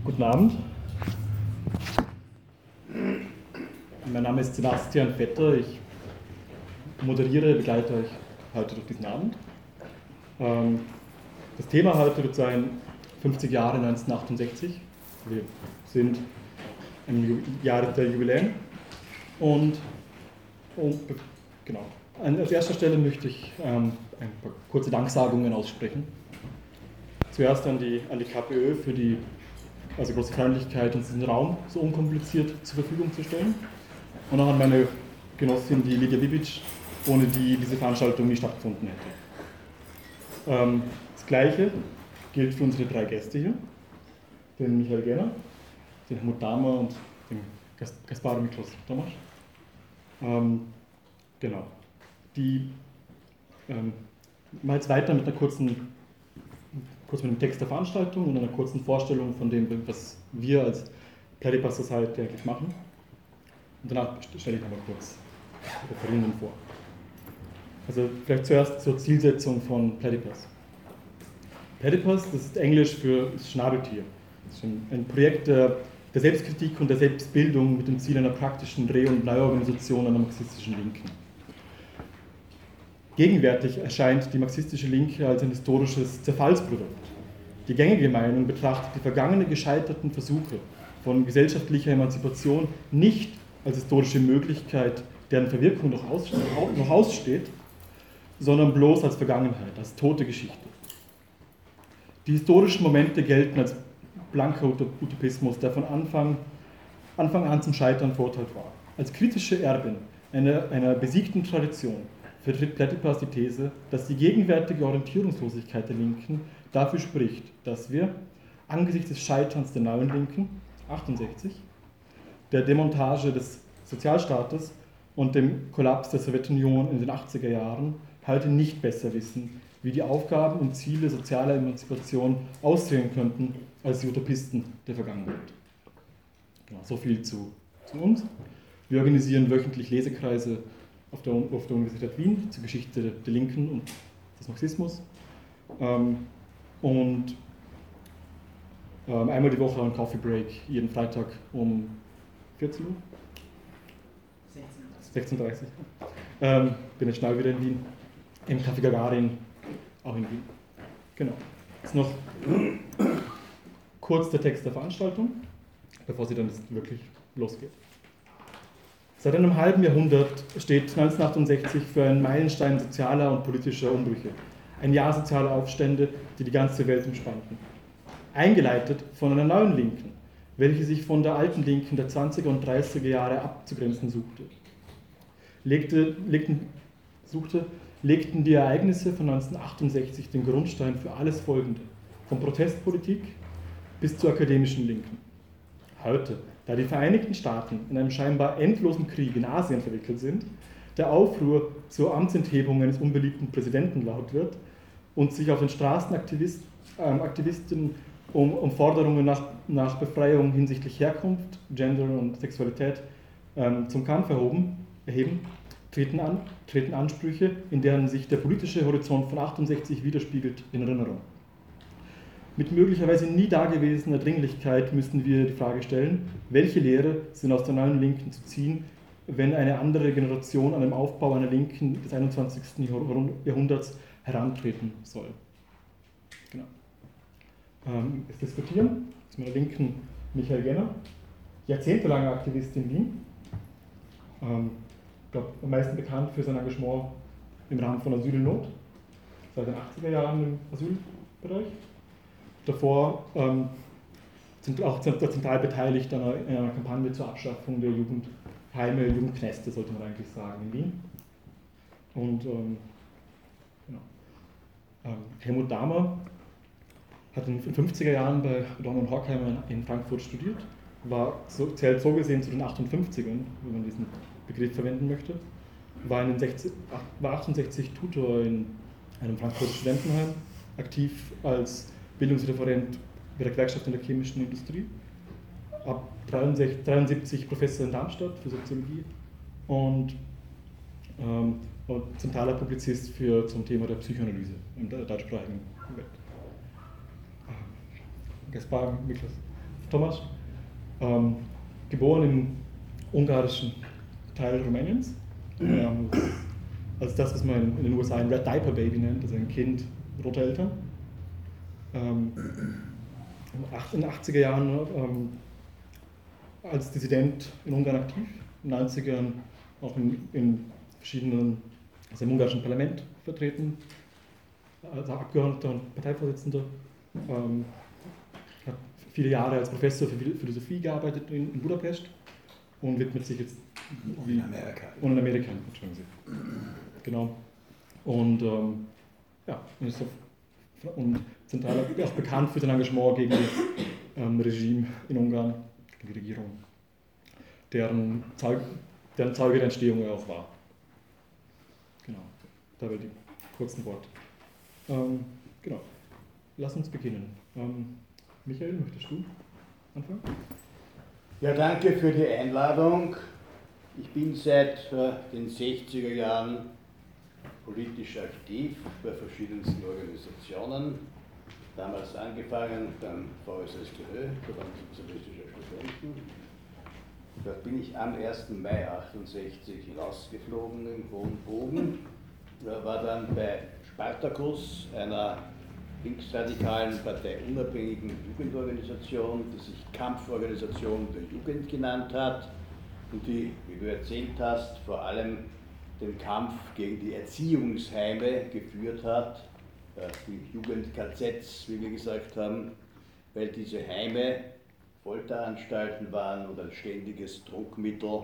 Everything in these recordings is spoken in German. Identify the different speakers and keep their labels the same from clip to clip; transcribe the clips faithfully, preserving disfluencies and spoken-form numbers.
Speaker 1: Guten Abend. Mein Name ist Sebastian Vetter. Ich moderiere, begleite euch heute durch diesen Abend. Das Thema heute wird sein fünfzig Jahre neunzehnhundertachtundsechzig. Wir sind im Jahr der Jubiläen. Und, und genau. An erster Stelle möchte ich ähm, ein paar kurze Danksagungen aussprechen. Zuerst an die, an die KPÖ für die also große Freundlichkeit, uns diesen Raum so unkompliziert zur Verfügung zu stellen. Und auch an meine Genossin, die Lydia Bibic, ohne die diese Veranstaltung nie stattgefunden hätte. Ähm, das Gleiche gilt für unsere drei Gäste hier, den Michael Genner, den Helmut Damer und den Gaspar Miklos Tomasz. Ähm, genau. Die ähm, machen jetzt weiter mit einer kurzen kurz mit dem Text der Veranstaltung und einer kurzen Vorstellung von dem, was wir als Platypus Society eigentlich machen. Und danach stelle ich nochmal kurz Referenten vor. Also vielleicht zuerst zur Zielsetzung von Platypus. Platypus, das ist Englisch für Schnabeltier. Das ist ein Projekt der, der Selbstkritik und der Selbstbildung mit dem Ziel einer praktischen Re- und Neuorganisation einer marxistischen Linken. Gegenwärtig erscheint die marxistische Linke als ein historisches Zerfallsprodukt. Die gängige Meinung betrachtet die vergangene gescheiterten Versuche von gesellschaftlicher Emanzipation nicht als historische Möglichkeit, deren Verwirkung noch aussteht, noch aussteht, sondern bloß als Vergangenheit, als tote Geschichte. Die historischen Momente gelten als blanker Utopismus, der von Anfang, Anfang an zum Scheitern verurteilt war. Als kritische Erbin einer, einer besiegten Tradition vertritt Platypus die These, dass die gegenwärtige Orientierungslosigkeit der Linken dafür spricht, dass wir angesichts des Scheiterns der neuen Linken, achtundsechzig, der Demontage des Sozialstaates und dem Kollaps der Sowjetunion in den achtziger Jahren heute nicht besser wissen, wie die Aufgaben und Ziele sozialer Emanzipation aussehen könnten als die Utopisten der Vergangenheit. Genau, so viel zu, zu uns. Wir organisieren wöchentlich Lesekreise auf der, auf der Universität Wien zur Geschichte der, der Linken und des Marxismus. Ähm, und ähm, einmal die Woche ein Coffee Break, jeden Freitag um vierzehn Uhr? sechzehn Uhr dreißig. Ähm, bin jetzt schnell wieder in Wien, im Café Gagarin, auch in Wien. Genau. Jetzt noch kurz der Text der Veranstaltung, bevor sie dann wirklich losgeht. Seit einem halben Jahrhundert steht neunzehnhundertachtundsechzig für einen Meilenstein sozialer und politischer Umbrüche. Ein Jahr sozialer Aufstände, die die ganze Welt umspannten. Eingeleitet von einer neuen Linken, welche sich von der alten Linken der zwanziger und dreißiger Jahre abzugrenzen suchte. Legte, legten, suchte, legten die Ereignisse von neunzehnhundertachtundsechzig den Grundstein für alles Folgende, von Protestpolitik bis zur akademischen Linken. Heute, da die Vereinigten Staaten in einem scheinbar endlosen Krieg in Asien verwickelt sind, der Aufruhr zur Amtsenthebung eines unbeliebten Präsidenten laut wird und sich auf den Straßen Aktivist, ähm, Aktivisten um, um Forderungen nach, nach Befreiung hinsichtlich Herkunft, Gender und Sexualität ähm, zum Kampf erhoben, erheben, treten, an, treten Ansprüche, in deren sich der politische Horizont von achtundsechzig widerspiegelt, in Erinnerung. Mit möglicherweise nie dagewesener Dringlichkeit müssen wir die Frage stellen, welche Lehre sind aus der neuen Linken zu ziehen, wenn eine andere Generation an den Aufbau einer Linken des einundzwanzigsten Jahrhunderts herantreten soll. Genau. Ähm, jetzt diskutieren, zu meiner Linken Michael Genner, jahrzehntelanger Aktivist in Wien, ähm, ich glaube am meisten bekannt für sein Engagement im Rahmen von Asyl in Not, seit den achtziger Jahren im Asylbereich. Davor ähm, sind auch zentral beteiligt an einer, einer Kampagne zur Abschaffung der Jugendheime, Jugendknäste, sollte man eigentlich sagen, in Wien. Und ähm, genau. ähm, Helmut Damer hat in den fünfziger Jahren bei Dorn und Horkheimer in Frankfurt studiert, war so, zählt so gesehen zu den achtundfünfzigern, wenn man diesen Begriff verwenden möchte, war, in den sechzig, war achtundsechzig Tutor in einem Frankfurter Studentenheim, aktiv als Bildungsreferent bei der Gewerkschaft in der chemischen Industrie, ab dreiundsiebzig Professor in Darmstadt für Soziologie und, ähm, und zentraler Publizist für, zum Thema der Psychoanalyse in der deutschsprachigen Welt. Gaspar Miklos Tomasz, ähm, geboren im ungarischen Teil Rumäniens. Ähm, also das, was man in den U S A ein Red Diaper Baby nennt, also ein Kind roter Eltern. Ähm, in den achtziger Jahren ähm, als Dissident in Ungarn aktiv, in den neunzigern auch in, in verschiedenen, also im ungarischen Parlament vertreten, als Abgeordneter und Parteivorsitzender. Ähm, hat viele Jahre als Professor für Philosophie gearbeitet in, in Budapest und widmet sich jetzt
Speaker 2: und in Amerika.
Speaker 1: Und in Amerika, entschuldigen Sie. Genau. Und ähm, ja, ist auf, und zentral auch bekannt für sein Engagement gegen das ähm, Regime in Ungarn, gegen die Regierung, deren, Zeug, deren Zeuge der Entstehung er auch war. Genau, da wäre die kurzen Worte. Ähm, genau, lass uns beginnen. Ähm, Michael, möchtest du anfangen?
Speaker 2: Ja, danke für die Einladung. Ich bin seit äh, den sechziger Jahren politisch aktiv bei verschiedensten Organisationen. Damals angefangen beim V S S G Ö, Verband Sozialistischer Studenten. Da bin ich am ersten Mai achtundsechzig hinausgeflogen im Hohen Bogen. Da war dann bei Spartacus, einer linksradikalen, parteiunabhängigen Jugendorganisation, die sich Kampforganisation der Jugend genannt hat und die, wie du erzählt hast, vor allem den Kampf gegen die Erziehungsheime geführt hat, die Jugend-K Zs, wie wir gesagt haben, weil diese Heime Folteranstalten waren und ein ständiges Druckmittel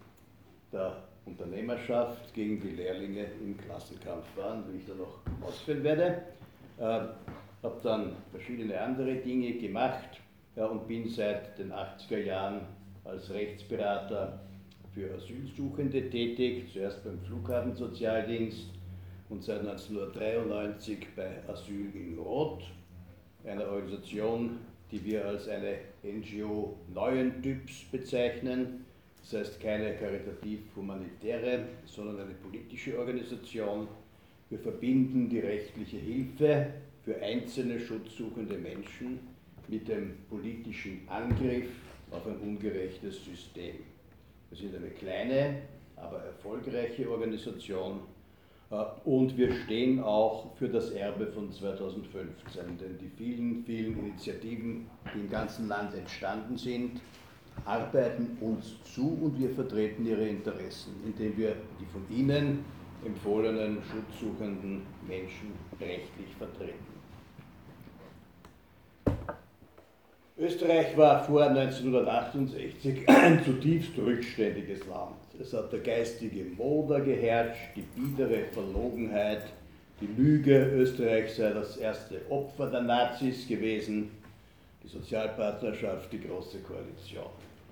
Speaker 2: der Unternehmerschaft gegen die Lehrlinge im Klassenkampf waren, wie ich da noch ausführen werde. Ich äh, habe dann verschiedene andere Dinge gemacht ja, und bin seit den achtziger Jahren als Rechtsberater für Asylsuchende tätig, zuerst beim Flughafensozialdienst und seit neunzehnhundertdreiundneunzig bei Asyl in Rot, einer Organisation, die wir als eine N G O neuen Typs bezeichnen. Das heißt keine karitativ-humanitäre, sondern eine politische Organisation. Wir verbinden die rechtliche Hilfe für einzelne schutzsuchende Menschen mit dem politischen Angriff auf ein ungerechtes System. Wir sind eine kleine, aber erfolgreiche Organisation und wir stehen auch für das Erbe von zweitausendfünfzehn, denn die vielen, vielen Initiativen, die im ganzen Land entstanden sind, arbeiten uns zu und wir vertreten ihre Interessen, indem wir die von ihnen empfohlenen schutzsuchenden Menschen rechtlich vertreten. Österreich war vor neunzehnhundertachtundsechzig ein zutiefst rückständiges Land. Es hat der geistige Moder geherrscht, die biedere Verlogenheit, die Lüge, Österreich sei das erste Opfer der Nazis gewesen, die Sozialpartnerschaft, die Große Koalition.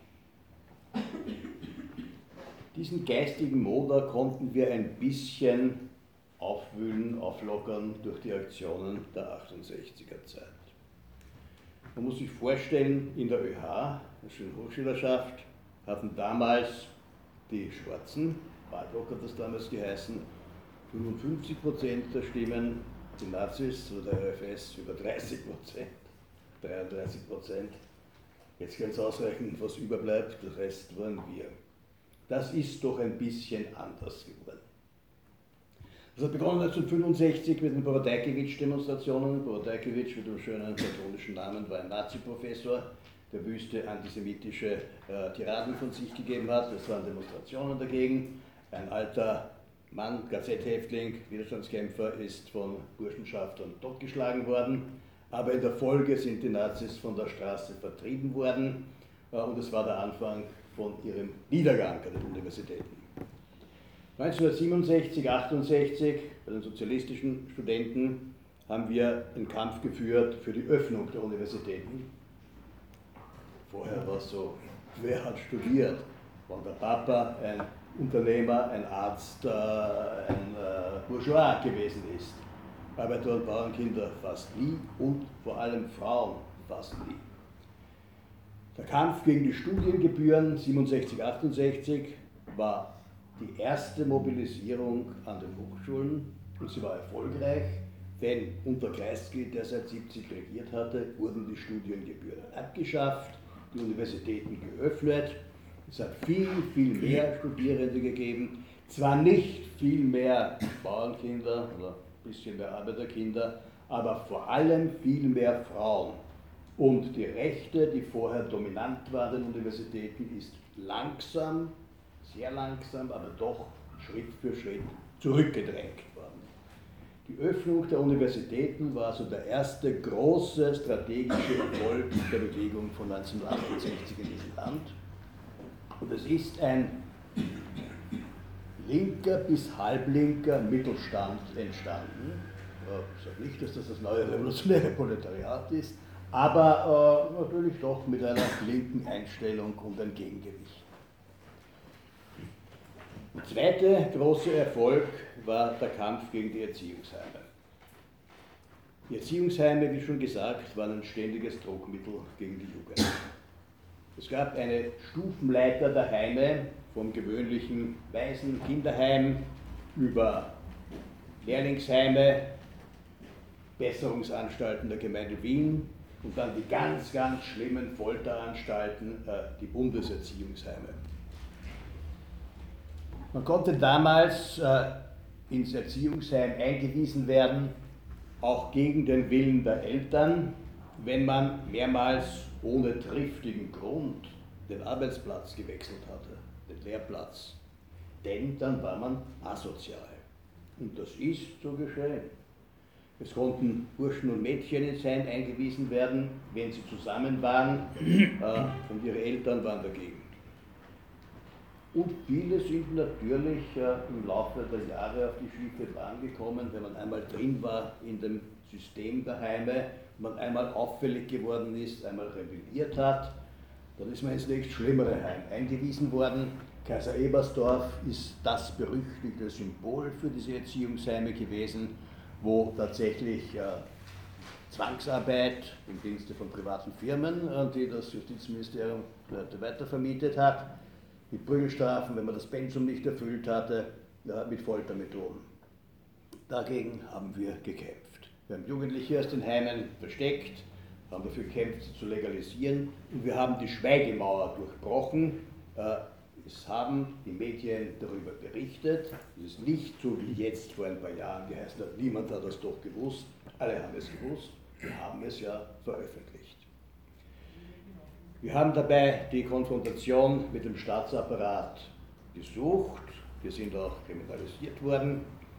Speaker 2: Diesen geistigen Moder konnten wir ein bisschen aufwühlen, auflockern durch die Aktionen der achtundsechziger Zeit. Man muss sich vorstellen, in der ÖH, der schönen Hochschülerschaft, hatten damals die Schwarzen, Waldrock hat das damals geheißen, fünfundfünfzig Prozent der Stimmen, die Nazis oder der R F S über dreißig Prozent, dreiunddreißig Prozent. Jetzt kann es ausrechnen, was überbleibt, der Rest waren wir. Das ist doch ein bisschen anders geworden. Das hat begonnen neunzehnhundertfünfundsechzig mit den Borodajkiewicz-Demonstrationen. Borodajkiewicz mit dem schönen platonischen Namen war ein Nazi-Professor, der wüste antisemitische äh, Tiraden von sich gegeben hat. Das waren Demonstrationen dagegen. Ein alter Mann, K Z-Häftling, Widerstandskämpfer, ist von Burschenschaftern totgeschlagen worden. Aber in der Folge sind die Nazis von der Straße vertrieben worden äh, und es war der Anfang von ihrem Niedergang an den Universitäten. neunzehnhundertsiebenundsechzig, achtundsechzig bei den sozialistischen Studenten haben wir einen Kampf geführt für die Öffnung der Universitäten. Vorher war es so, wer hat studiert? War der Papa ein Unternehmer, ein Arzt, ein Bourgeois gewesen ist. Arbeiter- und Bauernkinder fast nie und vor allem Frauen fast nie. Der Kampf gegen die Studiengebühren siebenundsechzig, achtundsechzig war die erste Mobilisierung an den Hochschulen und sie war erfolgreich, Denn unter Kreisky, der seit siebzig regiert hatte, wurden die Studiengebühren abgeschafft, die Universitäten geöffnet. Es hat viel, viel mehr Studierende gegeben. Zwar nicht viel mehr Bauernkinder oder ein bisschen mehr Arbeiterkinder, aber vor allem viel mehr Frauen. Und die Rechte, die vorher dominant waren an den Universitäten, ist langsam, sehr langsam, aber doch Schritt für Schritt zurückgedrängt worden. Die Öffnung der Universitäten war also der erste große strategische Erfolg der Bewegung von neunzehnhundertachtundsechzig in diesem Land. Und es ist ein linker bis halblinker Mittelstand entstanden. Ich sage nicht, dass das das neue revolutionäre Proletariat ist, aber äh, natürlich doch mit einer linken Einstellung und einem Gegengewicht. Der zweite große Erfolg war der Kampf gegen die Erziehungsheime. Die Erziehungsheime, wie schon gesagt, waren ein ständiges Druckmittel gegen die Jugend. Es gab eine Stufenleiter der Heime, vom gewöhnlichen Waisen- Kinderheim über Lehrlingsheime, Besserungsanstalten der Gemeinde Wien und dann die ganz, ganz schlimmen Folteranstalten, äh, die Bundeserziehungsheime. Man konnte damals äh, ins Erziehungsheim eingewiesen werden, auch gegen den Willen der Eltern, wenn man mehrmals ohne triftigen Grund den Arbeitsplatz gewechselt hatte, den Lehrplatz. Denn dann war man asozial. Und das ist so geschehen. Es konnten Burschen und Mädchen ins Heim eingewiesen werden, wenn sie zusammen waren, äh, und ihre Eltern waren dagegen. Und viele sind natürlich äh, im Laufe der Jahre auf die schiefe Bahn gekommen, wenn man einmal drin war in dem System der Heime, man einmal auffällig geworden ist, einmal rebelliert hat, dann ist man ins nächst schlimmere Heim eingewiesen worden. Kaiser Ebersdorf ist das berüchtigte Symbol für diese Erziehungsheime gewesen, wo tatsächlich äh, Zwangsarbeit im Dienste von privaten Firmen, äh, die das Justizministerium äh, weitervermietet hat, mit Prügelstrafen, wenn man das Pensum nicht erfüllt hatte, ja, mit Foltermethoden. Dagegen haben wir gekämpft. Wir haben Jugendliche aus den Heimen versteckt, haben dafür gekämpft, sie zu legalisieren, und wir haben die Schweigemauer durchbrochen. Es haben die Medien darüber berichtet. Es ist nicht so wie jetzt vor ein paar Jahren geheißen hat, niemand hat das doch gewusst. Alle haben es gewusst. Wir haben es ja veröffentlicht. Wir haben dabei die Konfrontation mit dem Staatsapparat gesucht. Wir sind auch kriminalisiert worden.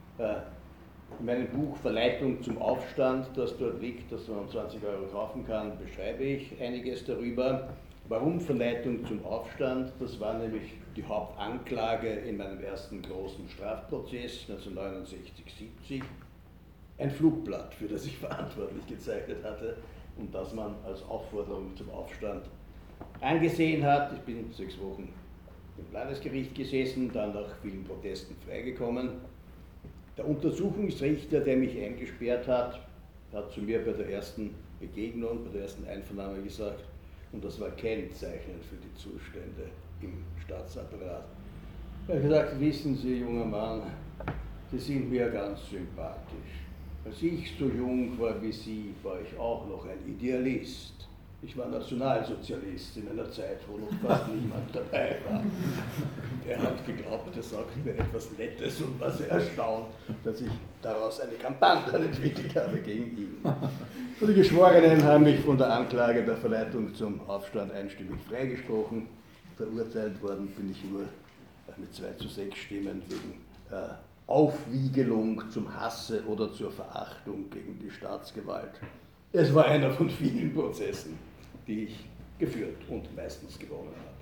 Speaker 2: In meinem Buch Verleitung zum Aufstand, das dort liegt, das man um zwanzig Euro kaufen kann, beschreibe ich einiges darüber. Warum Verleitung zum Aufstand? Das war nämlich die Hauptanklage in meinem ersten großen Strafprozess neunzehnhundertneunundsechzig siebzig. Ein Flugblatt, für das ich verantwortlich gezeichnet hatte und das man als Aufforderung zum Aufstand angesehen hat. Ich bin sechs Wochen im Landesgericht gesessen, dann nach vielen Protesten freigekommen. Der Untersuchungsrichter, der mich eingesperrt hat, hat zu mir bei der ersten Begegnung, bei der ersten Einvernahme gesagt, und das war kennzeichnend für die Zustände im Staatsapparat. Er hat gesagt, wissen Sie, junger Mann, Sie sind mir ganz sympathisch. Als ich so jung war wie Sie, war ich auch noch ein Idealist. Ich war Nationalsozialist in einer Zeit, wo noch fast niemand dabei war. Er hat geglaubt, er sagt mir etwas Nettes und war sehr erstaunt, dass ich daraus eine Kampagne entwickelt habe gegen ihn. Und die Geschworenen haben mich von der Anklage der Verleitung zum Aufstand einstimmig freigesprochen. Verurteilt worden bin ich nur mit zwei zu sechs Stimmen wegen äh, Aufwiegelung zum Hasse oder zur Verachtung gegen die Staatsgewalt. Es war einer von vielen Prozessen, die ich geführt und meistens gewonnen habe.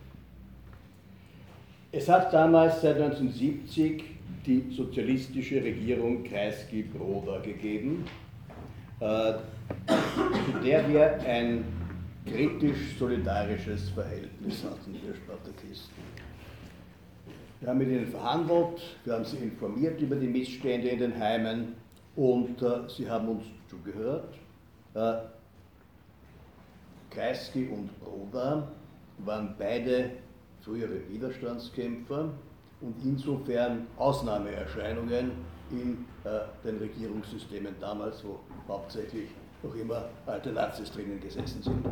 Speaker 2: Es hat damals seit neunzehnhundertsiebzig die sozialistische Regierung Kreisky-Broda gegeben, äh, zu der wir ein kritisch-solidarisches Verhältnis hatten, wir Spartakisten. Wir haben mit ihnen verhandelt, wir haben sie informiert über die Missstände in den Heimen und äh, sie haben uns zugehört. Äh, Kreisky und Broda waren beide frühere Widerstandskämpfer und insofern Ausnahmeerscheinungen in äh, den Regierungssystemen damals, wo hauptsächlich noch immer alte Nazis drinnen gesessen sind.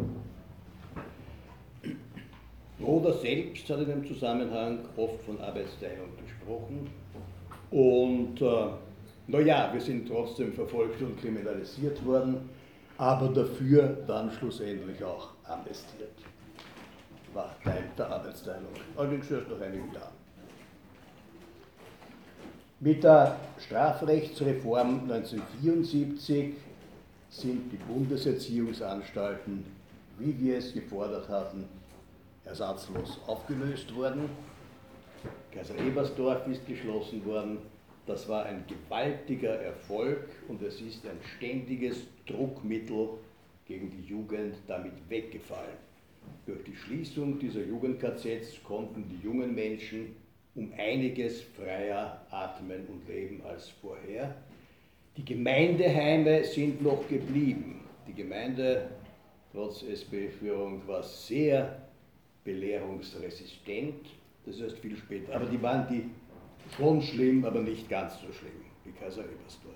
Speaker 2: Roder selbst hat in dem Zusammenhang oft von Arbeitsteilung gesprochen. Und äh, naja, wir sind trotzdem verfolgt und kriminalisiert worden, aber dafür dann schlussendlich auch amnestiert. War Teil der Arbeitsteilung, allerdings erst nach einigen Jahren. Mit der Strafrechtsreform neunzehnhundertvierundsiebzig sind die Bundeserziehungsanstalten, wie wir es gefordert hatten, ersatzlos aufgelöst worden. Kaiser Ebersdorf ist geschlossen worden. Das war ein gewaltiger Erfolg und es ist ein ständiges Druckmittel gegen die Jugend damit weggefallen. Durch die Schließung dieser Jugend-K Zs konnten die jungen Menschen um einiges freier atmen und leben als vorher. Die Gemeindeheime sind noch geblieben. Die Gemeinde, trotz S P-Führung, war sehr belehrungsresistent, das heißt viel später. Aber die waren die schon schlimm, aber nicht ganz so schlimm wie Kaiser Ebersdorf.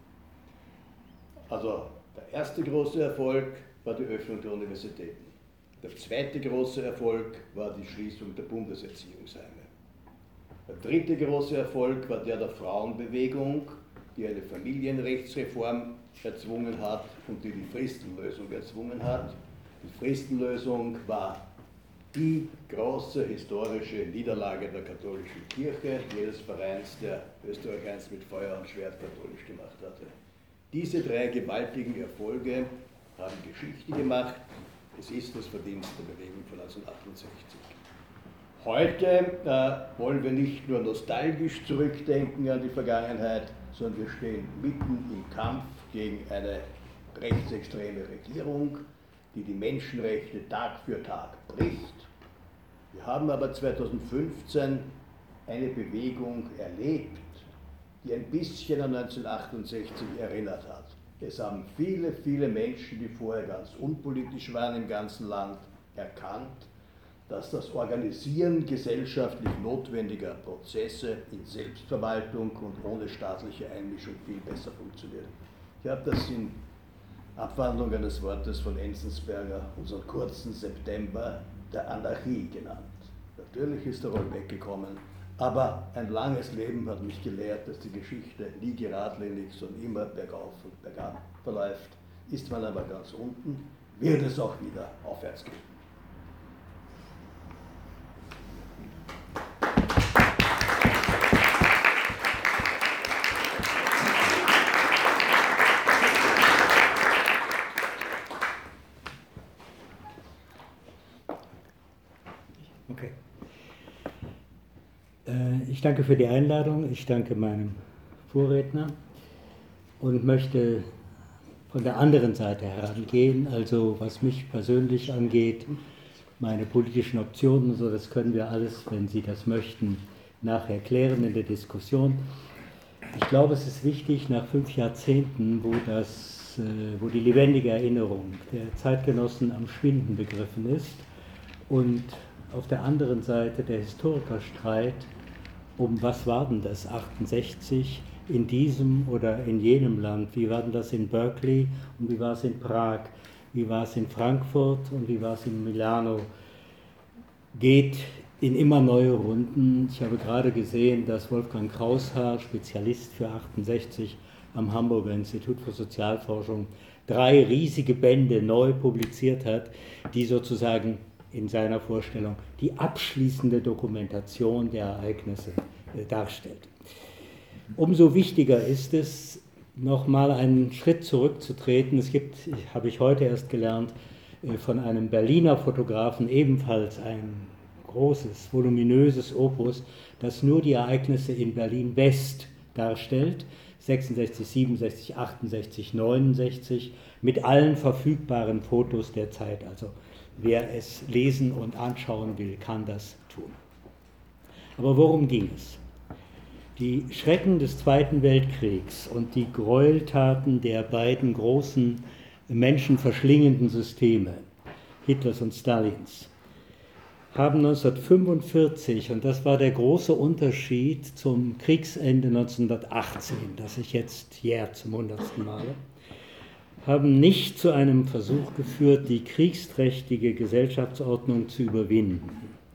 Speaker 2: Also der erste große Erfolg war die Öffnung der Universitäten. Der zweite große Erfolg war die Schließung der Bundeserziehungsheime. Der dritte große Erfolg war der der Frauenbewegung, die eine Familienrechtsreform erzwungen hat und die die Fristenlösung erzwungen hat. Die Fristenlösung war die große historische Niederlage der katholischen Kirche, jedes Vereins, der Österreich einst mit Feuer und Schwert katholisch gemacht hatte. Diese drei gewaltigen Erfolge haben Geschichte gemacht. Es ist das Verdienst der Bewegung von neunzehnhundertachtundsechzig. Heute äh, wollen wir nicht nur nostalgisch zurückdenken an die Vergangenheit, sondern wir stehen mitten im Kampf gegen eine rechtsextreme Regierung, die die Menschenrechte Tag für Tag bricht. Wir haben aber zweitausendfünfzehn eine Bewegung erlebt, die ein bisschen an neunzehnhundertachtundsechzig erinnert hat. Es haben viele, viele Menschen, die vorher ganz unpolitisch waren im ganzen Land, erkannt, dass das Organisieren gesellschaftlich notwendiger Prozesse in Selbstverwaltung und ohne staatliche Einmischung viel besser funktioniert. Ich habe das in Abwandlung eines Wortes von Enzensberger, unseren kurzen September der Anarchie genannt. Natürlich ist der Roll weggekommen, aber ein langes Leben hat mich gelehrt, dass die Geschichte nie geradlinig, sondern immer bergauf und bergab verläuft. Ist man aber ganz unten, wird es auch wieder aufwärts gehen.
Speaker 3: Okay. Ich danke für die Einladung, ich danke meinem Vorredner und möchte von der anderen Seite herangehen, also was mich persönlich angeht, meine politischen Optionen, so das können wir alles, wenn Sie das möchten, nachher klären in der Diskussion. Ich glaube, es ist wichtig, nach fünf Jahrzehnten, wo, das, wo die lebendige Erinnerung der Zeitgenossen am Schwinden begriffen ist und auf der anderen Seite der Historikerstreit um was war denn das achtundsechzig in diesem oder in jenem Land, wie war denn das in Berkeley und wie war es in Prag, wie war es in Frankfurt und wie war es in Milano, geht in immer neue Runden. Ich habe gerade gesehen, dass Wolfgang Kraushaar, Spezialist für achtundsechzig am Hamburger Institut für Sozialforschung, drei riesige Bände neu publiziert hat, die sozusagen in seiner Vorstellung die abschließende Dokumentation der Ereignisse äh, darstellt. Umso wichtiger ist es, nochmal einen Schritt zurückzutreten. Es gibt, habe ich heute erst gelernt, äh, von einem Berliner Fotografen ebenfalls ein großes, voluminöses Opus, das nur die Ereignisse in Berlin-West darstellt, sechsundsechzig, siebenundsechzig, achtundsechzig, neunundsechzig, mit allen verfügbaren Fotos der Zeit. Also wer es lesen und anschauen will, kann das tun. Aber worum ging es? Die Schrecken des Zweiten Weltkriegs und die Gräueltaten der beiden großen menschenverschlingenden Systeme, Hitlers und Stalins, haben neunzehnhundertfünfundvierzig, und das war der große Unterschied zum Kriegsende neunzehnhundertachtzehn, das sich jetzt jährt zum hundertsten Male, haben nicht zu einem Versuch geführt, die kriegsträchtige Gesellschaftsordnung zu überwinden.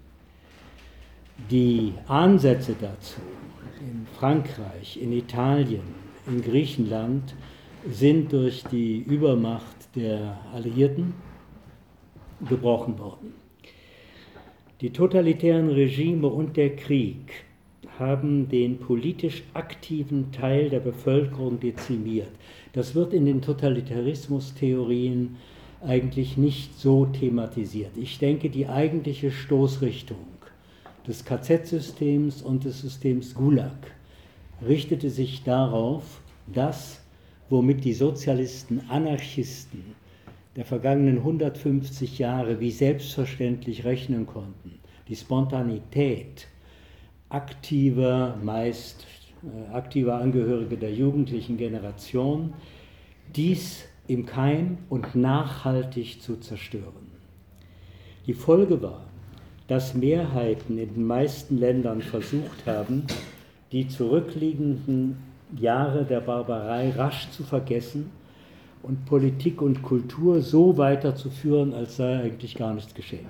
Speaker 3: Die Ansätze dazu in Frankreich, in Italien, in Griechenland sind durch die Übermacht der Alliierten gebrochen worden. Die totalitären Regime und der Krieg haben den politisch aktiven Teil der Bevölkerung dezimiert. Das wird in den Totalitarismustheorien eigentlich nicht so thematisiert. Ich denke, die eigentliche Stoßrichtung des K Z-Systems und des Systems Gulag richtete sich darauf, das, womit die Sozialisten, Anarchisten der vergangenen hundertfünfzig Jahre wie selbstverständlich rechnen konnten, die Spontanität aktiver, meist äh, aktiver Angehörige der jugendlichen Generation, dies im Keim und nachhaltig zu zerstören. Die Folge war, dass Mehrheiten in den meisten Ländern versucht haben, die zurückliegenden Jahre der Barbarei rasch zu vergessen und Politik und Kultur so weiterzuführen, als sei eigentlich gar nichts geschehen.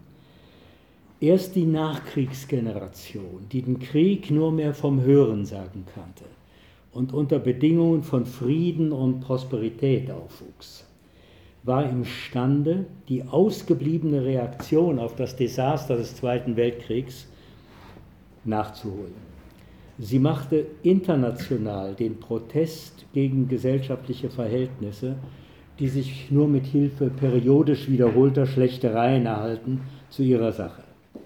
Speaker 3: Erst die Nachkriegsgeneration, die den Krieg nur mehr vom Hörensagen kannte und unter Bedingungen von Frieden und Prosperität aufwuchs, war imstande, die ausgebliebene Reaktion auf das Desaster des Zweiten Weltkriegs nachzuholen. Sie machte international den Protest gegen gesellschaftliche Verhältnisse, die sich nur mit Hilfe periodisch wiederholter Schlechtereien erhalten, zu ihrer Sache.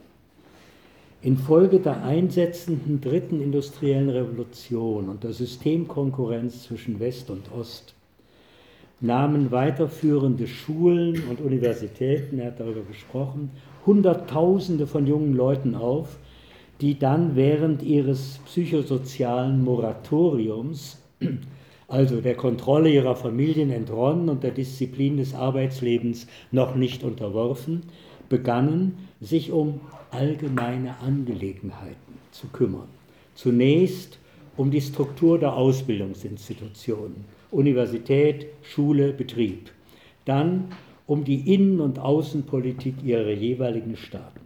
Speaker 3: Infolge der einsetzenden dritten industriellen Revolution und der Systemkonkurrenz zwischen West und Ost nahmen weiterführende Schulen und Universitäten, er hat darüber gesprochen, Hunderttausende von jungen Leuten auf, die dann während ihres psychosozialen Moratoriums, also der Kontrolle ihrer Familien entronnen und der Disziplin des Arbeitslebens noch nicht unterworfen, begannen, sich um allgemeine Angelegenheiten zu kümmern. Zunächst um die Struktur der Ausbildungsinstitutionen, Universität, Schule, Betrieb. Dann um die Innen- und Außenpolitik ihrer jeweiligen Staaten.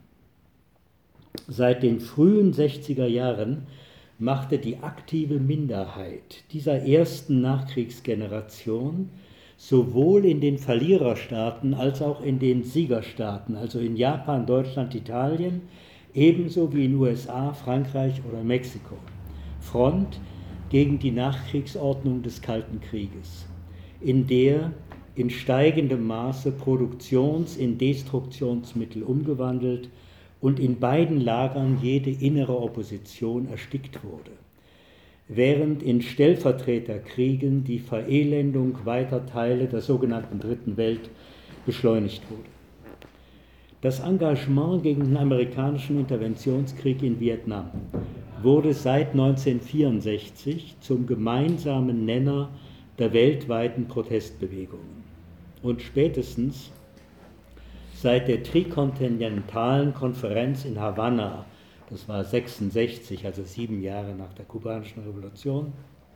Speaker 3: Seit den frühen sechziger Jahren machte die aktive Minderheit dieser ersten Nachkriegsgeneration sowohl in den Verliererstaaten als auch in den Siegerstaaten, also in Japan, Deutschland, Italien, ebenso wie in U S A, Frankreich oder Mexiko, Front gegen die Nachkriegsordnung des Kalten Krieges, in der in steigendem Maße Produktions- in Destruktionsmittel umgewandelt und in beiden Lagern jede innere Opposition erstickt wurde, während in Stellvertreterkriegen die Verelendung weiter Teile der sogenannten Dritten Welt beschleunigt wurde. Das Engagement gegen den amerikanischen Interventionskrieg in Vietnam wurde seit neunzehnhundertvierundsechzig zum gemeinsamen Nenner der weltweiten Protestbewegungen und spätestens seit der Trikontinentalen Konferenz in Havanna, das war sechsundsechzig, also sieben Jahre nach der kubanischen Revolution,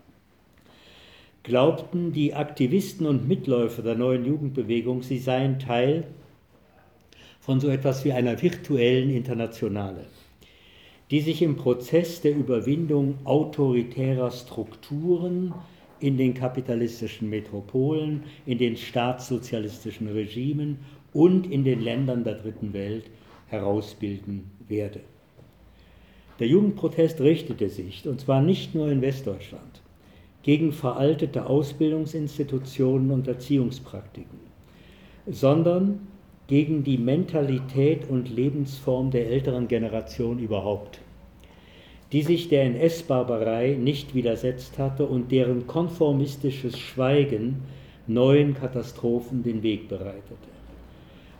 Speaker 3: glaubten die Aktivisten und Mitläufer der neuen Jugendbewegung, sie seien Teil von so etwas wie einer virtuellen Internationale, die sich im Prozess der Überwindung autoritärer Strukturen in den kapitalistischen Metropolen, in den staatssozialistischen Regimen und in den Ländern der Dritten Welt herausbilden werde. Der Jugendprotest richtete sich, und zwar nicht nur in Westdeutschland, gegen veraltete Ausbildungsinstitutionen und Erziehungspraktiken, sondern gegen die Mentalität und Lebensform der älteren Generation überhaupt, die sich der N S-Barbarei nicht widersetzt hatte und deren konformistisches Schweigen neuen Katastrophen den Weg bereitete.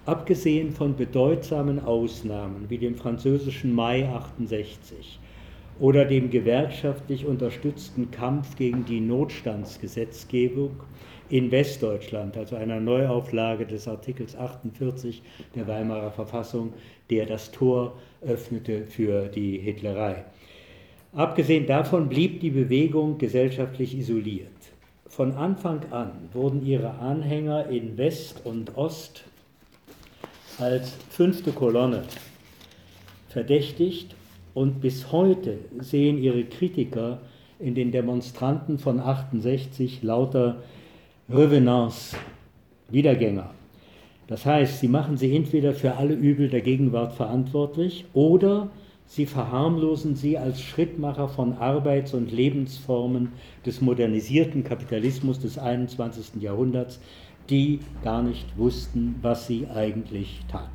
Speaker 3: Abgesehen von bedeutsamen Ausnahmen wie dem französischen Mai achtundsechzig oder dem gewerkschaftlich unterstützten Kampf gegen die Notstandsgesetzgebung in Westdeutschland, also einer Neuauflage des Artikels achtundvierzig der Weimarer Verfassung, der das Tor öffnete für die Hitlerei. Abgesehen davon blieb die Bewegung gesellschaftlich isoliert. Von Anfang an wurden ihre Anhänger in West und Ost als fünfte Kolonne verdächtigt und bis heute sehen ihre Kritiker in den Demonstranten von achtundsechzig lauter Revenants, Wiedergänger. Das heißt, sie machen sie entweder für alle Übel der Gegenwart verantwortlich oder sie verharmlosen sie als Schrittmacher von Arbeits- und Lebensformen des modernisierten Kapitalismus des einundzwanzigsten Jahrhunderts, die gar nicht wussten, was sie eigentlich taten.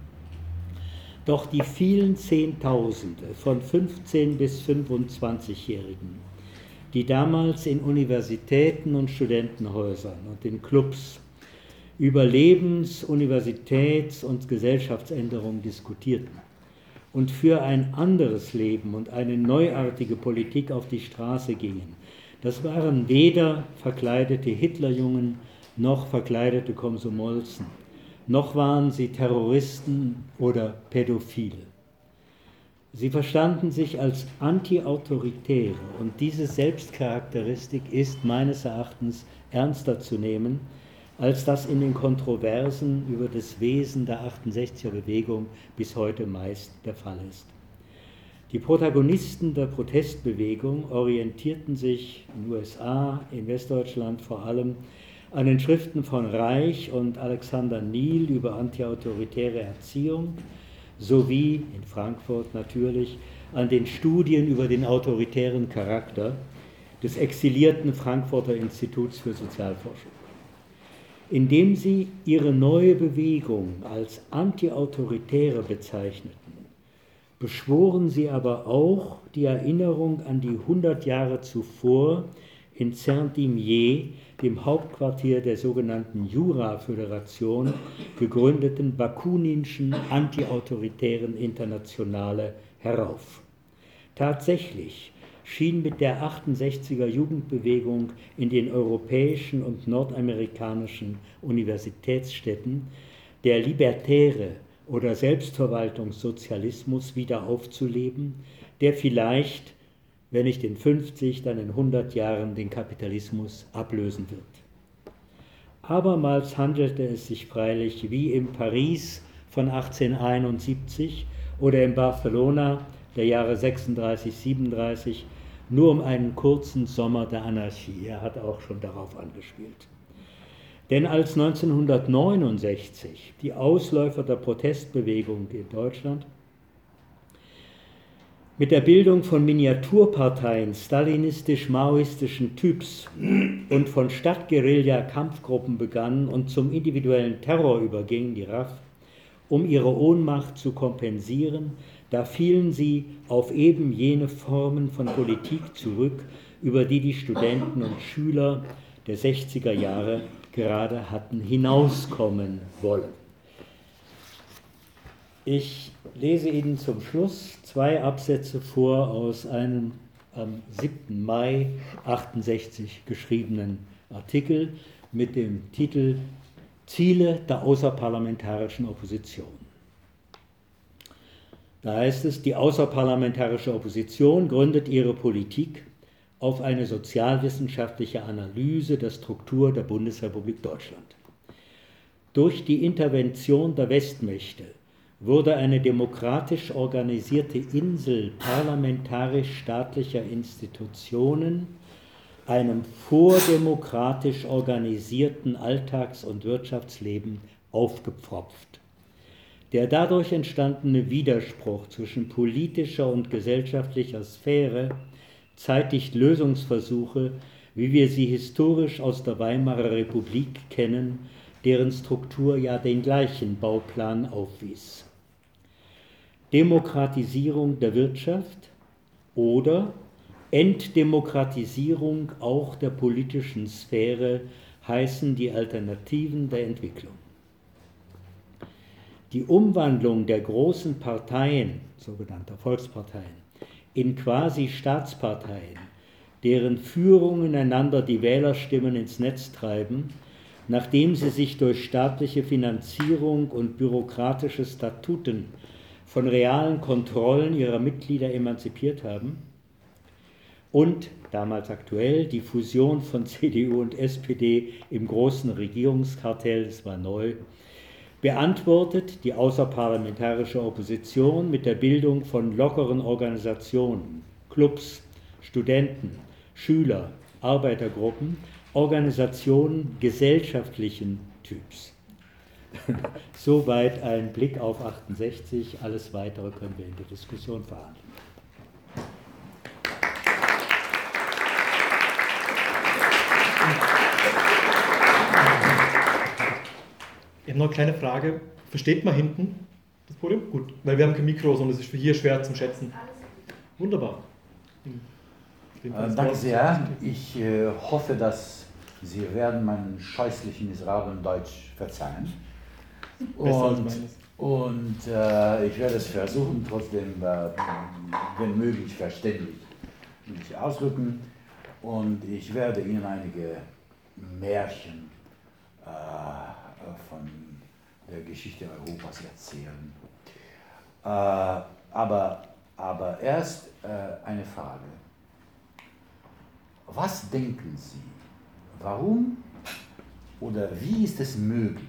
Speaker 3: Doch die vielen Zehntausende von fünfzehn- bis fünfundzwanzigjährigen, die damals in Universitäten und Studentenhäusern und in Clubs über Lebens-, Universitäts- und Gesellschaftsänderung diskutierten und für ein anderes Leben und eine neuartige Politik auf die Straße gingen, das waren weder verkleidete Hitlerjungen noch verkleidete Komsomolzen, noch waren sie Terroristen oder Pädophile. Sie verstanden sich als Antiautoritäre und diese Selbstcharakteristik ist meines Erachtens ernster zu nehmen, als das in den Kontroversen über das Wesen der achtundsechziger Bewegung bis heute meist der Fall ist. Die Protagonisten der Protestbewegung orientierten sich in den U S A, in Westdeutschland vor allem, an den Schriften von Reich und Alexander Niel über antiautoritäre Erziehung sowie in Frankfurt natürlich an den Studien über den autoritären Charakter des exilierten Frankfurter Instituts für Sozialforschung. Indem sie ihre neue Bewegung als antiautoritäre bezeichneten, beschworen sie aber auch die Erinnerung an die hundert Jahre zuvor in Saint-Imier, dem Hauptquartier der sogenannten Jura-Föderation, gegründeten bakuninschen antiautoritären Internationale herauf. Tatsächlich schien mit der achtundsechziger Jugendbewegung in den europäischen und nordamerikanischen Universitätsstädten der libertäre oder Selbstverwaltungssozialismus wieder aufzuleben, der vielleicht, wenn nicht in fünfzig, dann in hundert Jahren den Kapitalismus ablösen wird. Abermals handelte es sich freilich wie im Paris von achtzehnhunderteinundsiebzig oder in Barcelona der Jahre sechsunddreißig, siebenunddreißig nur um einen kurzen Sommer der Anarchie. Er hat auch schon darauf angespielt. Denn als neunzehnhundertneunundsechzig die Ausläufer der Protestbewegung in Deutschland mit der Bildung von Miniaturparteien stalinistisch-maoistischen Typs und von Stadtguerilla-Kampfgruppen begannen und zum individuellen Terror überging, die R A F, um ihre Ohnmacht zu kompensieren, da fielen sie auf eben jene Formen von Politik zurück, über die die Studenten und Schüler der sechziger Jahre gerade hatten hinauskommen wollen. Ich lese Ihnen zum Schluss zwei Absätze vor aus einem am siebten Mai achtundsechzig geschriebenen Artikel mit dem Titel Ziele der außerparlamentarischen Opposition. Da heißt es, die außerparlamentarische Opposition gründet ihre Politik auf eine sozialwissenschaftliche Analyse der Struktur der Bundesrepublik Deutschland. Durch die Intervention der Westmächte wurde eine demokratisch organisierte Insel parlamentarisch-staatlicher Institutionen einem vordemokratisch organisierten Alltags- und Wirtschaftsleben aufgepfropft. Der dadurch entstandene Widerspruch zwischen politischer und gesellschaftlicher Sphäre zeitigt Lösungsversuche, wie wir sie historisch aus der Weimarer Republik kennen, deren Struktur ja den gleichen Bauplan aufwies. Demokratisierung der Wirtschaft oder Entdemokratisierung auch der politischen Sphäre heißen die Alternativen der Entwicklung. Die Umwandlung der großen Parteien, sogenannter Volksparteien, in quasi Staatsparteien, deren Führungen einander die Wählerstimmen ins Netz treiben, nachdem sie sich durch staatliche Finanzierung und bürokratische Statuten von realen Kontrollen ihrer Mitglieder emanzipiert haben, und, damals aktuell, die Fusion von C D U und S P D im großen Regierungskartell, das war neu, beantwortet die außerparlamentarische Opposition mit der Bildung von lockeren Organisationen, Clubs, Studenten, Schüler, Arbeitergruppen, Organisationen gesellschaftlichen Typs. Soweit ein Blick auf achtundsechzig, alles Weitere können wir in der Diskussion verhandeln.
Speaker 1: Ich habe noch eine kleine Frage. Versteht man hinten das Podium? Gut, weil wir haben kein Mikro, sondern es ist für hier schwer zum Schätzen. Wunderbar.
Speaker 4: Äh, danke sehr. Ich äh, hoffe, dass Sie werden meinen scheußlichen miserablen Deutsch verzeihen. Und, und äh, ich werde es versuchen, trotzdem, äh, wenn möglich, verständlich mich ausdrücken. Und ich werde Ihnen einige Märchen äh, von der Geschichte Europas erzählen. Äh, aber, aber erst äh, eine Frage. Was denken Sie, warum oder wie ist es möglich,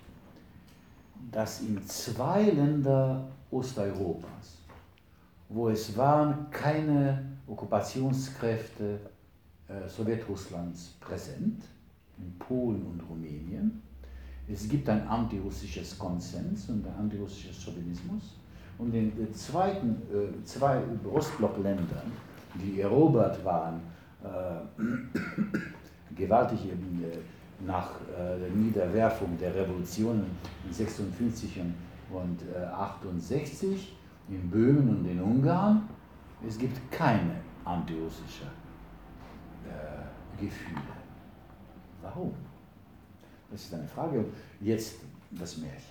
Speaker 4: dass in zwei Ländern Osteuropas, wo es waren keine Okkupationskräfte äh, Sowjetrusslands präsent, in Polen und Rumänien, es gibt ein antirussisches Konsens und ein antirussisches Chauvinismus, und in den zweiten, äh, zwei Ostblockländern, die erobert waren, äh, gewaltig eben äh, nach äh, der Niederwerfung der Revolutionen in sechsundfünfzig und äh, achtundsechzig, in Böhmen und in Ungarn, es gibt keine antirussischen äh, Gefühle. Warum? Das ist eine Frage. Jetzt das Märchen.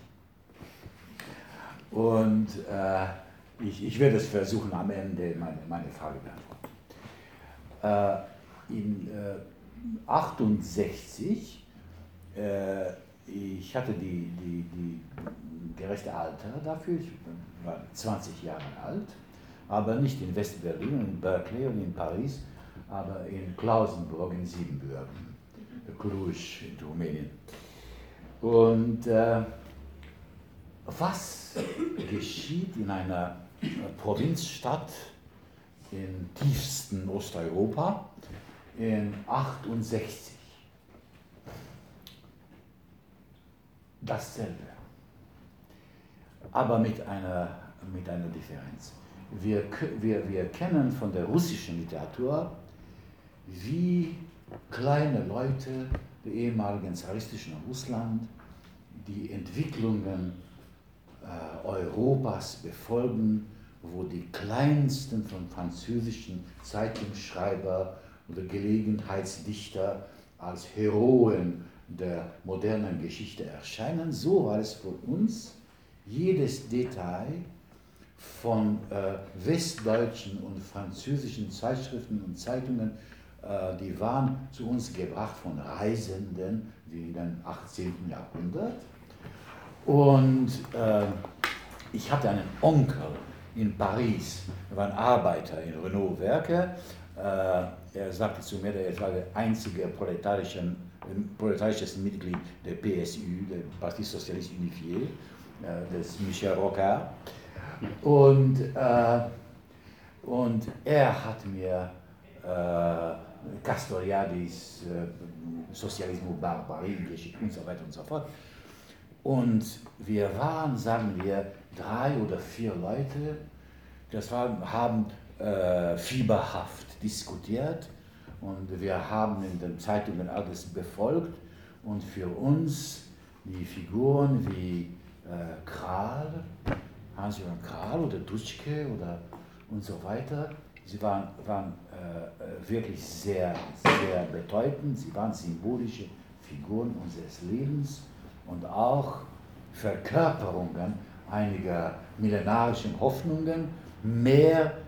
Speaker 4: Und äh, ich, ich werde es versuchen, am Ende meine, meine Frage beantworten. Äh, in äh, achtundsechzig, äh, ich hatte die, die, die gerechte Alter dafür, ich war zwanzig Jahre alt, aber nicht in West-Berlin, in Berkeley und in Paris, aber in Klausenburg in Siebenbürgen. Cluj in Rumänien. Und äh, was geschieht in einer äh, Provinzstadt im tiefsten Osteuropa in achtundsechzig? Dasselbe, aber mit einer, mit einer Differenz. Wir, wir, wir kennen von der russischen Literatur, wie kleine Leute der ehemaligen zaristischen Russland die Entwicklungen äh, Europas befolgen, wo die kleinsten von französischen Zeitungsschreiber oder Gelegenheitsdichter als Heroen der modernen Geschichte erscheinen. So war es für uns. Jedes Detail von äh, westdeutschen und französischen Zeitschriften und Zeitungen, die waren zu uns gebracht von Reisenden wie in dem achtzehnten Jahrhundert. Und äh, ich hatte einen Onkel in Paris, er war ein Arbeiter in Renault-Werke. Äh, er sagte zu mir, er war der einzige proletarische, proletarisches Mitglied der P S U, der Parti Socialiste Unifié, äh, des Michel Rocard. Und, äh, und er hat mir äh, Castoriadis, äh, Sozialismus, Barbarie, Geschichte und so weiter und so fort. Und wir waren, sagen wir, drei oder vier Leute, das war, haben äh, fieberhaft diskutiert und wir haben in den Zeitungen alles befolgt, und für uns die Figuren wie äh, Kral, Hans-Johann Kral oder Duschke oder und so weiter, sie waren, waren äh, wirklich sehr, sehr bedeutend, sie waren symbolische Figuren unseres Lebens und auch Verkörperungen einiger millenarischen Hoffnungen, mehr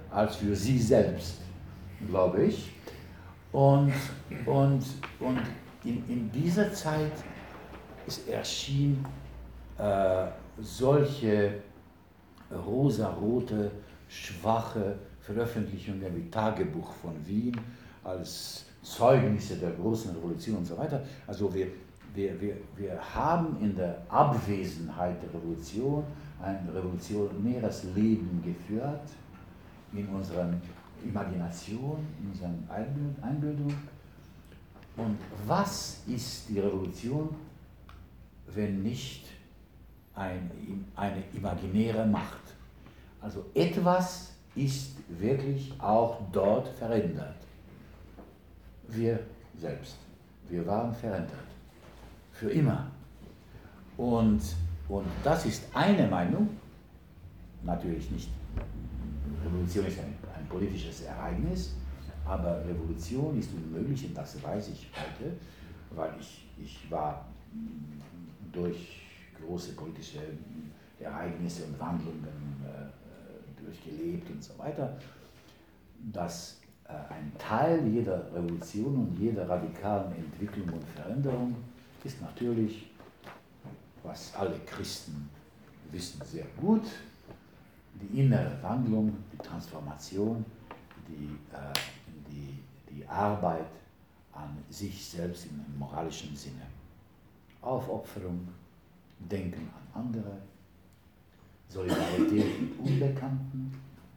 Speaker 4: als für sie selbst, glaube ich. Und, und, und in, in dieser Zeit es erschien äh, solche rosarote, schwache Veröffentlichungen wie Tagebuch von Wien als Zeugnisse der großen Revolution und so weiter. Also wir, wir, wir, wir haben in der Abwesenheit der Revolution ein revolutionäres Leben geführt, in unserer Imagination, in unserer Einbildung. Und was ist die Revolution, wenn nicht ein, eine imaginäre Macht? Also etwas ist wirklich auch dort verändert. Wir selbst, wir waren verändert. Für immer. Und, und das ist eine Meinung, natürlich nicht, Revolution ist ein, ein politisches Ereignis, aber Revolution ist unmöglich und das weiß ich heute, weil ich, ich war durch große politische Ereignisse und Wandlungen äh, durchgelebt und so weiter, dass äh, ein Teil jeder Revolution und jeder radikalen Entwicklung und Veränderung ist natürlich, was alle Christen wissen sehr gut, die innere Wandlung, die Transformation, die, äh, die, die Arbeit an sich selbst im moralischen Sinne. Aufopferung, Denken an andere, Solidarität mit Unbekannten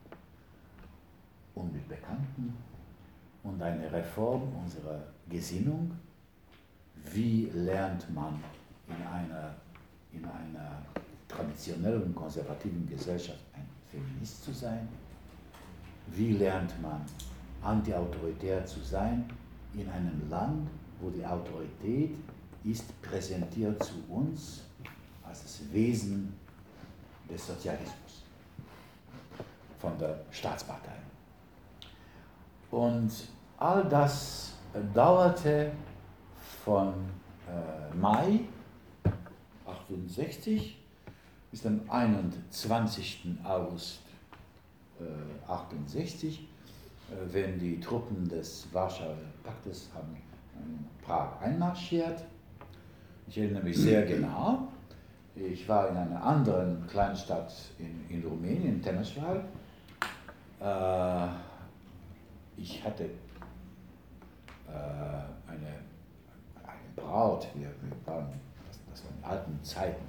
Speaker 4: und mit Bekannten und eine Reform unserer Gesinnung. Wie lernt man in einer, in einer traditionellen und konservativen Gesellschaft ein Feminist zu sein? Wie lernt man antiautoritär zu sein in einem Land, wo die Autorität ist präsentiert zu uns als das Wesen des Sozialismus von der Staatspartei. Und all das dauerte von äh, Mai achtundsechzig bis am einundzwanzigsten August äh, achtundsechzig, äh, wenn die Truppen des Warschauer Paktes haben in Prag einmarschiert. Ich erinnere mich sehr genau. Ich war in einer anderen Kleinstadt in, in Rumänien, in Temeswar. Äh, ich hatte äh, eine, eine Braut, wir, wir waren, das, das waren die alten Zeiten,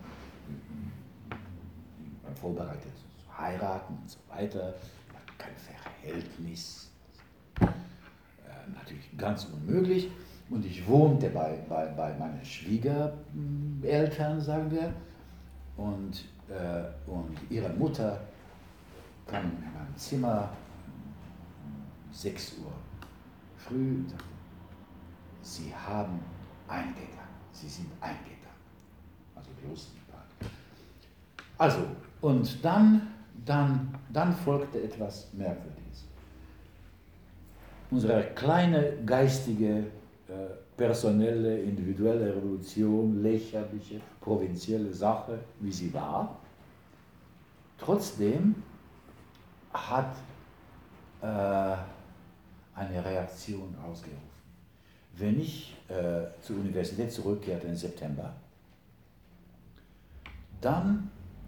Speaker 4: wir waren vorbereitet zu heiraten und so weiter, kein Verhältnis, äh, natürlich ganz unmöglich. Und ich wohnte bei, bei, bei meinen Schwiegereltern, sagen wir, und, äh, und ihre Mutter kam in mein Zimmer um sechs Uhr früh und sagte, Sie haben eingegangen, Sie sind eingegangen. Also bloß nicht wahr. Also, und dann, dann, dann folgte etwas Merkwürdiges. Unsere kleine geistige personelle, individuelle Revolution, lächerliche, provinzielle Sache, wie sie war. Trotzdem hat äh, eine Reaktion ausgerufen. Wenn ich äh, zur Universität zurückkehrte im September, dann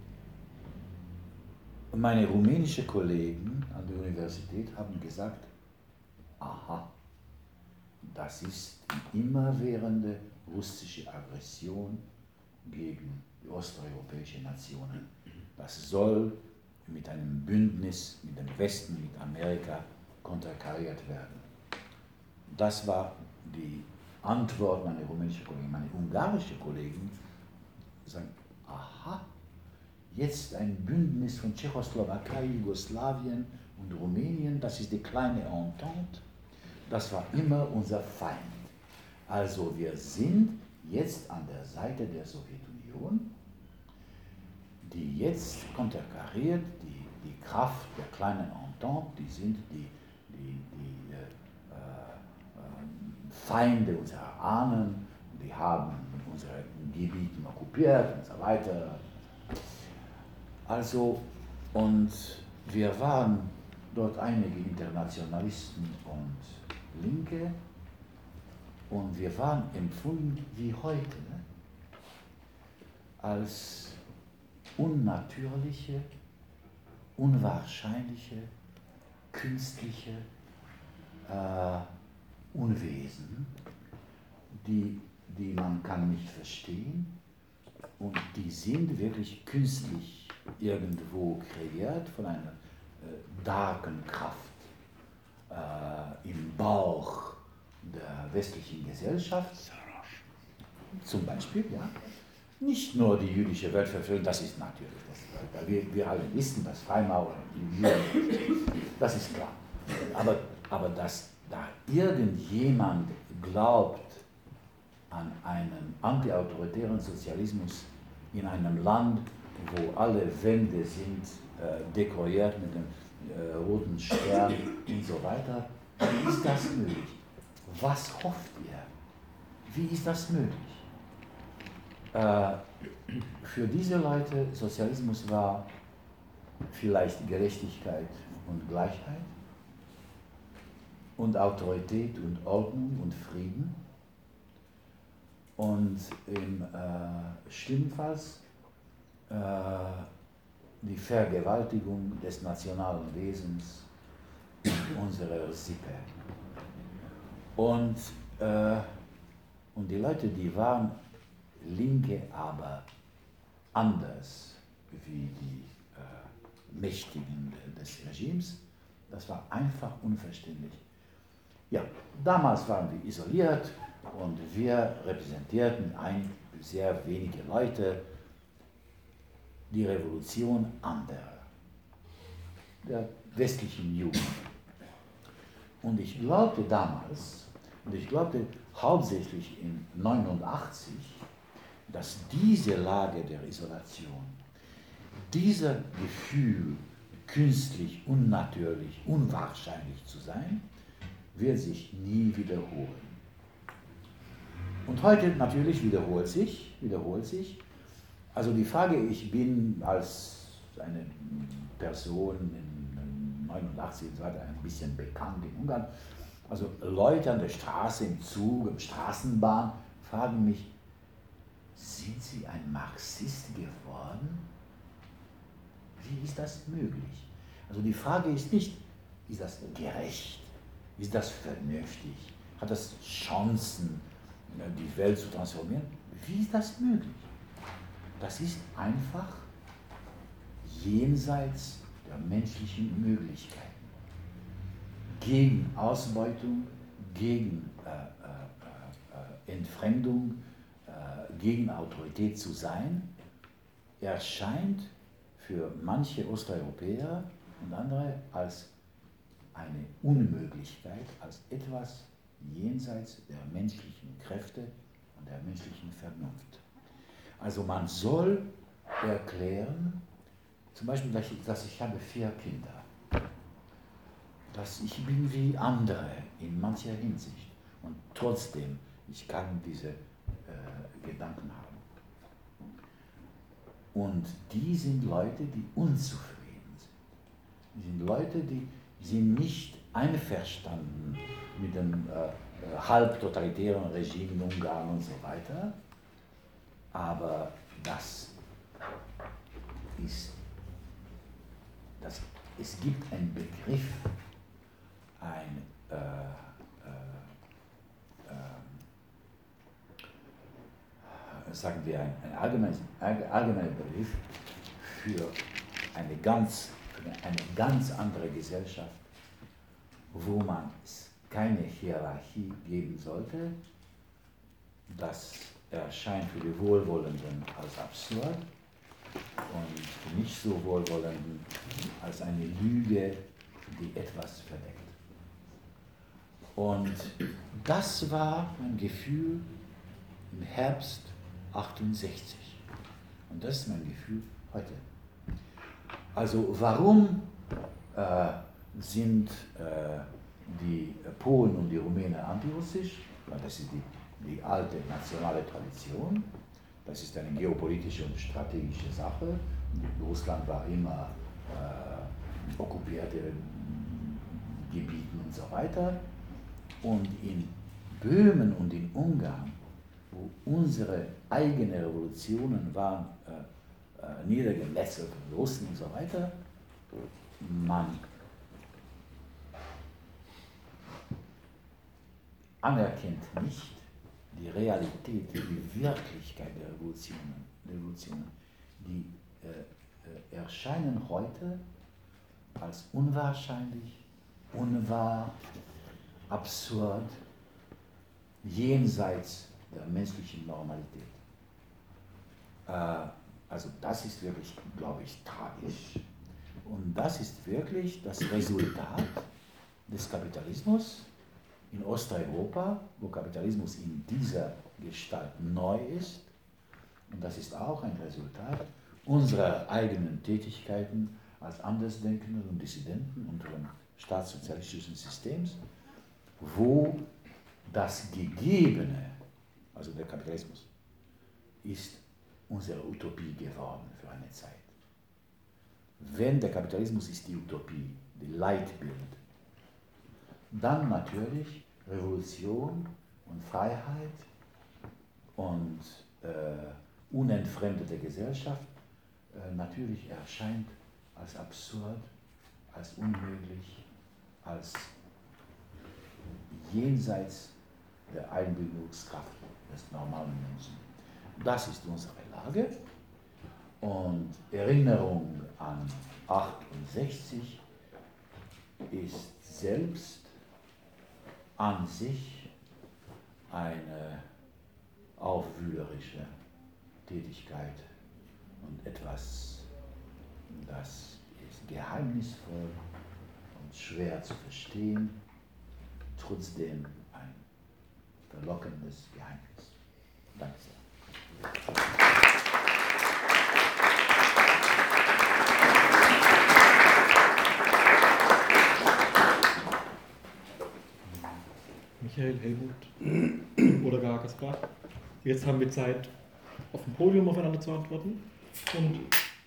Speaker 4: meine rumänischen Kollegen an der Universität haben gesagt, aha, das ist die immerwährende russische Aggression gegen die osteuropäischen Nationen. Das soll mit einem Bündnis mit dem Westen, mit Amerika, konterkariert werden. Das war die Antwort meiner rumänischen Kollegen. Meine ungarischen Kollegen sagen, aha, jetzt ein Bündnis von Tschechoslowakei, Jugoslawien und Rumänien, das ist die kleine Entente. Das war immer unser Feind. Also wir sind jetzt an der Seite der Sowjetunion, die jetzt konterkariert, die, die Kraft der kleinen Entente, die sind die, die, die äh, äh, Feinde unserer Ahnen, die haben unsere Gebiete okkupiert und so weiter. Also, und wir waren dort einige Internationalisten und Linke, und wir waren empfunden wie heute als unnatürliche, unwahrscheinliche, künstliche äh, Unwesen, die, die man kann nicht verstehen, und die sind wirklich künstlich irgendwo kreiert von einer äh, darken Kraft äh, im Bauch der westlichen Gesellschaft, zum Beispiel, ja. Nicht nur die jüdische Weltverschwörung, das ist natürlich, das, wir, wir alle wissen, dass Freimaurer, die Juden, das ist klar. Aber, aber dass da irgendjemand glaubt an einen antiautoritären Sozialismus in einem Land, wo alle Wände sind äh, dekoriert mit dem äh, roten Stern und so weiter, wie ist das möglich? Was hofft ihr? Wie ist das möglich? Äh, für diese Leute, Sozialismus war vielleicht Gerechtigkeit und Gleichheit und Autorität und Ordnung und Frieden und im äh, schlimmstenfalls äh, die Vergewaltigung des nationalen Wesens unserer Sippe. Und, äh, und die Leute, die waren Linke, aber anders wie die äh, Mächtigen des Regimes, das war einfach unverständlich. Ja, damals waren wir isoliert und wir repräsentierten ein, sehr wenige Leute, die Revolution anderer, der westlichen Jugend. Und ich glaubte damals, und ich glaubte hauptsächlich in neunundachtzig, dass diese Lage der Isolation, dieser Gefühl, künstlich, unnatürlich, unwahrscheinlich zu sein, wird sich nie wiederholen. Und heute natürlich wiederholt sich, wiederholt sich. Also die Frage, ich bin als eine Person in neunundachtzig und so weiter ein bisschen bekannt in Ungarn, also Leute an der Straße, im Zug, im Straßenbahn fragen mich, sind Sie ein Marxist geworden? Wie ist das möglich? Also die Frage ist nicht, ist das gerecht? Ist das vernünftig? Hat das Chancen, die Welt zu transformieren? Wie ist das möglich? Das ist einfach jenseits der menschlichen Möglichkeiten. Gegen Ausbeutung, gegen äh, äh, äh, Entfremdung, äh, gegen Autorität zu sein, erscheint für manche Osteuropäer und andere als eine Unmöglichkeit, als etwas jenseits der menschlichen Kräfte und der menschlichen Vernunft. Also man soll erklären, zum Beispiel, dass ich, dass ich habe vier Kinder, dass ich bin wie andere in mancher Hinsicht und trotzdem, ich kann diese äh, Gedanken haben. Und die sind Leute, die unzufrieden sind. Die sind Leute, die sind nicht einverstanden mit dem äh, halbtotalitären Regime in Ungarn und so weiter. Aber das ist, das, es gibt einen Begriff, ein, äh, äh, äh, sagen wir, ein, ein allgemeiner, allgemeiner Begriff für eine ganz, für eine ganz andere Gesellschaft, wo man keine Hierarchie geben sollte. Das erscheint für die Wohlwollenden als absurd und für nicht so Wohlwollenden als eine Lüge, die etwas verdeckt. Und das war mein Gefühl im Herbst achtundsechzig. Und das ist mein Gefühl heute. Also warum äh, sind äh, die Polen und die Rumänen antirussisch? Weil das ist die, die alte nationale Tradition. Das ist eine geopolitische und strategische Sache. Russland war immer äh, okkupierte Gebieten und so weiter. Und in Böhmen und in Ungarn, wo unsere eigenen Revolutionen waren, äh, äh, niedergemetzelt von Russen und so weiter, man anerkennt nicht die Realität, die Wirklichkeit der Revolutionen, Revolutionen die äh, äh, erscheinen heute als unwahrscheinlich, unwahr, absurd, jenseits der menschlichen Normalität. Äh, also das ist wirklich, glaube ich, tragisch. Und das ist wirklich das Resultat des Kapitalismus in Osteuropa, wo Kapitalismus in dieser Gestalt neu ist. Und das ist auch ein Resultat unserer eigenen Tätigkeiten als Andersdenkende und Dissidenten unseres staatssozialistischen Systems, wo das Gegebene, also der Kapitalismus, ist unsere Utopie geworden für eine Zeit. Wenn der Kapitalismus ist die Utopie, die Leitbild, dann natürlich Revolution und Freiheit und äh, unentfremdete Gesellschaft äh, natürlich erscheint als absurd, als unmöglich, als jenseits der Einbildungskraft des normalen Menschen. Das ist unsere Lage und Erinnerung an achtundsechzig ist selbst an sich eine aufwühlerische Tätigkeit und etwas, das ist geheimnisvoll und schwer zu verstehen, trotzdem ein verlockendes Geheimnis. Danke sehr.
Speaker 1: Michael, Helmut oder gar Kaspar. Jetzt haben wir Zeit, auf dem Podium aufeinander zu antworten. Und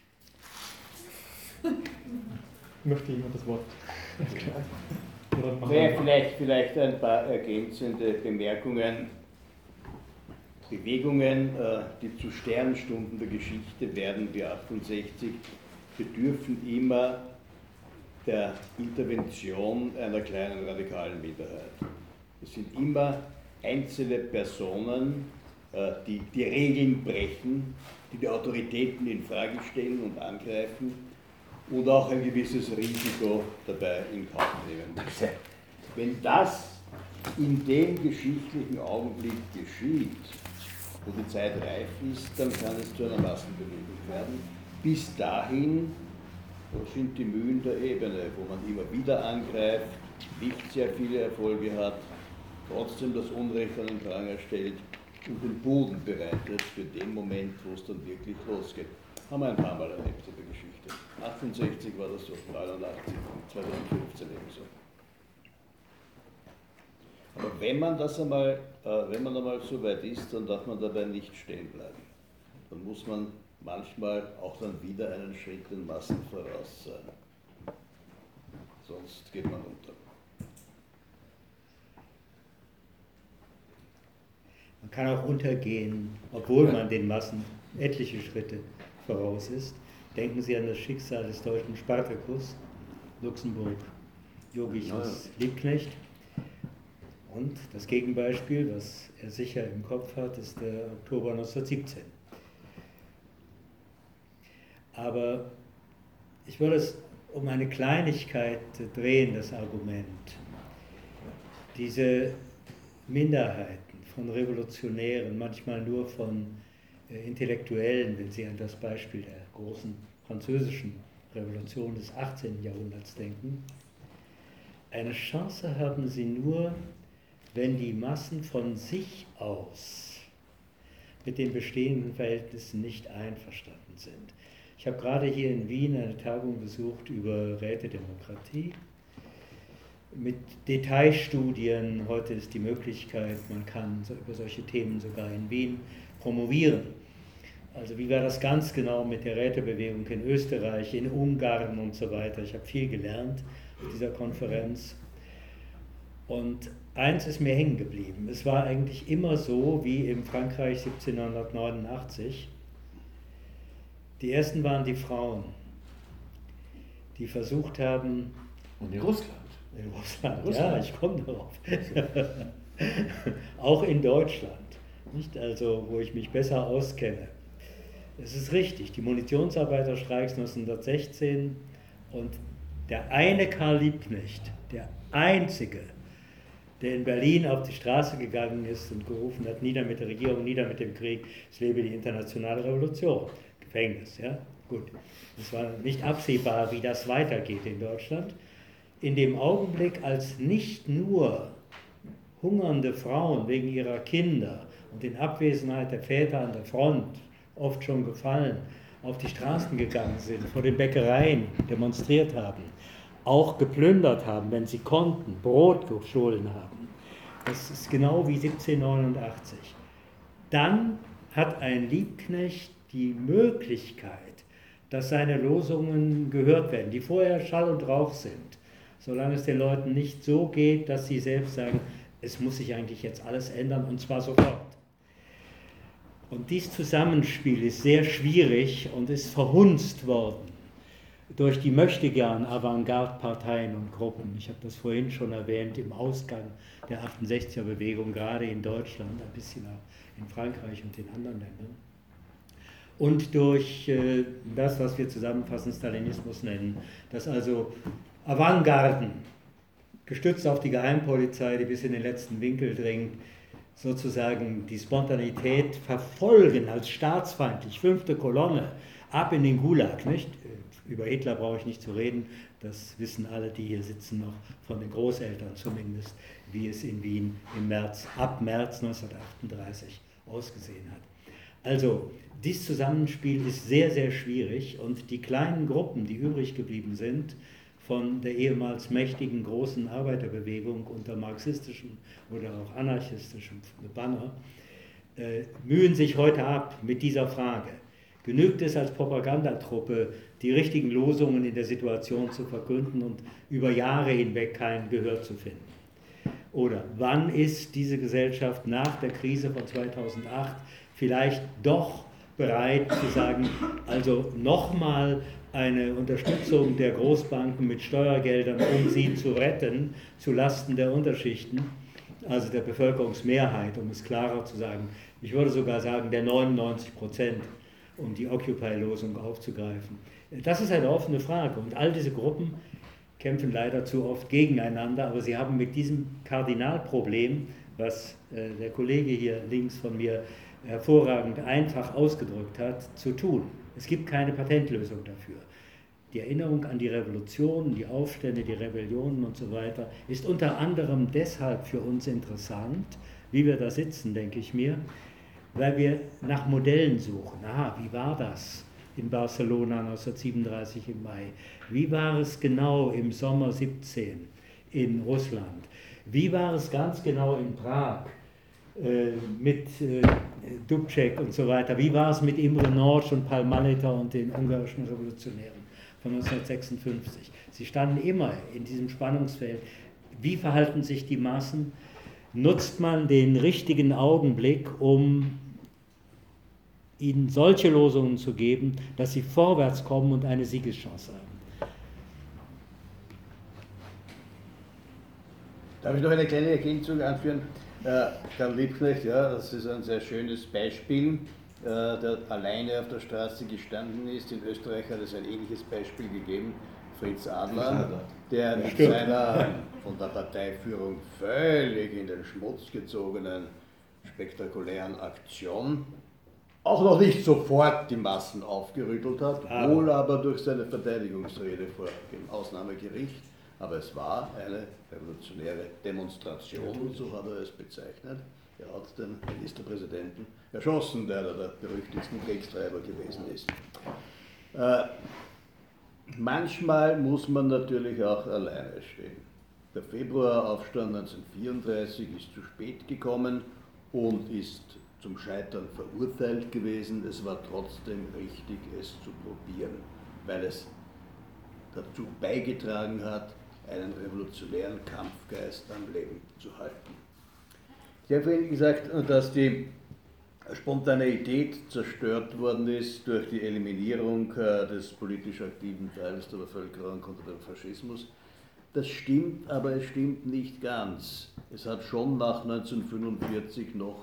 Speaker 1: möchte jemand das Wort ergreifen?
Speaker 2: Ja, vielleicht, vielleicht ein paar ergänzende Bemerkungen. Bewegungen, die zu Sternstunden der Geschichte werden wie achtundsechzig, bedürfen immer der Intervention einer kleinen radikalen Minderheit. Es sind immer einzelne Personen, die die Regeln brechen, die die Autoritäten in Frage stellen und angreifen und auch ein gewisses Risiko dabei in Kauf nehmen. Wenn das in dem geschichtlichen Augenblick geschieht, wo die Zeit reif ist, dann kann es zu einer Massenbewegung werden. Bis dahin sind die Mühen der Ebene, wo man immer wieder angreift, nicht sehr viele Erfolge hat, trotzdem das Unrecht an den Pranger stellt und den Boden bereitet für den Moment, wo es dann wirklich losgeht. Haben wir ein paar Mal erlebt in der Geschichte. achtundsechzig war das so, neunundachtzig, zweitausendfünfzehn ebenso. Aber wenn man das einmal, äh, wenn man einmal so weit ist, dann darf man dabei nicht stehen bleiben. Dann muss man manchmal auch dann wieder einen Schritt den Massen voraus sein. Sonst geht man unter.
Speaker 3: Man kann auch untergehen, obwohl man den Massen etliche Schritte voraus ist. Denken Sie an das Schicksal des deutschen Spartacus, Luxemburg, Jogichus Liebknecht. Und das Gegenbeispiel, was er sicher im Kopf hat, ist der Oktober neunzehnhundertsiebzehn. Aber ich würde es um eine Kleinigkeit drehen, das Argument. Diese Minderheiten von Revolutionären, manchmal nur von äh, Intellektuellen, wenn Sie an das Beispiel der großen französischen Revolution des achtzehnten Jahrhunderts denken, eine Chance haben sie nur, wenn die Massen von sich aus mit den bestehenden Verhältnissen nicht einverstanden sind. Ich habe gerade hier in Wien eine Tagung besucht über Rätedemokratie mit Detailstudien. Heute ist die Möglichkeit, man kann über solche Themen sogar in Wien promovieren. Also wie war das ganz genau mit der Rätebewegung in Österreich, in Ungarn und so weiter. Ich habe viel gelernt auf dieser Konferenz. Und eins ist mir hängen geblieben. Es war eigentlich immer so wie im Frankreich siebzehnhundertneunundachtzig. Die ersten waren die Frauen, die versucht haben...
Speaker 4: Und in Russland?
Speaker 3: In Russland,
Speaker 4: Russland.
Speaker 3: ja, ich komme darauf. Auch in Deutschland, nicht? Also, wo ich mich besser auskenne. Es ist richtig, die Munitionsarbeiterstreiks neunzehnhundertsechzehn und der eine Karl Liebknecht, der einzige, der in Berlin auf die Straße gegangen ist und gerufen hat, nieder mit der Regierung, nieder mit dem Krieg, es lebe die internationale Revolution. Gefängnis, ja, gut. Es war nicht absehbar, wie das weitergeht in Deutschland. In dem Augenblick, als nicht nur hungernde Frauen wegen ihrer Kinder und in Abwesenheit der Väter an der Front, oft schon gefallen, auf die Straßen gegangen sind, vor den Bäckereien demonstriert haben, auch geplündert haben, wenn sie konnten, Brot gestohlen haben. Das ist genau wie siebzehnhundertneunundachtzig. Dann hat ein Liebknecht die Möglichkeit, dass seine Losungen gehört werden, die vorher Schall und Rauch sind, solange es den Leuten nicht so geht, dass sie selbst sagen, es muss sich eigentlich jetzt alles ändern und zwar sofort. Und dieses Zusammenspiel ist sehr schwierig und ist verhunzt worden durch die möchtegern Avantgarde-Parteien und Gruppen. Ich habe das vorhin schon erwähnt, im Ausgang der achtundsechziger-Bewegung, gerade in Deutschland, ein bisschen auch in Frankreich und in anderen Ländern. Und durch äh, das, was wir zusammenfassend Stalinismus nennen, dass also Avantgarden, gestützt auf die Geheimpolizei, die bis in den letzten Winkel dringt, sozusagen die Spontanität verfolgen als staatsfeindlich, fünfte Kolonne, ab in den Gulag, nicht? Über Hitler brauche ich nicht zu reden, das wissen alle, die hier sitzen, noch von den Großeltern zumindest, wie es in Wien im März, ab März neunzehnhundertachtunddreißig ausgesehen hat. Also, dieses Zusammenspiel ist sehr, sehr schwierig und die kleinen Gruppen, die übrig geblieben sind, von der ehemals mächtigen großen Arbeiterbewegung unter marxistischem oder auch anarchistischem Banner, äh, mühen sich heute ab mit dieser Frage. Genügt es als Propagandatruppe, die richtigen Losungen in der Situation zu verkünden und über Jahre hinweg kein Gehör zu finden? Oder wann ist diese Gesellschaft nach der Krise von zweitausendacht vielleicht doch bereit zu sagen, also nochmal eine Unterstützung der Großbanken mit Steuergeldern, um sie zu retten, zu Lasten der Unterschichten, also der Bevölkerungsmehrheit, um es klarer zu sagen. Ich würde sogar sagen, der neunundneunzig Prozent, um die Occupy-Losung aufzugreifen. Das ist eine offene Frage und all diese Gruppen kämpfen leider zu oft gegeneinander, aber sie haben mit diesem Kardinalproblem, was äh, der Kollege hier links von mir hervorragend einfach ausgedrückt hat, zu tun. Es gibt keine Patentlösung dafür. Die Erinnerung an die Revolutionen, die Aufstände, die Rebellionen und so weiter ist unter anderem deshalb für uns interessant, wie wir da sitzen, denke ich mir, weil wir nach Modellen suchen. Aha, wie war das in Barcelona neunzehnhundertsiebenunddreißig im Mai? Wie war es genau im Sommer siebzehn in Russland? Wie war es ganz genau in Prag äh, mit äh, Dubček und so weiter? Wie war es mit Imre Nagy und Paul Maleta und den ungarischen Revolutionären von neunzehnhundertsechsundfünfzig? Sie standen immer in diesem Spannungsfeld. Wie verhalten sich die Massen? Nutzt man den richtigen Augenblick, um ihnen solche Losungen zu geben, dass sie vorwärts kommen und eine Siegeschance haben?
Speaker 2: Darf ich noch eine kleine Ergänzung anführen? Äh, Karl Liebknecht, ja, das ist ein sehr schönes Beispiel, äh, der alleine auf der Straße gestanden ist. In Österreich hat es ein ähnliches Beispiel gegeben, Fritz Adler, der mit seiner von der Parteiführung völlig in den Schmutz gezogenen, spektakulären Aktion auch noch nicht sofort die Massen aufgerüttelt hat, wohl aber durch seine Verteidigungsrede vor dem Ausnahmegericht. Aber es war eine revolutionäre Demonstration, so hat er es bezeichnet. Er hat den Ministerpräsidenten erschossen, der der berüchtigsten Kriegstreiber gewesen ist. Äh, manchmal muss man natürlich auch alleine stehen. Der Februaraufstand neunzehnhundertvierunddreißig ist zu spät gekommen und ist zum Scheitern verurteilt gewesen. Es war trotzdem richtig, es zu probieren, weil es dazu beigetragen hat, einen revolutionären Kampfgeist am Leben zu halten. Ich habe vorhin gesagt, dass die Spontaneität zerstört worden ist durch die Eliminierung des politisch aktiven Teils der Bevölkerung unter dem Faschismus. Das stimmt, aber es stimmt nicht ganz. Es hat schon nach neunzehnhundertfünfundvierzig noch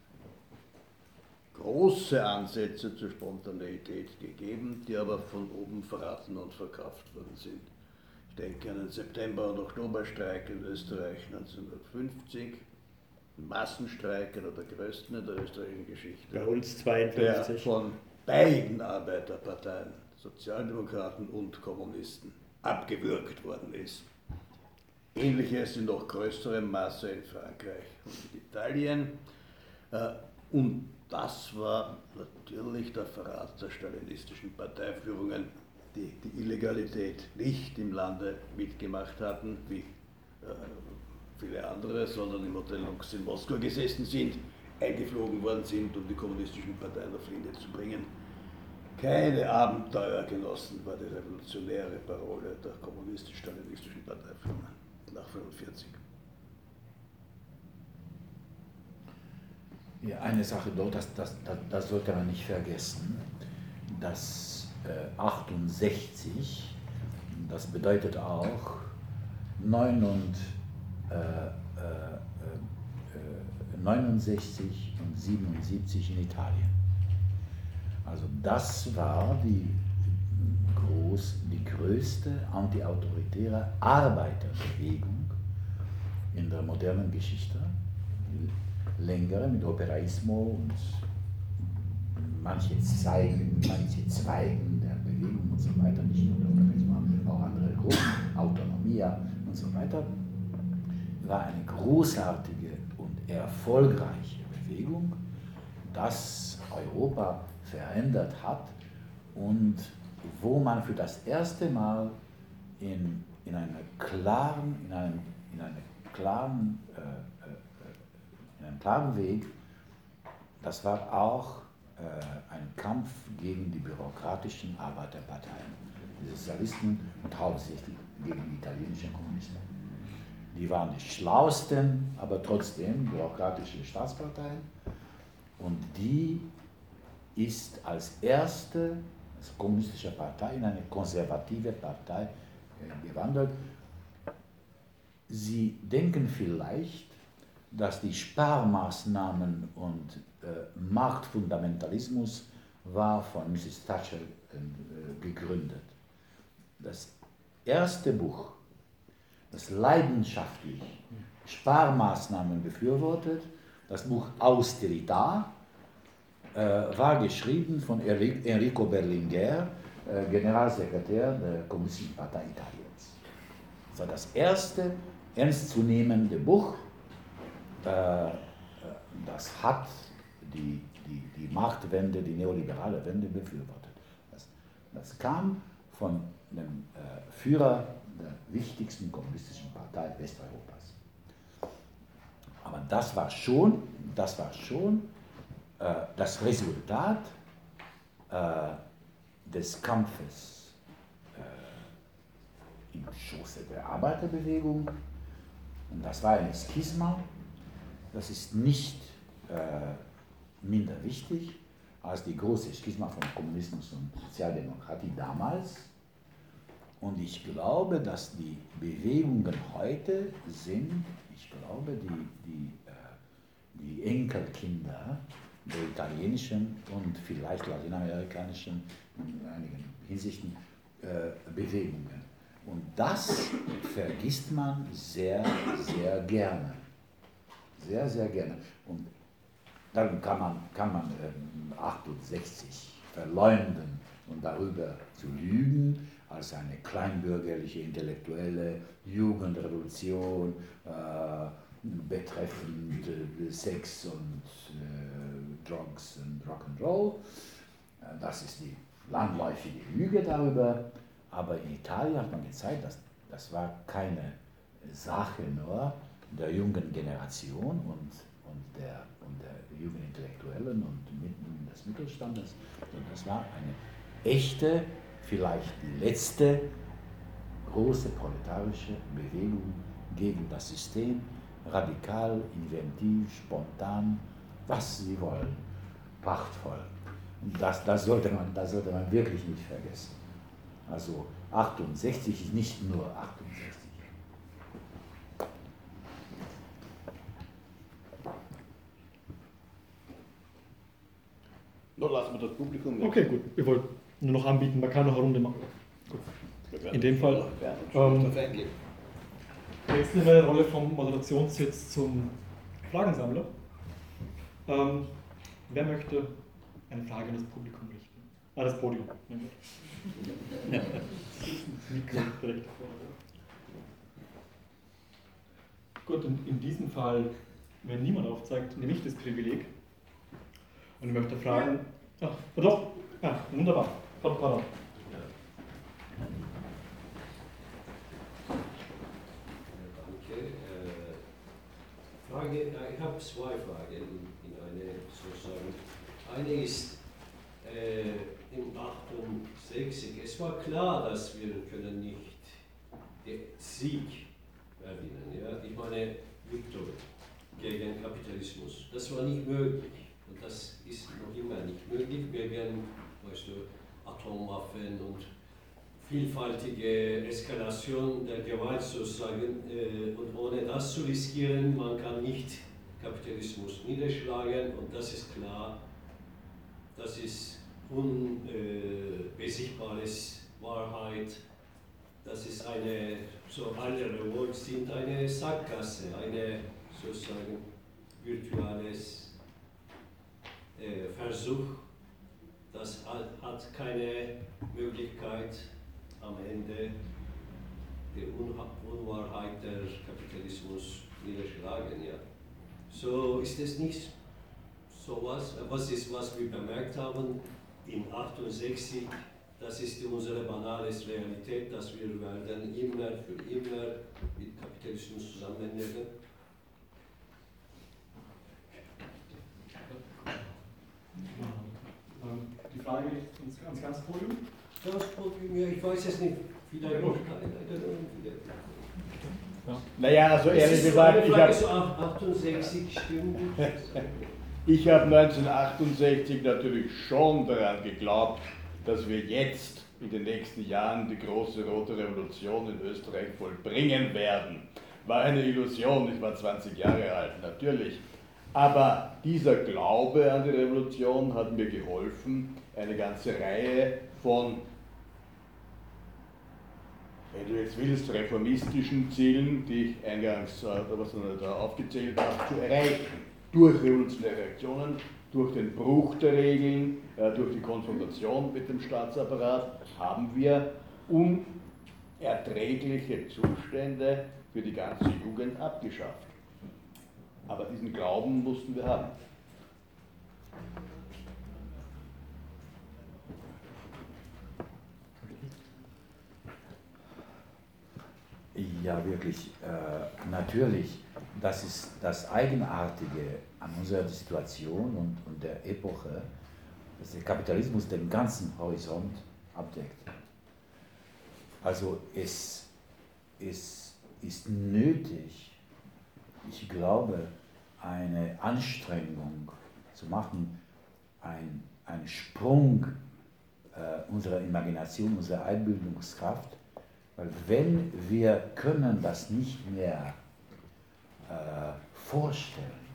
Speaker 2: große Ansätze zur Spontaneität gegeben, die aber von oben verraten und verkauft worden sind. Ich denke an den September- und Oktoberstreik in Österreich neunzehnhundertfünfzig, ein Massenstreik, einer der größten in der österreichischen Geschichte.
Speaker 3: Bei uns zweiundfünfzig.
Speaker 2: Der von beiden Arbeiterparteien, Sozialdemokraten und Kommunisten, abgewürgt worden ist. Ähnliches in noch größerem Maße in Frankreich und in Italien. Und das war natürlich der Verrat der stalinistischen Parteiführungen, die die Illegalität nicht im Lande mitgemacht hatten, wie äh, viele andere, sondern im Hotel Lux in Moskau gesessen sind, eingeflogen worden sind, um die kommunistischen Parteien auf Linie zu bringen. Keine Abenteuer genossen war die revolutionäre Parole der kommunistisch-stalinistischen Parteiführung nach fünfundvierzig.
Speaker 4: Ja, eine Sache dort, das, das, das, das sollte man nicht vergessen, dass äh, achtundsechzig, das bedeutet auch neun und, äh, äh, äh, neunundsechzig und siebenundsiebzig in Italien. Also das war die, groß, die größte antiautoritäre Arbeiterbewegung in der modernen Geschichte. Längere mit Operaismo und manche Zeigen, manche Zweigen der Bewegung und so weiter, nicht nur der Operaismo, auch andere Gruppen, Autonomia und so weiter, war eine großartige und erfolgreiche Bewegung, das Europa verändert hat und wo man für das erste Mal in, in einer klaren, in einem, in einer klaren äh, einen klaren Weg, das war auch äh, ein Kampf gegen die bürokratischen Arbeiterparteien, die Sozialisten und hauptsächlich gegen die italienischen Kommunisten. Die waren die schlauesten, aber trotzdem bürokratische Staatsparteien und die ist als erste als kommunistische Partei in eine konservative Partei äh, gewandelt. Sie denken vielleicht, dass die Sparmaßnahmen und äh, Marktfundamentalismus war von Misses Thatcher äh, gegründet. Das erste Buch, das leidenschaftlich Sparmaßnahmen befürwortet, das Buch Austerità, äh, war geschrieben von Enrico Berlinguer, äh, Generalsekretär der Kommunistischen Partei Italiens. Das war das erste ernstzunehmende Buch. Das hat die, die, die Marktwende, die neoliberale Wende befürwortet. Das, das kam von dem äh, Führer der wichtigsten kommunistischen Partei Westeuropas. Aber das war schon, das war schon äh, das Resultat äh, des Kampfes äh, im Schoße der Arbeiterbewegung. Und das war ein Schisma. Das ist nicht äh, minder wichtig als die große Schisma von Kommunismus und Sozialdemokratie damals. Und ich glaube, dass die Bewegungen heute sind, ich glaube, die, die, äh, die Enkelkinder der italienischen und vielleicht lateinamerikanischen, in einigen Hinsichten, äh, Bewegungen. Und das vergisst man sehr, sehr gerne. Sehr, sehr gerne. Und dann kann man, kann man ähm, achtundsechzig verleumden und darüber zu lügen, als eine kleinbürgerliche, intellektuelle Jugendrevolution äh, betreffend äh, Sex und äh, Drugs und Rock'n'Roll. Äh, das ist die landläufige Lüge darüber. Aber in Italien hat man gezeigt, dass das war keine Sache nur der jungen Generation und, und, der, und der jungen Intellektuellen und mitten des Mittelstandes. Und das war eine echte, vielleicht die letzte große proletarische Bewegung gegen das System, radikal, inventiv, spontan, was sie wollen, prachtvoll. Und das, das, sollte man, das sollte man wirklich nicht vergessen. Also achtundsechzig ist nicht nur achtundsechzig.
Speaker 2: Nur lassen wir das Publikum.
Speaker 1: Okay, gut. Wir wollten nur noch anbieten, man kann noch eine Runde machen. Gut. In dem Fall ähm, wechseln wir die Rolle vom Moderationssitz zum Fragensammler. Ähm, wer möchte eine Frage an das Publikum richten? Ah, das Podium. Mikro direkt vor. Gut, in, in diesem Fall, wenn niemand aufzeigt, nehme ich das Privileg. Und ich möchte fragen, ach, doch, ja, wunderbar, pardon.
Speaker 5: Danke. Äh, Frage, ich habe zwei Fragen in eine sozusagen. Eine ist, äh, im achtundsechzig, es war klar, dass wir können nicht den Sieg erringen. Ja? Ich meine, Victor gegen Kapitalismus, das war nicht möglich. Und das ist noch immer nicht möglich gegen, weißt du, Atomwaffen und vielfältige Eskalation der Gewalt sozusagen. Und ohne das zu riskieren, man kann nicht Kapitalismus niederschlagen. Und das ist klar, das ist unbesiegbares Wahrheit. Das ist eine, so alle Revolt sind eine Sackgasse, eine sozusagen virtuelles Versuch, das hat keine Möglichkeit am Ende die Unwahrheit der Kapitalismus niederschlagen. Ja. So ist es nicht so was, was ist, was wir bemerkt haben in achtundsechzig, das ist unsere banale Realität, dass wir werden immer für immer mit Kapitalismus zusammenleben.
Speaker 1: Die Frage ist ans ganze Podium?
Speaker 5: Das Podium, ja, ich weiß es nicht. Vielleicht noch keine.
Speaker 2: Ja. Naja, also ehrlich gesagt, ich habe
Speaker 5: so achtundsechzig stimmt.
Speaker 2: Ich habe neunzehnhundertachtundsechzig natürlich schon daran geglaubt, dass wir jetzt in den nächsten Jahren die große rote Revolution in Österreich vollbringen werden. War eine Illusion, ich war zwanzig Jahre alt, natürlich. Aber dieser Glaube an die Revolution hat mir geholfen, eine ganze Reihe von, wenn du jetzt willst, reformistischen Zielen, die ich eingangs äh, was da aufgezählt habe, zu erreichen. Durch revolutionäre Aktionen, durch den Bruch der Regeln, äh, durch die Konfrontation mit dem Staatsapparat haben wir unerträgliche Zustände für die ganze Jugend abgeschafft. Aber diesen Glauben mussten wir haben.
Speaker 4: Ja, wirklich. Äh, natürlich, das ist das Eigenartige an unserer Situation und, und der Epoche, dass der Kapitalismus den ganzen Horizont abdeckt. Also es, es ist nötig, ich glaube, eine Anstrengung zu machen, ein, einen Sprung äh, unserer Imagination, unserer Einbildungskraft, weil wenn wir können das nicht mehr äh, vorstellen,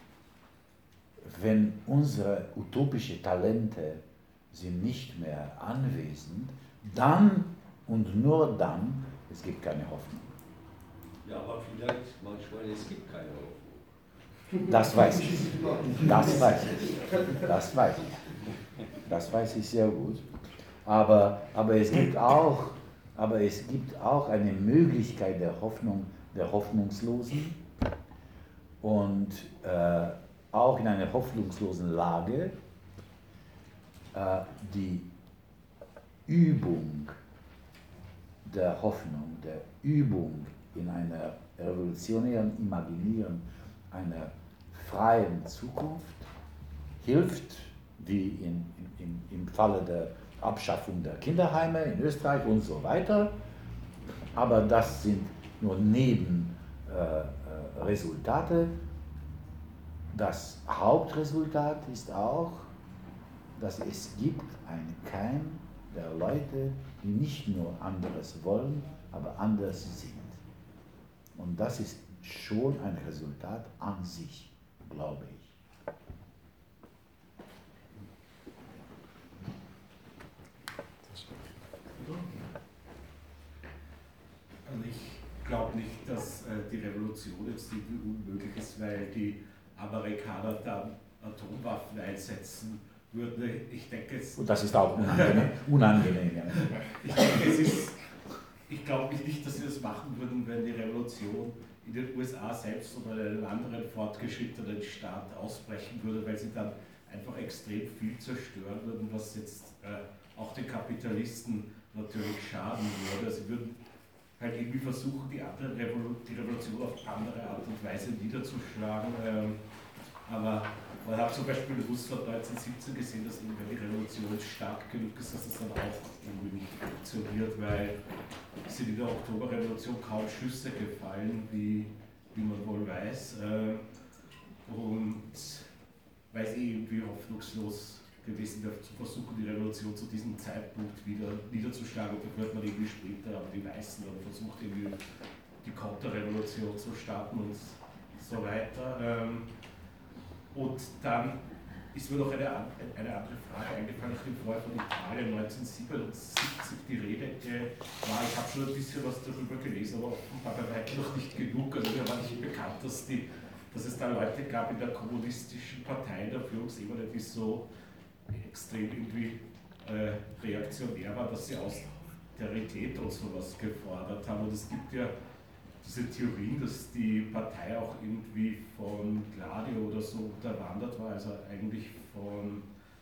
Speaker 4: wenn unsere utopischen Talente sind nicht mehr anwesend, dann und nur dann, es gibt keine Hoffnung.
Speaker 5: Ja, aber vielleicht manchmal, es gibt keine Hoffnung.
Speaker 4: Das weiß ich. Das weiß ich. Das weiß ich. Das weiß ich sehr gut. Aber, aber, es gibt auch, aber es gibt auch eine Möglichkeit der Hoffnung der Hoffnungslosen und äh, auch in einer hoffnungslosen Lage äh, die Übung der Hoffnung, der Übung in einer revolutionären Imaginieren einer freien Zukunft hilft, wie in, in, im Falle der Abschaffung der Kinderheime in Österreich und so weiter, aber das sind nur Nebenresultate. Das Hauptresultat ist auch, dass es gibt einen Keim der Leute, die nicht nur anderes wollen, aber anders sind. Und das ist schon ein Resultat an sich, glaube ich.
Speaker 6: Also ich glaube nicht, dass äh, die Revolution jetzt irgendwie unmöglich ist, weil die Amerikaner dann Atomwaffen einsetzen würden. Ich denke, es
Speaker 4: Und das ist auch unangenehm. unangenehm ja.
Speaker 6: Ich denke, es ist, ich glaube nicht, dass sie das machen würden, wenn die Revolution in den U S A selbst oder in einem anderen fortgeschrittenen Staat ausbrechen würde, weil sie dann einfach extrem viel zerstören würden, was jetzt äh, auch den Kapitalisten natürlich schaden würde. Sie würden halt irgendwie versuchen, die, andere Revolu die Revolution auf andere Art und Weise niederzuschlagen. Ähm, aber man hat zum Beispiel in Russland neunzehnhundertsiebzehn gesehen, dass eben, wenn die Revolution stark genug ist, dass es dann auch irgendwie nicht funktioniert, weil es sind in der Oktoberrevolution kaum Schüsse gefallen, wie, wie man wohl weiß. Äh, und weil es irgendwie hoffnungslos gewesen wäre, zu versuchen, die Revolution zu diesem Zeitpunkt wieder niederzuschlagen. Und dann wird man irgendwie später, aber die Weißen dann versucht, irgendwie die Konterrevolution zu starten und so weiter. Ähm, und dann ist mir noch eine, eine andere Frage eingefallen, nachdem vorher von Italien neunzehnhundertsiebenundsiebzig die Rede war. Ich habe schon ein bisschen was darüber gelesen, aber offenbar bei weitem noch nicht genug. Also mir war nicht bekannt, dass, die, dass es da Leute gab in der kommunistischen Partei, der Führungsebene, die so extrem irgendwie äh, reaktionär war, dass sie Austerität und sowas gefordert haben. Und es gibt ja diese Theorien, dass die Partei auch irgendwie von Gladio oder so unterwandert war, also eigentlich von,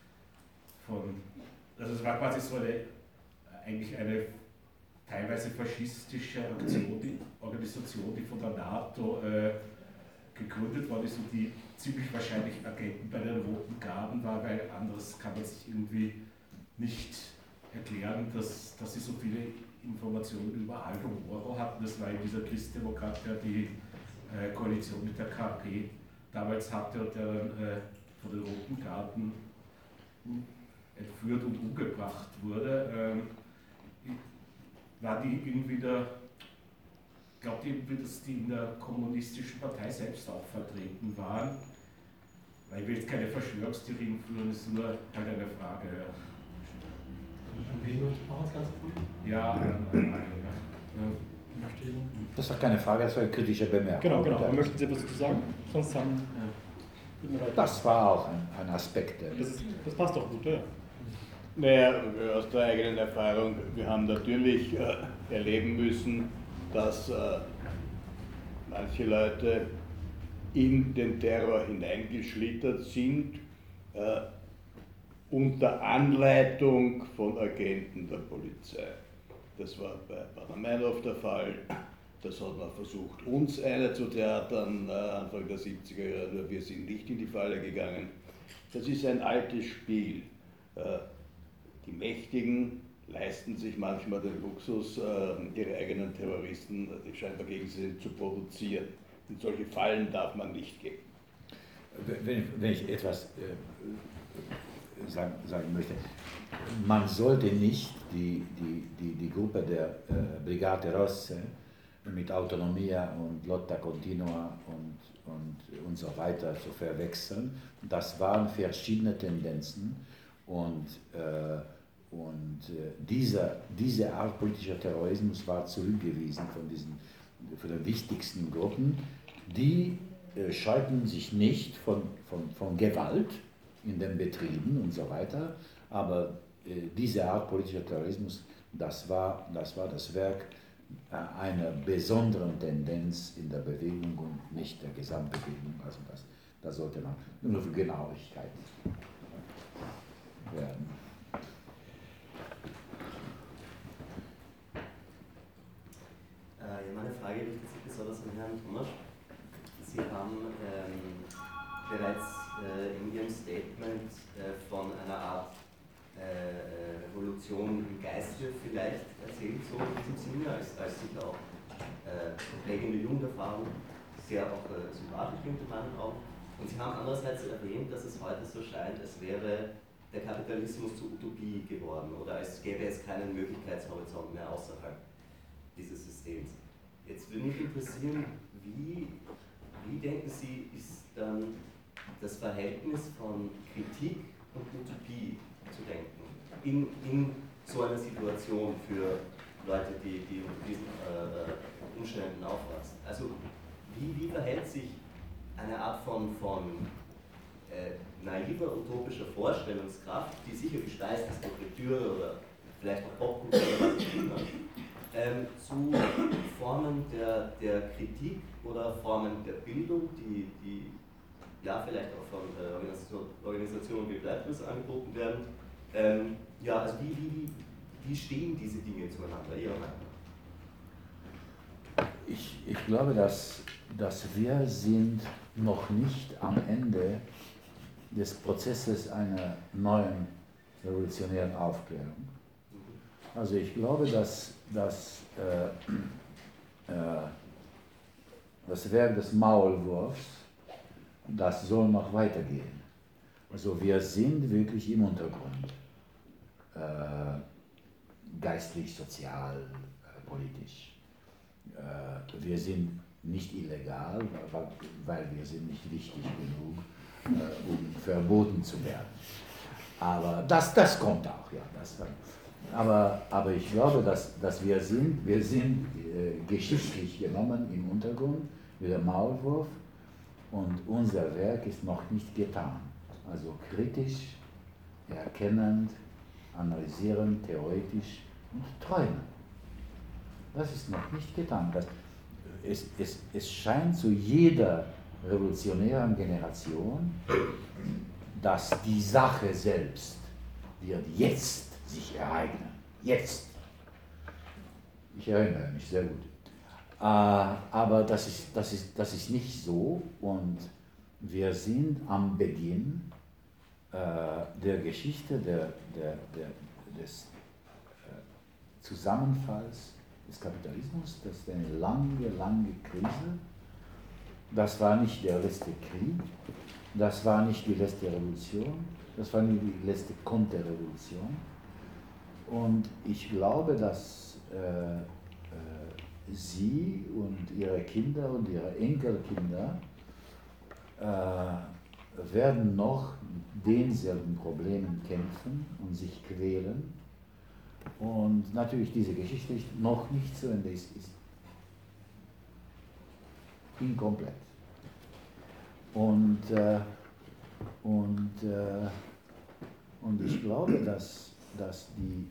Speaker 6: von also es war quasi so eine, eigentlich eine teilweise faschistische Aktion, die Organisation, die von der NATO äh, gegründet worden ist und die ziemlich wahrscheinlich Agenten bei den Roten Garden war, weil anders kann man sich irgendwie nicht erklären, dass, dass sie so viele Informationen über Aldo Moro hatten. Das war eben dieser Christdemokrat, der die äh, Koalition mit der K P damals hatte und der dann äh, von den Roten Garden entführt und umgebracht wurde. Ähm, war die irgendwie der Glaubt ihr, dass die in der kommunistischen Partei selbst auch vertreten waren? Weil ich will jetzt keine Verschwörungstheorien führen, das ist nur halt eine Frage.
Speaker 1: An wen du auch ganz gut?
Speaker 6: Ja, an einen. Ja.
Speaker 4: Das war keine Frage, das war eine kritische Bemerkung.
Speaker 1: Genau, genau. Aber möchten Sie etwas dazu sagen? Sonst sagen
Speaker 6: Ja.
Speaker 4: Das war auch ein, ein Aspekt.
Speaker 1: Das, ist, das passt doch gut, ja.
Speaker 2: Naja, aus der eigenen Erfahrung, wir haben natürlich äh, erleben müssen, dass äh, manche Leute in den Terror hineingeschlittert sind, äh, unter Anleitung von Agenten der Polizei. Das war bei Banameinow der Fall, das hat man versucht, uns eine zu theatern, äh, Anfang der siebziger Jahre, nur wir sind nicht in die Falle gegangen. Das ist ein altes Spiel. Äh, die Mächtigen leisten sich manchmal den Luxus, ihre eigenen Terroristen, die scheinbar gegen sie sind, zu produzieren. In solche Fallen darf man nicht gehen.
Speaker 4: Wenn, wenn ich etwas äh, sagen, sagen möchte, man sollte nicht die, die, die, die Gruppe der äh, Brigate Rosse mit Autonomia und Lotta Continua und, und, und so weiter zu verwechseln. Das waren verschiedene Tendenzen und äh, Und äh, diese, diese Art politischer Terrorismus war zurückgewiesen von diesen von den wichtigsten Gruppen. Die äh, scheuten sich nicht von, von, von Gewalt in den Betrieben und so weiter, aber äh, diese Art politischer Terrorismus, das war das, war das Werk äh, einer besonderen Tendenz in der Bewegung und nicht der Gesamtbewegung. Also das, das sollte man nur für Genauigkeit werden.
Speaker 7: Meine Frage richtet sich besonders an Herrn Tomasch. Sie haben ähm, bereits äh, in Ihrem Statement äh, von einer Art äh, Revolution Revolution im Geiste vielleicht erzählt, so in diesem Sinne, als, als sicher auch äh, prägende Jugenderfahrung, sehr auch äh, sympathisch klingt in meinem Raum. Und Sie haben andererseits erwähnt, dass es heute so scheint, als wäre der Kapitalismus zur Utopie geworden oder als gäbe es keinen Möglichkeitshorizont mehr außerhalb dieses Systems. Jetzt würde mich interessieren, wie, wie denken Sie, ist dann das Verhältnis von Kritik und Utopie zu denken in, in so einer Situation für Leute, die, die unter diesen äh, Umständen aufwachsen? Also wie, wie verhält sich eine Art von, von äh, naiver, utopischer Vorstellungskraft, die sicher gespeist ist durch Lektüre oder vielleicht auch Popkultur oder was auch immer, ähm, zu Formen der, der Kritik oder Formen der Bildung, die, die ja vielleicht auch von äh, Organisation, Organisationen wie Bleibnis angeboten werden. Ähm, ja, also wie, wie, wie stehen diese Dinge zueinander, Ihrer Meinung nach?
Speaker 4: Ich, ich glaube, dass, dass wir sind noch nicht am Ende des Prozesses einer neuen revolutionären Aufklärung. Also ich glaube, dass, dass äh, äh, das Werk des Maulwurfs, das soll noch weitergehen. Also wir sind wirklich im Untergrund, äh, geistlich, sozial, äh, politisch. Äh, wir sind nicht illegal, weil, weil wir sind nicht wichtig genug, äh, um verboten zu werden. Aber das, das kommt auch, ja. Das, aber, aber ich glaube, dass, dass wir sind, wir sind äh, geschichtlich genommen im Untergrund wie der Maulwurf und unser Werk ist noch nicht getan. Also kritisch, erkennend, analysierend, theoretisch und träumen. Das ist noch nicht getan. Das, es, es, es scheint zu jeder revolutionären Generation, dass die Sache selbst wird jetzt sich ereignen. Jetzt. Ich erinnere mich sehr gut. Äh, aber das ist, das, ist, das ist nicht so und wir sind am Beginn äh, der Geschichte der, der, der, des äh, Zusammenfalls des Kapitalismus. Das ist eine lange, lange Krise. Das war nicht der letzte Krieg, das war nicht die letzte Revolution, das war nicht die letzte Konterrevolution. Und ich glaube, dass äh, äh, Sie und Ihre Kinder und Ihre Enkelkinder äh, werden noch mit denselben Problemen kämpfen und sich quälen. Und natürlich diese Geschichte ist noch nicht zu Ende, ist, ist inkomplett. Und, äh, und, äh, und ich glaube, dass, dass die,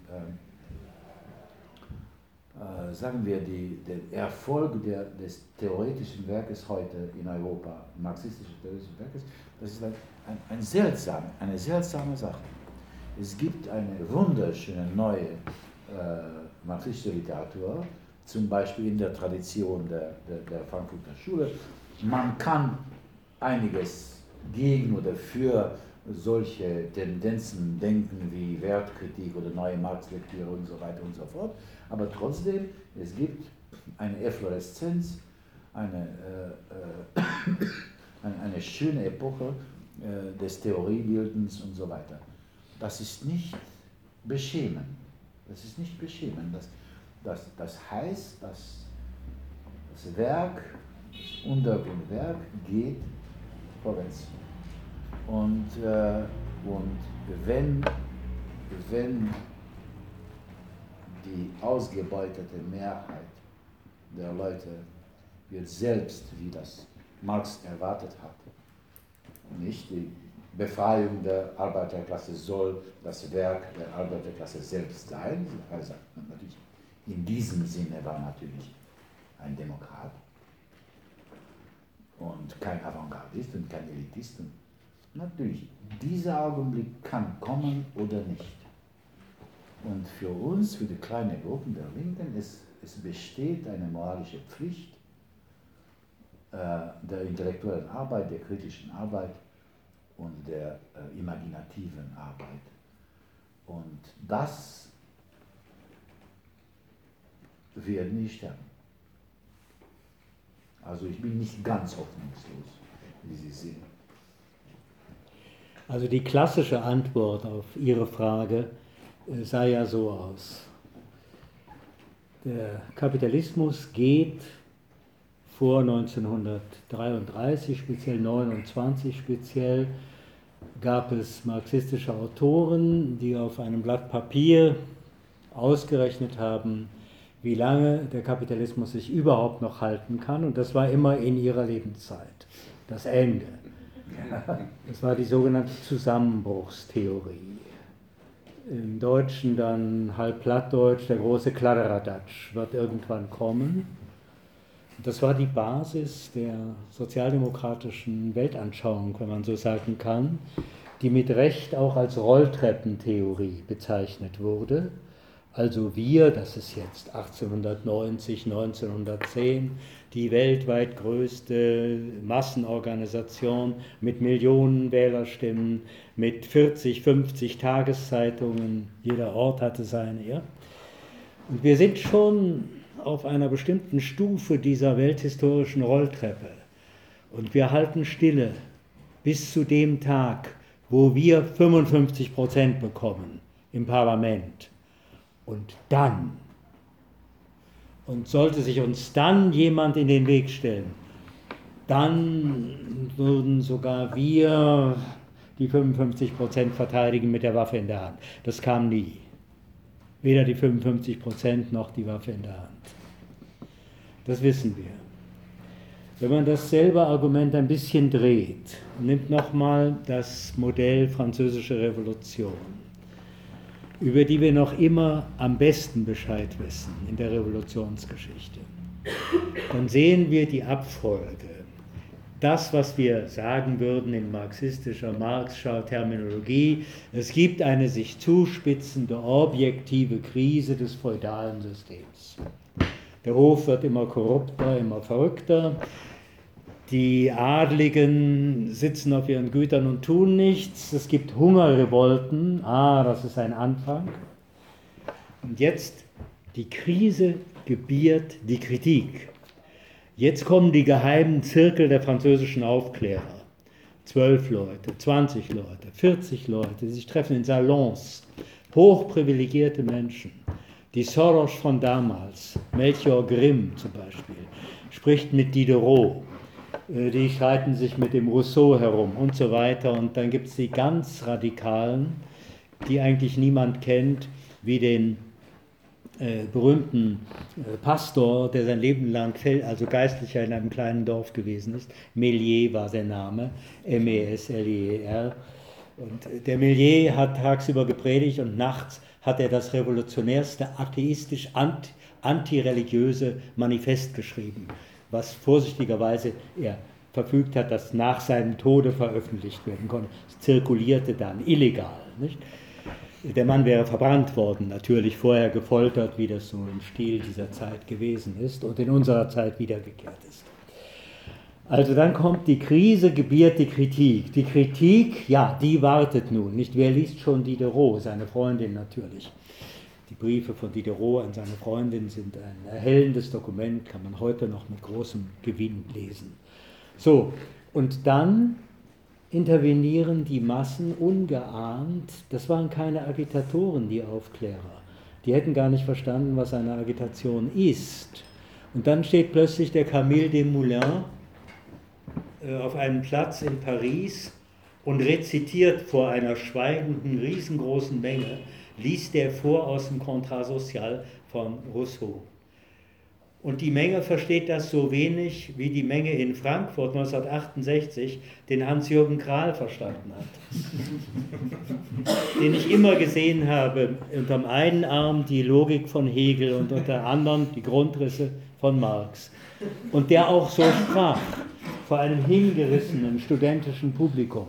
Speaker 4: äh, äh, sagen wir, die, der Erfolg der, des theoretischen Werkes heute in Europa, marxistischen theoretischen Werkes, das ist ein, ein, ein seltsam, eine seltsame Sache. Es gibt eine wunderschöne neue äh, marxistische Literatur, zum Beispiel in der Tradition der, der, der Frankfurter Schule. Man kann einiges gegen oder für solche Tendenzen denken wie Wertkritik oder neue Marx-Lektüre und so weiter und so fort, aber trotzdem, es gibt eine Effloreszenz, eine, äh, äh, eine, eine schöne Epoche äh, des Theoriebildens und so weiter. Das ist nicht beschämend. Das ist nicht beschämend. Das, das, das heißt, dass das Werk, das Untergrundwerk geht vorwärts. Und, äh, und wenn, wenn die ausgebeutete Mehrheit der Leute wird selbst, wie das Marx erwartet hat, nicht die Befreiung der Arbeiterklasse soll das Werk der Arbeiterklasse selbst sein. Also natürlich in diesem Sinne war natürlich ein Demokrat und kein Avantgardist und kein Elitist. Und natürlich, dieser Augenblick kann kommen oder nicht. Und für uns, für die kleine Gruppen der Linken, es, es besteht eine moralische Pflicht äh, der intellektuellen Arbeit, der kritischen Arbeit und der äh, imaginativen Arbeit. Und das werden nicht sterben. Also ich bin nicht ganz hoffnungslos, wie Sie sehen.
Speaker 3: Also die klassische Antwort auf Ihre Frage äh, sah ja so aus. Der Kapitalismus geht vor neunzehnhundertdreiunddreißig, speziell neunundzwanzig speziell, gab es marxistische Autoren, die auf einem Blatt Papier ausgerechnet haben, wie lange der Kapitalismus sich überhaupt noch halten kann. Und das war immer in ihrer Lebenszeit, das Ende. Das war die sogenannte Zusammenbruchstheorie. Im Deutschen dann halb plattdeutsch, der große Kladderadatsch wird irgendwann kommen. Das war die Basis der sozialdemokratischen Weltanschauung, wenn man so sagen kann, die mit Recht auch als Rolltreppentheorie bezeichnet wurde. Also wir, das ist jetzt achtzehnhundertneunzig, neunzehnhundertzehn, die weltweit größte Massenorganisation mit Millionen Wählerstimmen, mit vierzig, fünfzig Tageszeitungen, jeder Ort hatte seine, ja. Und wir sind schon auf einer bestimmten Stufe dieser welthistorischen Rolltreppe. Und wir halten stille bis zu dem Tag, wo wir fünfundfünfzig Prozent bekommen im Parlament. Und dann, und sollte sich uns dann jemand in den Weg stellen, dann würden sogar wir die fünfundfünfzig Prozent verteidigen mit der Waffe in der Hand. Das kam nie. Weder die fünfundfünfzig Prozent noch die Waffe in der Hand. Das wissen wir. Wenn man dasselbe Argument ein bisschen dreht, nimmt nochmal das Modell Französische Revolution, über die wir noch immer am besten Bescheid wissen in der Revolutionsgeschichte, dann sehen wir die Abfolge. Das, was wir sagen würden in marxistischer, marxischer Terminologie, es gibt eine sich zuspitzende, objektive Krise des feudalen Systems. Der Hof wird immer korrupter, immer verrückter. Die Adligen sitzen auf ihren Gütern und tun nichts. Es gibt Hungerrevolten. Ah, das ist ein Anfang. Und jetzt, die Krise gebiert die Kritik. Jetzt kommen die geheimen Zirkel der französischen Aufklärer. Zwölf Leute, zwanzig Leute, vierzig Leute, die sich treffen in Salons. Hochprivilegierte Menschen. Die Soros von damals, Melchior Grimm zum Beispiel, spricht mit Diderot. Die streiten sich mit dem Rousseau herum und so weiter. Und dann gibt es die ganz Radikalen, die eigentlich niemand kennt, wie den äh, berühmten äh, Pastor, der sein Leben lang, also Geistlicher in einem kleinen Dorf gewesen ist. Meslier war sein Name, M E S L I E R. Und der Meslier hat tagsüber gepredigt und nachts hat er das revolutionärste, atheistisch, antireligiöse Manifest geschrieben, was vorsichtigerweise er verfügt hat, dass nach seinem Tode veröffentlicht werden konnte. Es zirkulierte dann illegal. Nicht? Der Mann wäre verbrannt worden, natürlich vorher gefoltert, wie das so im Stil dieser Zeit gewesen ist und in unserer Zeit wiedergekehrt ist. Also dann kommt die Krise, gebiert die Kritik. Die Kritik, ja, die wartet nun. Nicht? Wer liest schon Diderot? Seine Freundin natürlich. Die Briefe von Diderot an seine Freundin sind ein erhellendes Dokument, kann man heute noch mit großem Gewinn lesen. So, und dann intervenieren die Massen ungeahnt. Das waren keine Agitatoren, die Aufklärer. Die hätten gar nicht verstanden, was eine Agitation ist. Und dann steht plötzlich der Camille Desmoulins auf einem Platz in Paris und rezitiert vor einer schweigenden, riesengroßen Menge, liest er vor aus dem Contrat social von Rousseau. Und die Menge versteht das so wenig, wie die Menge in Frankfurt neunzehnhundertachtundsechzig den Hans-Jürgen Krahl verstanden hat. Den ich immer gesehen habe, unter dem einen Arm die Logik von Hegel und unter dem anderen die Grundrisse von Marx. Und der auch so sprach, vor einem hingerissenen studentischen Publikum.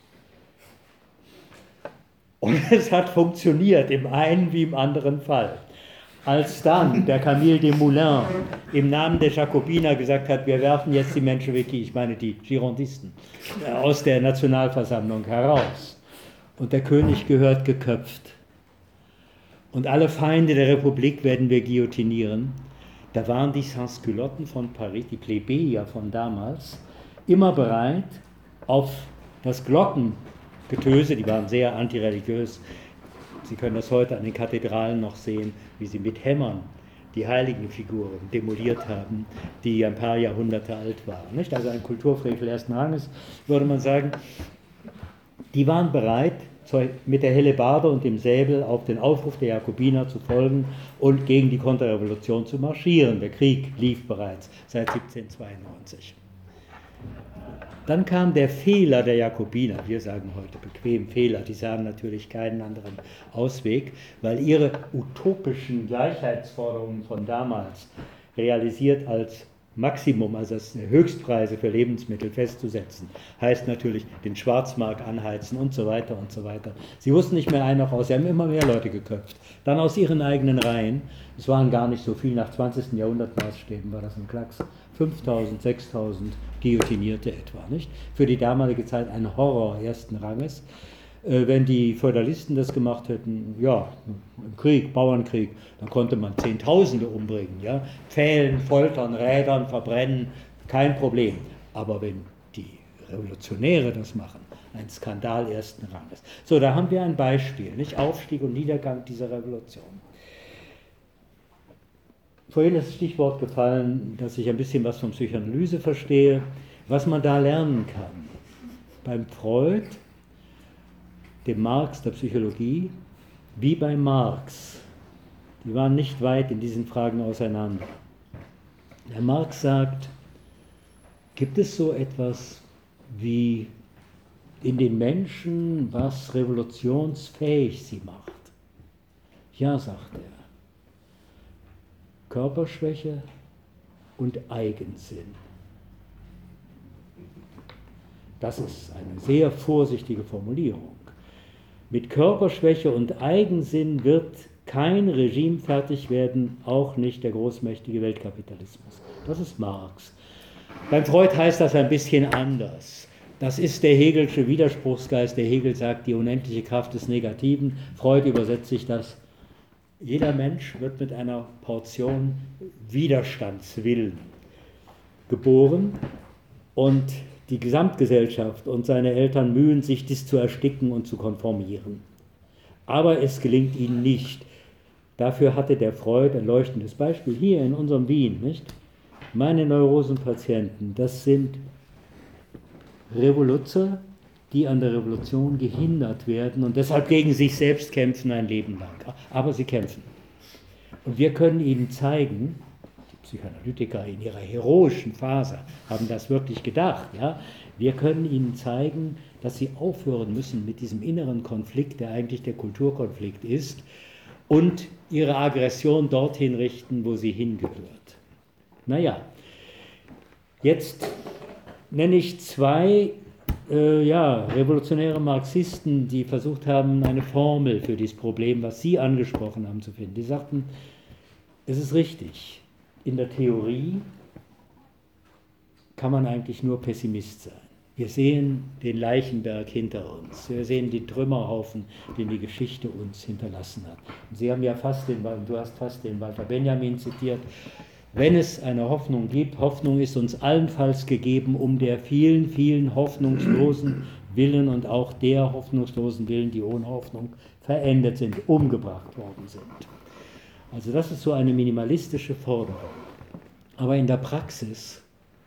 Speaker 3: Und es hat funktioniert, im einen wie im anderen Fall. Als dann der Camille Desmoulins im Namen der Jakobiner gesagt hat, wir werfen jetzt die Menschewiki, ich meine die Girondisten, aus der Nationalversammlung heraus. Und der König gehört geköpft. Und alle Feinde der Republik werden wir guillotinieren. da waren die Sans-Culotten von Paris, die Plebejer von damals, immer bereit, auf das Glockengetöse, die waren sehr antireligiös, Sie können das heute an den Kathedralen noch sehen, wie sie mit Hämmern die Heiligenfiguren demoliert haben, die ein paar Jahrhunderte alt waren. Nicht? Also ein Kulturfrevel ersten Ranges, würde man sagen. Die waren bereit, mit der Hellebarde und dem Säbel auf den Aufruf der Jakobiner zu folgen und gegen die Konterrevolution zu marschieren. Der Krieg lief bereits seit siebzehnhundertzweiundneunzig. Dann kam der Fehler der Jakobiner, wir sagen heute bequem Fehler, die sahen natürlich keinen anderen Ausweg, weil ihre utopischen Gleichheitsforderungen von damals, realisiert als Maximum, also als Höchstpreise für Lebensmittel festzusetzen, heißt natürlich den Schwarzmarkt anheizen und so weiter und so weiter. Sie wussten nicht mehr ein noch aus, sie haben immer mehr Leute geköpft. Dann aus ihren eigenen Reihen, es waren gar nicht so viel, nach zwanzigsten Jahrhundertmaßstäben war das ein Klacks, fünftausend, sechstausend Guillotinierte etwa, nicht? Für die damalige Zeit ein Horror ersten Ranges. Äh, wenn die Feudalisten das gemacht hätten, ja, im Krieg, Bauernkrieg, dann konnte man Zehntausende umbringen, ja, pfählen, foltern, rädern, verbrennen, kein Problem. Aber wenn die Revolutionäre das machen, ein Skandal ersten Ranges. So, da haben wir ein Beispiel, nicht? Aufstieg und Niedergang dieser Revolution. Vorhin ist das Stichwort gefallen, dass ich ein bisschen was von Psychoanalyse verstehe, was man da lernen kann. Beim Freud, dem Marx der Psychologie, wie bei Marx. Die waren nicht weit in diesen Fragen auseinander. Der Marx sagt, gibt es so etwas wie in den Menschen, was revolutionsfähig sie macht? Ja, sagt er. Körperschwäche und Eigensinn. Das ist eine sehr vorsichtige Formulierung. Mit Körperschwäche und Eigensinn wird kein Regime fertig werden, auch nicht der großmächtige Weltkapitalismus. Das ist Marx. Beim Freud heißt das ein bisschen anders. Das ist der Hegelsche Widerspruchsgeist. Der Hegel sagt, die unendliche Kraft des Negativen. Freud übersetzt sich das: Jeder Mensch wird mit einer Portion Widerstandswillen geboren und die Gesamtgesellschaft und seine Eltern mühen sich, dies zu ersticken und zu konformieren. Aber es gelingt ihnen nicht. Dafür hatte der Freud ein leuchtendes Beispiel hier in unserem Wien, nicht? Meine Neurosenpatienten, das sind Revoluzer, die an der Revolution gehindert werden und deshalb gegen sich selbst kämpfen ein Leben lang. Aber sie kämpfen. Und wir können ihnen zeigen, die Psychoanalytiker in ihrer heroischen Phase haben das wirklich gedacht, ja? Wir können ihnen zeigen, dass sie aufhören müssen mit diesem inneren Konflikt, der eigentlich der Kulturkonflikt ist, und ihre Aggression dorthin richten, wo sie hingehört. Naja, jetzt nenne ich zwei Äh, ja, revolutionäre Marxisten, die versucht haben, eine Formel für dieses Problem, was Sie angesprochen haben, zu finden. Die sagten, es ist richtig, in der Theorie kann man eigentlich nur Pessimist sein. Wir sehen den Leichenberg hinter uns, wir sehen die Trümmerhaufen, den die Geschichte uns hinterlassen hat. Und Sie haben ja fast den, du hast fast den Walter Benjamin zitiert. Wenn es eine Hoffnung gibt, Hoffnung ist uns allenfalls gegeben, um der vielen, vielen hoffnungslosen Willen und auch der hoffnungslosen Willen, die ohne Hoffnung verendet sind, umgebracht worden sind. Also das ist so eine minimalistische Forderung. Aber in der Praxis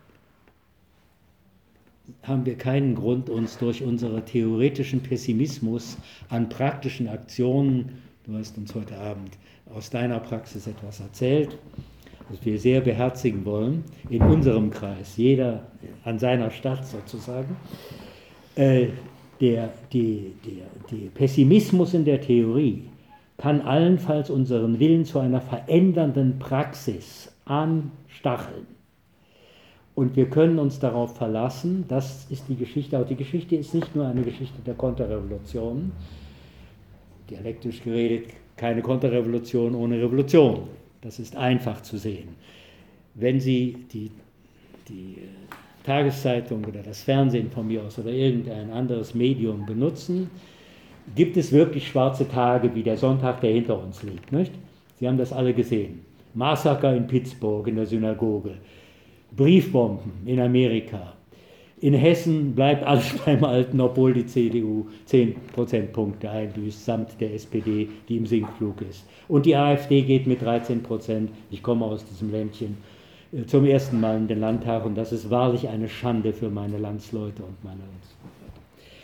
Speaker 3: haben wir keinen Grund, uns durch unseren theoretischen Pessimismus an praktischen Aktionen, du hast uns heute Abend aus deiner Praxis etwas erzählt, das wir sehr beherzigen wollen, in unserem Kreis, jeder an seiner Stadt sozusagen, äh, der, die, der, der Pessimismus in der Theorie kann allenfalls unseren Willen zu einer verändernden Praxis anstacheln. Und wir können uns darauf verlassen, das ist die Geschichte, aber die Geschichte ist nicht nur eine Geschichte der Konterrevolution, dialektisch geredet, keine Konterrevolution ohne Revolution. Das ist einfach zu sehen. Wenn Sie die, die Tageszeitung oder das Fernsehen von mir aus oder irgendein anderes Medium benutzen, gibt es wirklich schwarze Tage wie der Sonntag, der hinter uns liegt. Nicht? Sie haben das alle gesehen. Massaker in Pittsburgh in der Synagoge, Briefbomben in Amerika. In Hessen bleibt alles beim Alten, obwohl die C D U zehn Prozentpunkte einbüßt, samt der S P D, die im Sinkflug ist. Und die AfD geht mit dreizehn Prozent, ich komme aus diesem Ländchen, zum ersten Mal in den Landtag, und das ist wahrlich eine Schande für meine Landsleute und meine Landsleute.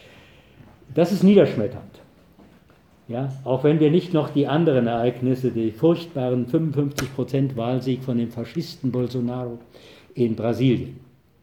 Speaker 3: Das ist niederschmetternd. Ja, auch wenn wir nicht noch die anderen Ereignisse, die furchtbaren fünfundfünfzig Prozent Wahlsieg von dem Faschisten Bolsonaro in Brasilien.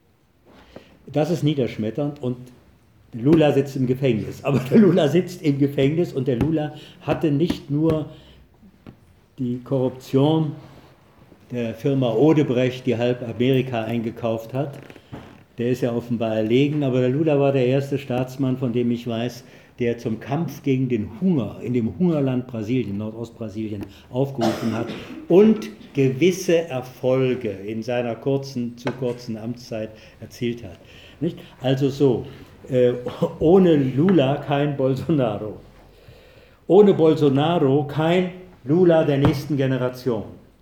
Speaker 3: Das ist niederschmetternd, und der Lula sitzt im Gefängnis. Aber der Lula sitzt im Gefängnis, und der Lula hatte nicht nur die Korruption der Firma Odebrecht, die halb Amerika eingekauft hat. Der ist ja offenbar erlegen, aber der Lula war der erste Staatsmann, von dem ich weiß, der zum Kampf gegen den Hunger in dem Hungerland Brasilien, Nordostbrasilien, aufgerufen hat und gewisse Erfolge in seiner kurzen, zu kurzen Amtszeit erzielt hat. Nicht? Also so, äh, ohne Lula kein Bolsonaro. Ohne Bolsonaro kein Lula der nächsten Generation.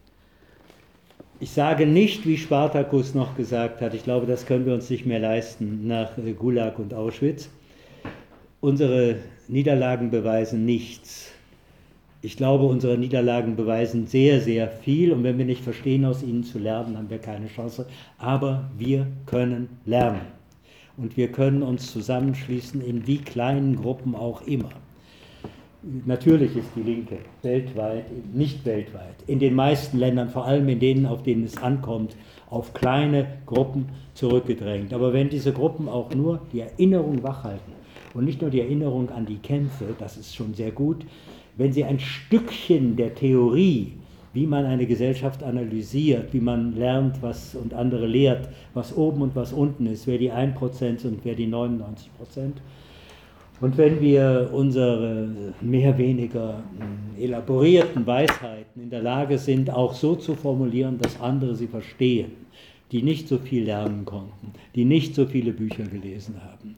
Speaker 3: Ich sage nicht, wie Spartacus noch gesagt hat, ich glaube, das können wir uns nicht mehr leisten nach Gulag und Auschwitz. Unsere Niederlagen beweisen nichts. Ich glaube, unsere Niederlagen beweisen sehr, sehr viel, und wenn wir nicht verstehen, aus ihnen zu lernen, haben wir keine Chance. Aber wir können lernen. Und wir können uns zusammenschließen, in wie kleinen Gruppen auch immer. Natürlich ist die Linke weltweit, nicht weltweit, in den meisten Ländern, vor allem in denen, auf denen es ankommt, auf kleine Gruppen zurückgedrängt. Aber wenn diese Gruppen auch nur die Erinnerung wachhalten, und nicht nur die Erinnerung an die Kämpfe, das ist schon sehr gut, wenn sie ein Stückchen der Theorie, wie man eine Gesellschaft analysiert, wie man lernt was und andere lehrt, was oben und was unten ist, wer die ein Prozent sind und wer die neunundneunzig Prozent. Und wenn wir unsere mehr oder weniger elaborierten Weisheiten in der Lage sind, auch so zu formulieren, dass andere sie verstehen, die nicht so viel lernen konnten, die nicht so viele Bücher gelesen haben.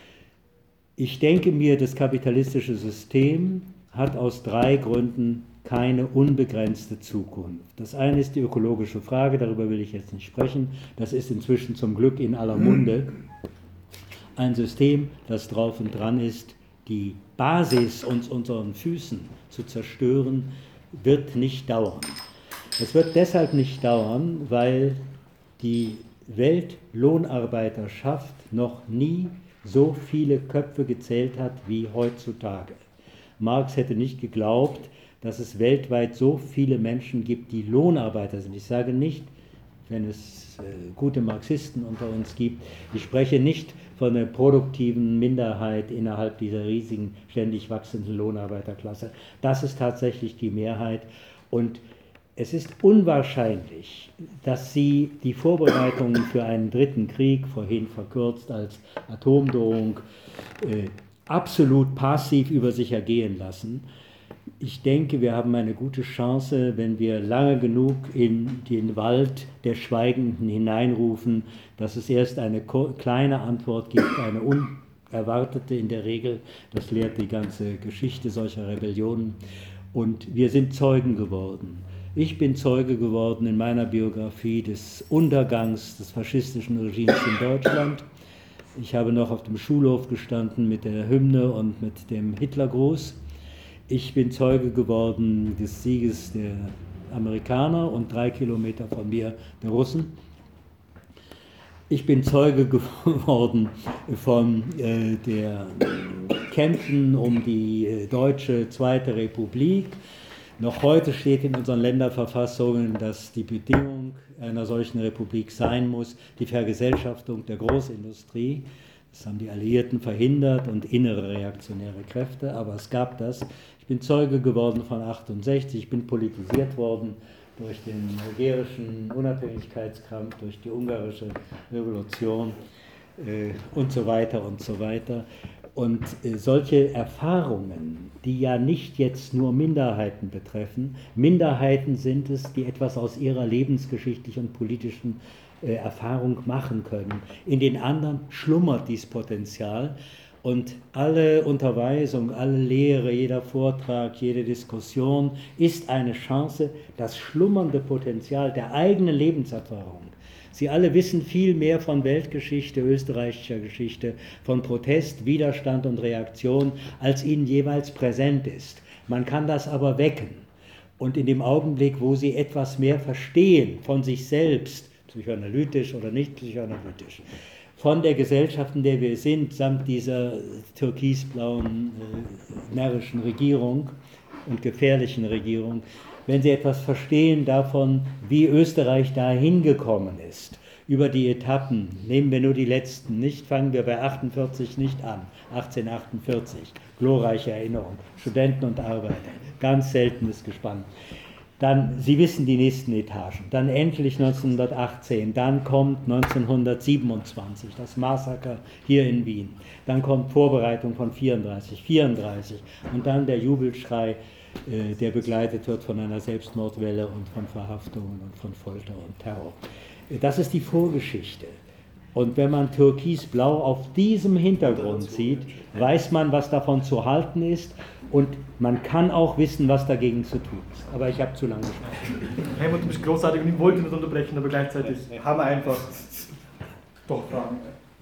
Speaker 3: Ich denke mir, das kapitalistische System hat aus drei Gründen keine unbegrenzte Zukunft. Das eine ist die ökologische Frage, darüber will ich jetzt nicht sprechen. Das ist inzwischen zum Glück in aller Munde. Ein System, das drauf und dran ist, die Basis uns unter unseren Füßen zu zerstören, wird nicht dauern. Es wird deshalb nicht dauern, weil die Weltlohnarbeiterschaft noch nie so viele Köpfe gezählt hat wie heutzutage. Marx hätte nicht geglaubt, dass es weltweit so viele Menschen gibt, die Lohnarbeiter sind. Ich sage nicht, wenn es äh, gute Marxisten unter uns gibt, ich spreche nicht von der produktiven Minderheit innerhalb dieser riesigen, ständig wachsenden Lohnarbeiterklasse. Das ist tatsächlich die Mehrheit, und es ist unwahrscheinlich, dass sie die Vorbereitungen für einen dritten Krieg, vorhin verkürzt als Atomdrohung, äh, absolut passiv über sich ergehen lassen. Ich denke, wir haben eine gute Chance, wenn wir lange genug in den Wald der Schweigenden hineinrufen, dass es erst eine kleine Antwort gibt, eine unerwartete in der Regel. Das lehrt die ganze Geschichte solcher Rebellionen. Und wir sind Zeugen geworden. Ich bin Zeuge geworden in meiner Biografie des Untergangs des faschistischen Regimes in Deutschland. Ich habe noch auf dem Schulhof gestanden mit der Hymne und mit dem Hitlergruß. Ich bin Zeuge geworden des Sieges der Amerikaner und drei Kilometer von mir der Russen. Ich bin Zeuge geworden von äh, der Kämpfen um die äh, deutsche Zweite Republik. Noch heute steht in unseren Länderverfassungen, dass die Bedingung einer solchen Republik sein muss, die Vergesellschaftung der Großindustrie. Das haben die Alliierten verhindert und innere reaktionäre Kräfte, aber es gab das. Ich bin Zeuge geworden von achtundsechzig, ich bin politisiert worden durch den algerischen Unabhängigkeitskampf, durch die ungarische Revolution äh, und so weiter und so weiter. Und äh, solche Erfahrungen, die ja nicht jetzt nur Minderheiten betreffen, Minderheiten sind es, die etwas aus ihrer lebensgeschichtlichen und politischen äh, Erfahrung machen können. In den anderen schlummert dieses Potenzial. Und alle Unterweisung, alle Lehre, jeder Vortrag, jede Diskussion ist eine Chance, das schlummernde Potenzial der eigenen Lebenserfahrung. Sie alle wissen viel mehr von Weltgeschichte, österreichischer Geschichte, von Protest, Widerstand und Reaktion, als ihnen jeweils präsent ist. Man kann das aber wecken. Und in dem Augenblick, wo sie etwas mehr verstehen von sich selbst, psychoanalytisch oder nicht psychoanalytisch, von der Gesellschaft, in der wir sind, samt dieser türkisblauen, äh, närrischen Regierung und gefährlichen Regierung, wenn Sie etwas verstehen davon, wie Österreich da hingekommen ist, über die Etappen, nehmen wir nur die letzten, nicht, fangen wir bei achtundvierzig nicht an, achtzehnhundertachtundvierzig, glorreiche Erinnerung, Studenten und Arbeiter, ganz seltenes Gespann. Dann, Sie wissen die nächsten Etagen, dann endlich neunzehnhundertachtzehn, dann kommt neunzehnhundertsiebenundzwanzig, das Massaker hier in Wien, dann kommt Vorbereitung von vierunddreißig, vierunddreißig und dann der Jubelschrei, äh, der begleitet wird von einer Selbstmordwelle und von Verhaftungen und von Folter und Terror. Das ist die Vorgeschichte. Und wenn man türkisblau auf diesem Hintergrund sieht, weiß man, was davon zu halten ist. Und man kann auch wissen, was dagegen zu tun ist. Aber ich habe zu lange gesprochen.
Speaker 1: Helmut, du bist großartig und ich wollte nicht unterbrechen, aber gleichzeitig haben wir einfach doch Fragen.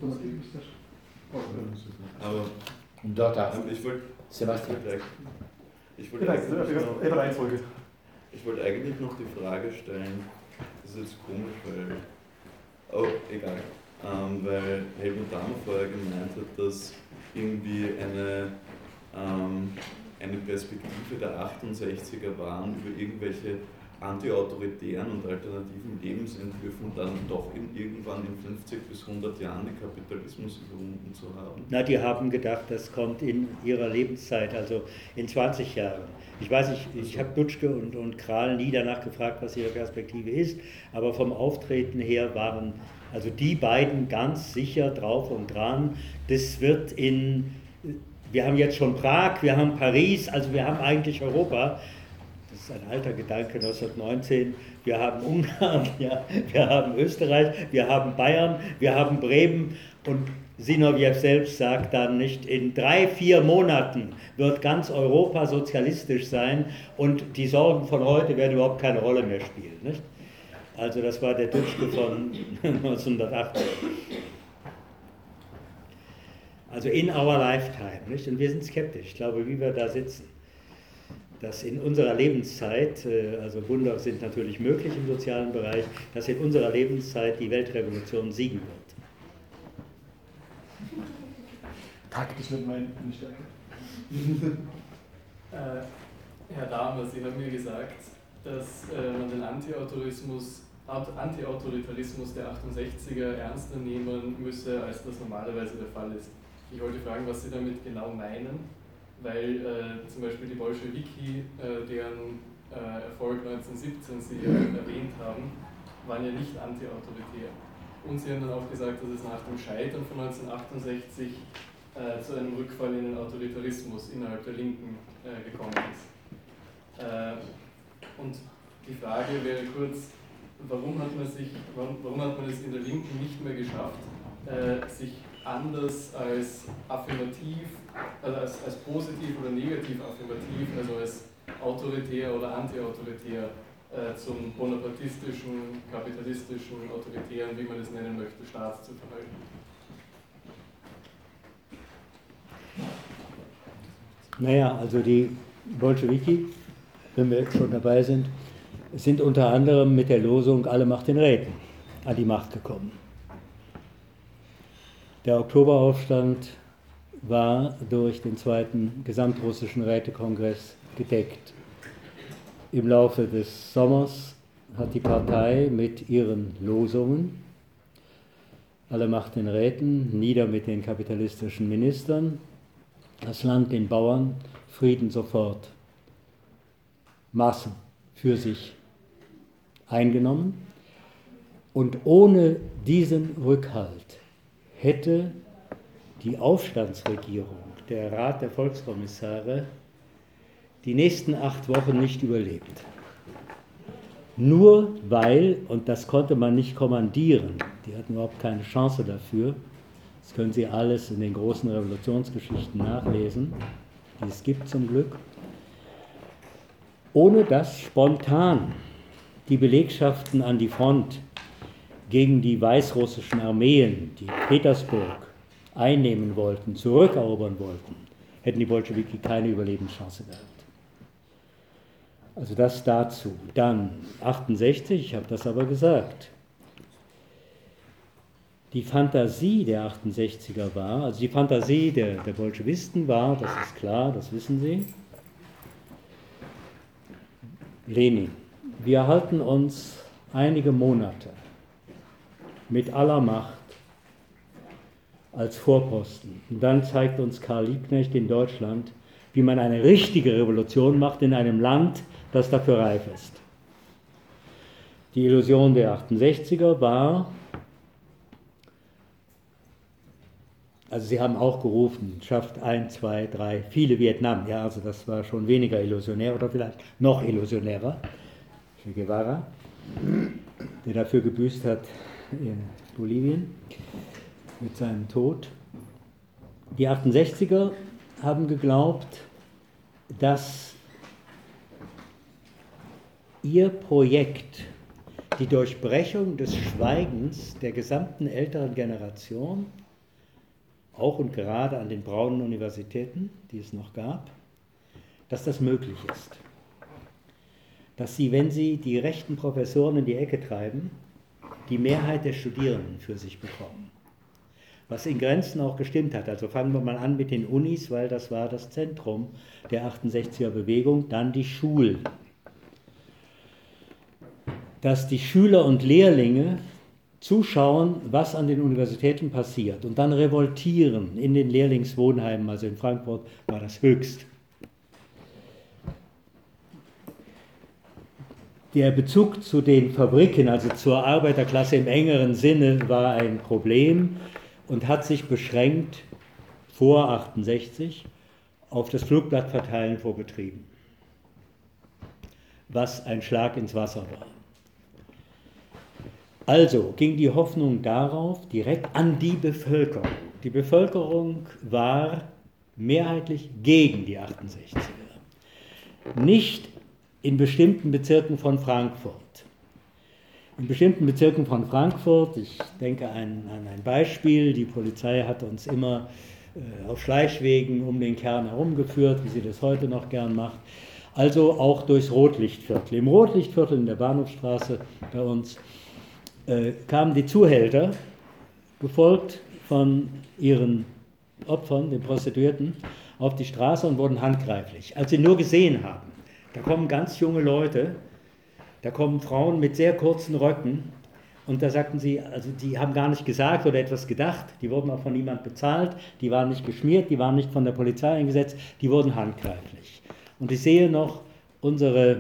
Speaker 8: Aber
Speaker 4: Und dort auch.
Speaker 8: ich wollte
Speaker 4: Sebastian.
Speaker 8: ich wollte eigentlich,
Speaker 1: Reihenfolge.
Speaker 8: ich wollte eigentlich noch die Frage stellen, das ist jetzt komisch, weil, oh, egal, ähm, weil Helmut Dahmer vorher gemeint hat, dass irgendwie eine ähm, eine Perspektive der achtundsechziger waren, über irgendwelche antiautoritären und alternativen Lebensentwürfen dann doch in, irgendwann in fünfzig bis hundert Jahren den Kapitalismus überwunden zu haben?
Speaker 3: Na, die haben gedacht, das kommt in ihrer Lebenszeit, also in zwanzig Jahren. Ich weiß nicht, ich habe Dutschke und, und Krahl nie danach gefragt, was ihre Perspektive ist, aber vom Auftreten her waren also die beiden ganz sicher drauf und dran. Das wird in... Wir haben jetzt schon Prag, wir haben Paris, also wir haben eigentlich Europa. Das ist ein alter Gedanke, neunzehnhundertneunzehn. Wir haben Ungarn, ja, wir haben Österreich, wir haben Bayern, wir haben Bremen. Und Zinoviev selbst sagt dann nicht, in drei, vier Monaten wird ganz Europa sozialistisch sein und die Sorgen von heute werden überhaupt keine Rolle mehr spielen. Nicht? Also das war der Dutschke von neunzehnhundertachtzig. Also in our lifetime, nicht? Und wir sind skeptisch. Ich glaube, wie wir da sitzen, dass in unserer Lebenszeit, also Wunder sind natürlich möglich im sozialen Bereich, dass in unserer Lebenszeit die Weltrevolution siegen wird.
Speaker 1: Taktisch nicht meine Stärke.
Speaker 9: äh, Herr Dahmer, Sie haben mir gesagt, dass äh, man den Anti-Autorismus Anti-Autoritarismus der achtundsechziger ernster nehmen müsse, als das normalerweise der Fall ist. Ich wollte fragen, was Sie damit genau meinen, weil äh, zum Beispiel die Bolschewiki, äh, deren äh, Erfolg neunzehnhundertsiebzehn Sie ja erwähnt haben, waren ja nicht anti-autoritär. Und Sie haben dann auch gesagt, dass es nach dem Scheitern von neunzehnhundertachtundsechzig äh, zu einem Rückfall in den Autoritarismus innerhalb der Linken äh, gekommen ist. Äh, und die Frage wäre kurz, warum hat man sich, warum, warum hat man es in der Linken nicht mehr geschafft, äh, sich anders als affirmativ, also als, als positiv oder negativ affirmativ, also als autoritär oder antiautoritär äh, zum bonapartistischen, kapitalistischen, autoritären, wie man es nennen möchte, Staat zu verhalten?
Speaker 3: Naja, also die Bolschewiki, wenn wir schon dabei sind, sind unter anderem mit der Losung Alle Macht den Räten an die Macht gekommen. Der Oktoberaufstand war durch den zweiten gesamtrussischen Rätekongress gedeckt. Im Laufe des Sommers hat die Partei mit ihren Losungen Alle Macht den Räten, nieder mit den kapitalistischen Ministern, das Land den Bauern, Frieden sofort, Massen für sich eingenommen. Und ohne diesen Rückhalt hätte die Aufstandsregierung, der Rat der Volkskommissare, die nächsten acht Wochen nicht überlebt. Nur weil, und das konnte man nicht kommandieren, die hatten überhaupt keine Chance dafür, Das können Sie alles in den großen Revolutionsgeschichten nachlesen, die es gibt zum Glück. Ohne dass spontan die Belegschaften an die Front gegen die weißrussischen Armeen, die Petersburg einnehmen wollten, zurückerobern wollten, hätten die Bolschewiki keine Überlebenschance gehabt. Also das dazu. Dann achtundsechzig, ich habe das aber gesagt. Die Fantasie der achtundsechziger war, also die Fantasie der, der Bolschewisten war, das ist klar, das wissen Sie, Lenin. Wir halten uns einige Monate mit aller Macht als Vorposten. Und dann zeigt uns Karl Liebknecht in Deutschland, wie man eine richtige Revolution macht in einem Land, das dafür reif ist. Die Illusion der achtundsechziger war, also sie haben auch gerufen, schafft ein, zwei, drei, viele Vietnam, ja, also das war schon weniger illusionär oder vielleicht noch illusionärer, Che Guevara, der dafür gebüßt hat in Bolivien mit seinem Tod. Die achtundsechziger haben geglaubt, dass ihr Projekt, die Durchbrechung des Schweigens der gesamten älteren Generation, auch und gerade an den braunen Universitäten, die es noch gab, dass das möglich ist. Dass sie, wenn sie die rechten Professoren in die Ecke treiben, die Mehrheit der Studierenden für sich bekommen. Was in Grenzen auch gestimmt hat. Also fangen wir mal an mit den Unis, weil das war das Zentrum der achtundsechziger Bewegung, dann die Schulen. Dass die Schüler und Lehrlinge zuschauen, was an den Universitäten passiert und dann revoltieren in den Lehrlingswohnheimen, also in Frankfurt war das höchst. Der Bezug zu den Fabriken, also zur Arbeiterklasse im engeren Sinne, war ein Problem und hat sich beschränkt vor achtundsechzig auf das Flugblattverteilen vor Betrieben, was ein Schlag ins Wasser war. Also ging die Hoffnung darauf, direkt an die Bevölkerung. Die Bevölkerung war mehrheitlich gegen die achtundsechziger. Nicht in bestimmten Bezirken von Frankfurt. In bestimmten Bezirken von Frankfurt, ich denke an, an ein Beispiel, die Polizei hat uns immer äh, auf Schleichwegen um den Kern herumgeführt, wie sie das heute noch gern macht, also auch durchs Rotlichtviertel. Im Rotlichtviertel in der Bahnhofstraße bei uns äh, kamen die Zuhälter, gefolgt von ihren Opfern, den Prostituierten, auf die Straße und wurden handgreiflich. Als sie nur gesehen haben, da kommen ganz junge Leute, da kommen Frauen mit sehr kurzen Röcken und da sagten sie, also die haben gar nicht gesagt oder etwas gedacht, die wurden auch von niemand bezahlt, die waren nicht geschmiert, die waren nicht von der Polizei eingesetzt, die wurden handgreiflich. Und ich sehe noch unsere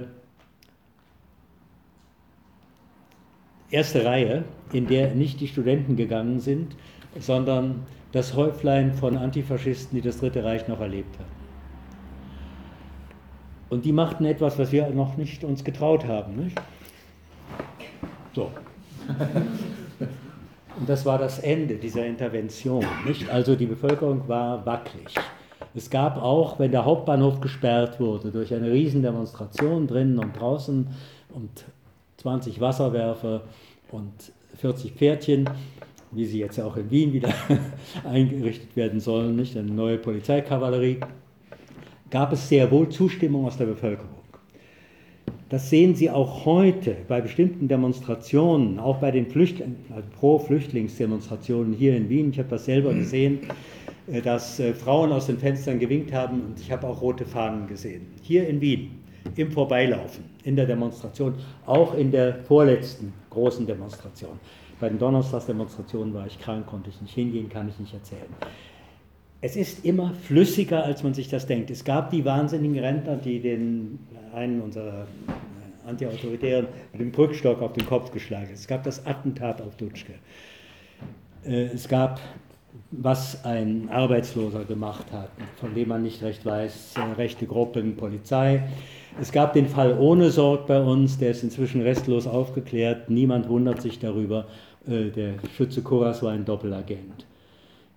Speaker 3: erste Reihe, in der nicht die Studenten gegangen sind, sondern das Häuflein von Antifaschisten, die das Dritte Reich noch erlebt haben. Und die machten etwas, was wir noch nicht uns getraut haben. Nicht? So. Und das war das Ende dieser Intervention. Nicht? Also die Bevölkerung war wackelig. Es gab auch, wenn der Hauptbahnhof gesperrt wurde, durch eine Riesendemonstration drinnen und draußen und zwanzig Wasserwerfer und vierzig Pferdchen, wie sie jetzt auch in Wien wieder eingerichtet werden sollen, nicht? Eine neue Polizeikavallerie, gab es sehr wohl Zustimmung aus der Bevölkerung. Das sehen Sie auch heute bei bestimmten Demonstrationen, auch bei den Flüchtlings-, also Pro-Flüchtlingsdemonstrationen hier in Wien. Ich habe das selber gesehen, dass Frauen aus den Fenstern gewinkt haben und ich habe auch rote Fahnen gesehen. Hier in Wien, im Vorbeilaufen, in der Demonstration, auch in der vorletzten großen Demonstration. Bei den Donnerstagsdemonstrationen war ich krank, konnte ich nicht hingehen, kann ich nicht erzählen. Es ist immer flüssiger, als man sich das denkt. Es gab die wahnsinnigen Rentner, die den einen unserer Antiautoritären mit dem Brückstock auf den Kopf geschlagen haben. Es gab das Attentat auf Dutschke. Es gab, was ein Arbeitsloser gemacht hat, von dem man nicht recht weiß, rechte Gruppen, Polizei. Es gab den Fall Ohnesorg bei uns, der ist inzwischen restlos aufgeklärt. Niemand wundert sich darüber. Der Schütze Kurras war ein Doppelagent.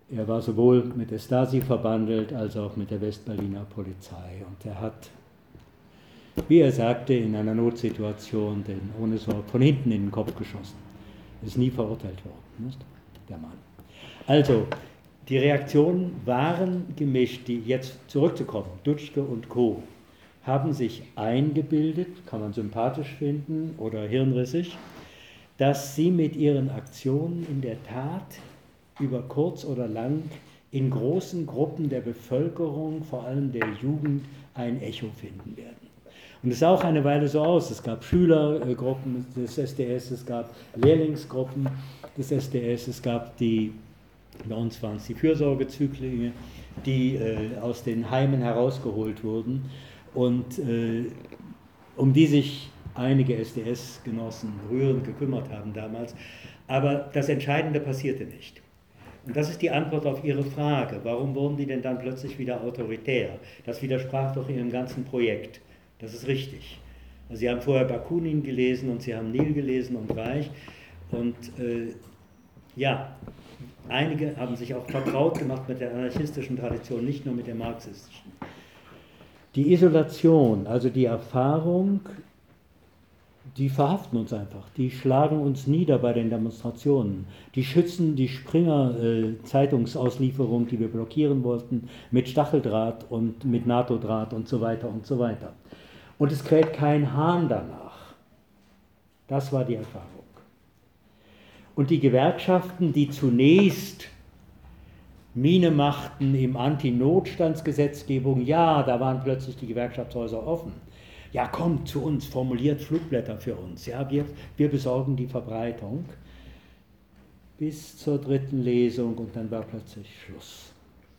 Speaker 3: Er war sowohl mit der Stasi verbandelt als auch mit der Westberliner Polizei. Und er hat, wie er sagte, in einer Notsituation den Ohnesorg von hinten in den Kopf geschossen. Ist nie verurteilt worden, nicht? Der Mann. Also, die Reaktionen waren gemischt, die jetzt zurückzukommen, Dutschke und Co., haben sich eingebildet, kann man sympathisch finden oder hirnrissig, dass sie mit ihren Aktionen in der Tat über kurz oder lang in großen Gruppen der Bevölkerung, vor allem der Jugend, ein Echo finden werden. Und es sah auch eine Weile so aus. Es gab Schülergruppen des S D S, es gab Lehrlingsgruppen des S D S, es gab die, bei uns waren es die Fürsorgezüglinge, die äh, aus den Heimen herausgeholt wurden und äh, um die sich einige S D S-Genossen rührend gekümmert haben damals. Aber das Entscheidende passierte nicht. Und das ist die Antwort auf Ihre Frage. Warum wurden die denn dann plötzlich wieder autoritär? Das widersprach doch Ihrem ganzen Projekt. Das ist richtig. Also Sie haben vorher Bakunin gelesen und Sie haben Nil gelesen und Reich. Und äh, ja, einige haben sich auch vertraut gemacht mit der anarchistischen Tradition, nicht nur mit der marxistischen. Die Isolation, also die Erfahrung, die verhaften uns einfach, die schlagen uns nieder bei den Demonstrationen, die schützen die Springer-Zeitungsauslieferung, die wir blockieren wollten, mit Stacheldraht und mit NATO-Draht und so weiter und so weiter. Und es kräht kein Hahn danach. Das war die Erfahrung. Und die Gewerkschaften, die zunächst Miene machten im Anti-Notstandsgesetzgebung, ja, da waren plötzlich die Gewerkschaftshäuser offen. Ja, kommt zu uns, formuliert Flugblätter für uns. Ja, wir, wir besorgen die Verbreitung bis zur dritten Lesung und dann war plötzlich Schluss.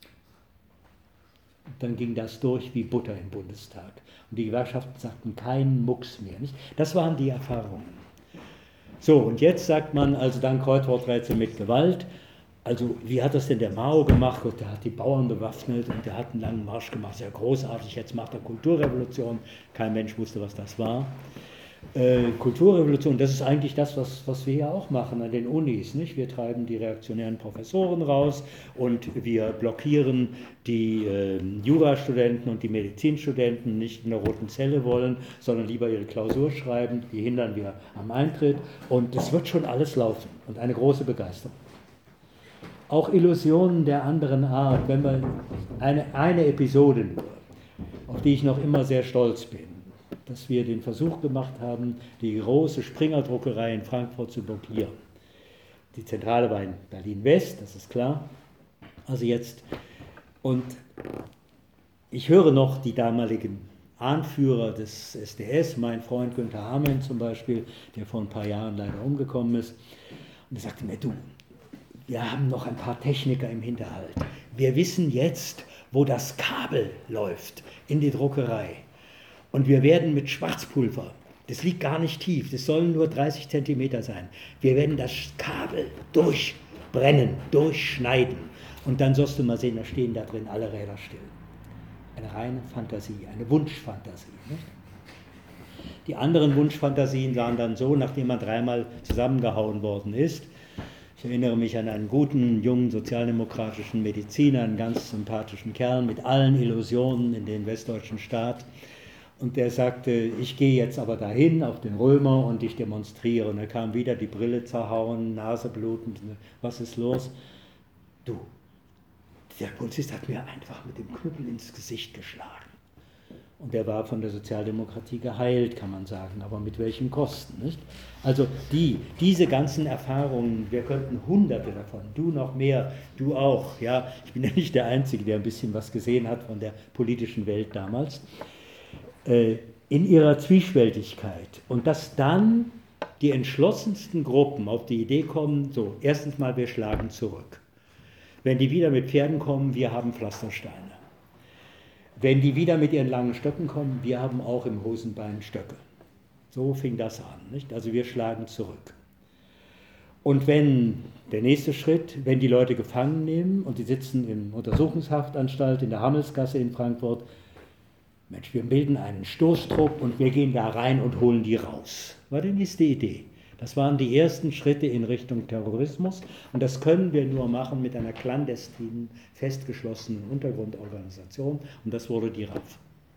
Speaker 3: Und dann ging das durch wie Butter im Bundestag. Und die Gewerkschaften sagten keinen Mucks mehr. Nicht? Das waren die Erfahrungen. So, und jetzt sagt man also dann Kreuzworträtsel mit Gewalt. Also wie hat das denn der Mao gemacht? Und der hat die Bauern bewaffnet und der hat einen langen Marsch gemacht. Sehr großartig, jetzt macht er Kulturrevolution. Kein Mensch wusste, was das war. Äh, Kulturrevolution, das ist eigentlich das, was, was wir ja auch machen an den Unis. Nicht? Wir treiben die reaktionären Professoren raus und wir blockieren die äh, Jurastudenten und die Medizinstudenten, nicht in der roten Zelle wollen, sondern lieber ihre Klausur schreiben. Die hindern wir am Eintritt und es wird schon alles laufen und eine große Begeisterung. Auch Illusionen der anderen Art, wenn man eine, eine Episode nur, auf die ich noch immer sehr stolz bin, dass wir den Versuch gemacht haben, die große Springer-Druckerei in Frankfurt zu blockieren. Die Zentrale war in Berlin-West, das ist klar. Also jetzt, und ich höre noch die damaligen Anführer des S D S, mein Freund Günther Hamann zum Beispiel, der vor ein paar Jahren leider umgekommen ist, und er sagte mir, du, wir haben noch ein paar Techniker im Hinterhalt. Wir wissen jetzt, wo das Kabel läuft in die Druckerei. Und wir werden mit Schwarzpulver, das liegt gar nicht tief, das sollen nur dreißig Zentimeter sein, wir werden das Kabel durchbrennen, durchschneiden. Und dann sollst du mal sehen, da stehen da drin alle Räder still. Eine reine Fantasie, eine Wunschfantasie. Nicht? Die anderen Wunschfantasien waren dann so, nachdem man dreimal zusammengehauen worden ist. Ich erinnere mich an einen guten, jungen, sozialdemokratischen Mediziner, einen ganz sympathischen Kerl mit allen Illusionen in den westdeutschen Staat. Und der sagte, ich gehe jetzt aber dahin auf den Römer und ich demonstriere. Und er kam wieder, die Brille zerhauen, Nase blutend. Was ist los? Du, der Polizist hat mir einfach mit dem Knüppel ins Gesicht geschlagen. Und der war von der Sozialdemokratie geheilt, kann man sagen, aber mit welchen Kosten, nicht? Also die, diese ganzen Erfahrungen, wir könnten hunderte davon, du noch mehr, du auch, ja, ich bin ja nicht der Einzige, der ein bisschen was gesehen hat von der politischen Welt damals, äh, in ihrer Zwiespältigkeit. Und dass dann die entschlossensten Gruppen auf die Idee kommen, so, erstens mal, wir schlagen zurück. Wenn die wieder mit Pferden kommen, wir haben Pflastersteine. Wenn die wieder mit ihren langen Stöcken kommen, wir haben auch im Hosenbein Stöcke. So fing das an, nicht? Also wir schlagen zurück. Und wenn, der nächste Schritt, wenn die Leute gefangen nehmen und die sitzen in Untersuchungshaftanstalt in der Hammelsgasse in Frankfurt, Mensch, wir bilden einen Stoßtrupp und wir gehen da rein und holen die raus. War die nächste Idee. Das waren die ersten Schritte in Richtung Terrorismus und das können wir nur machen mit einer clandestinen, festgeschlossenen Untergrundorganisation und das wurde die R A F.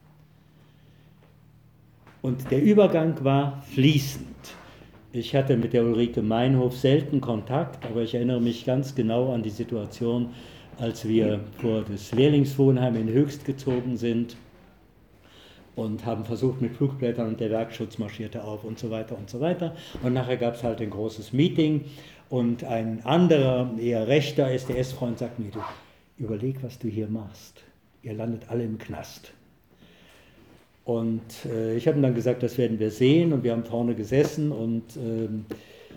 Speaker 3: Und der Übergang war fließend. Ich hatte mit der Ulrike Meinhof selten Kontakt, aber ich erinnere mich ganz genau an die Situation, als wir vor das Lehrlingswohnheim in Höchst gezogen sind und haben versucht mit Flugblättern und der Werkschutz marschierte auf und so weiter und so weiter. Und nachher gab es halt ein großes Meeting und ein anderer, eher rechter S D S-Freund sagt mir, du, überleg, was du hier machst. Ihr landet alle im Knast. Und äh, ich habe ihm dann gesagt, das werden wir sehen und wir haben vorne gesessen und ähm,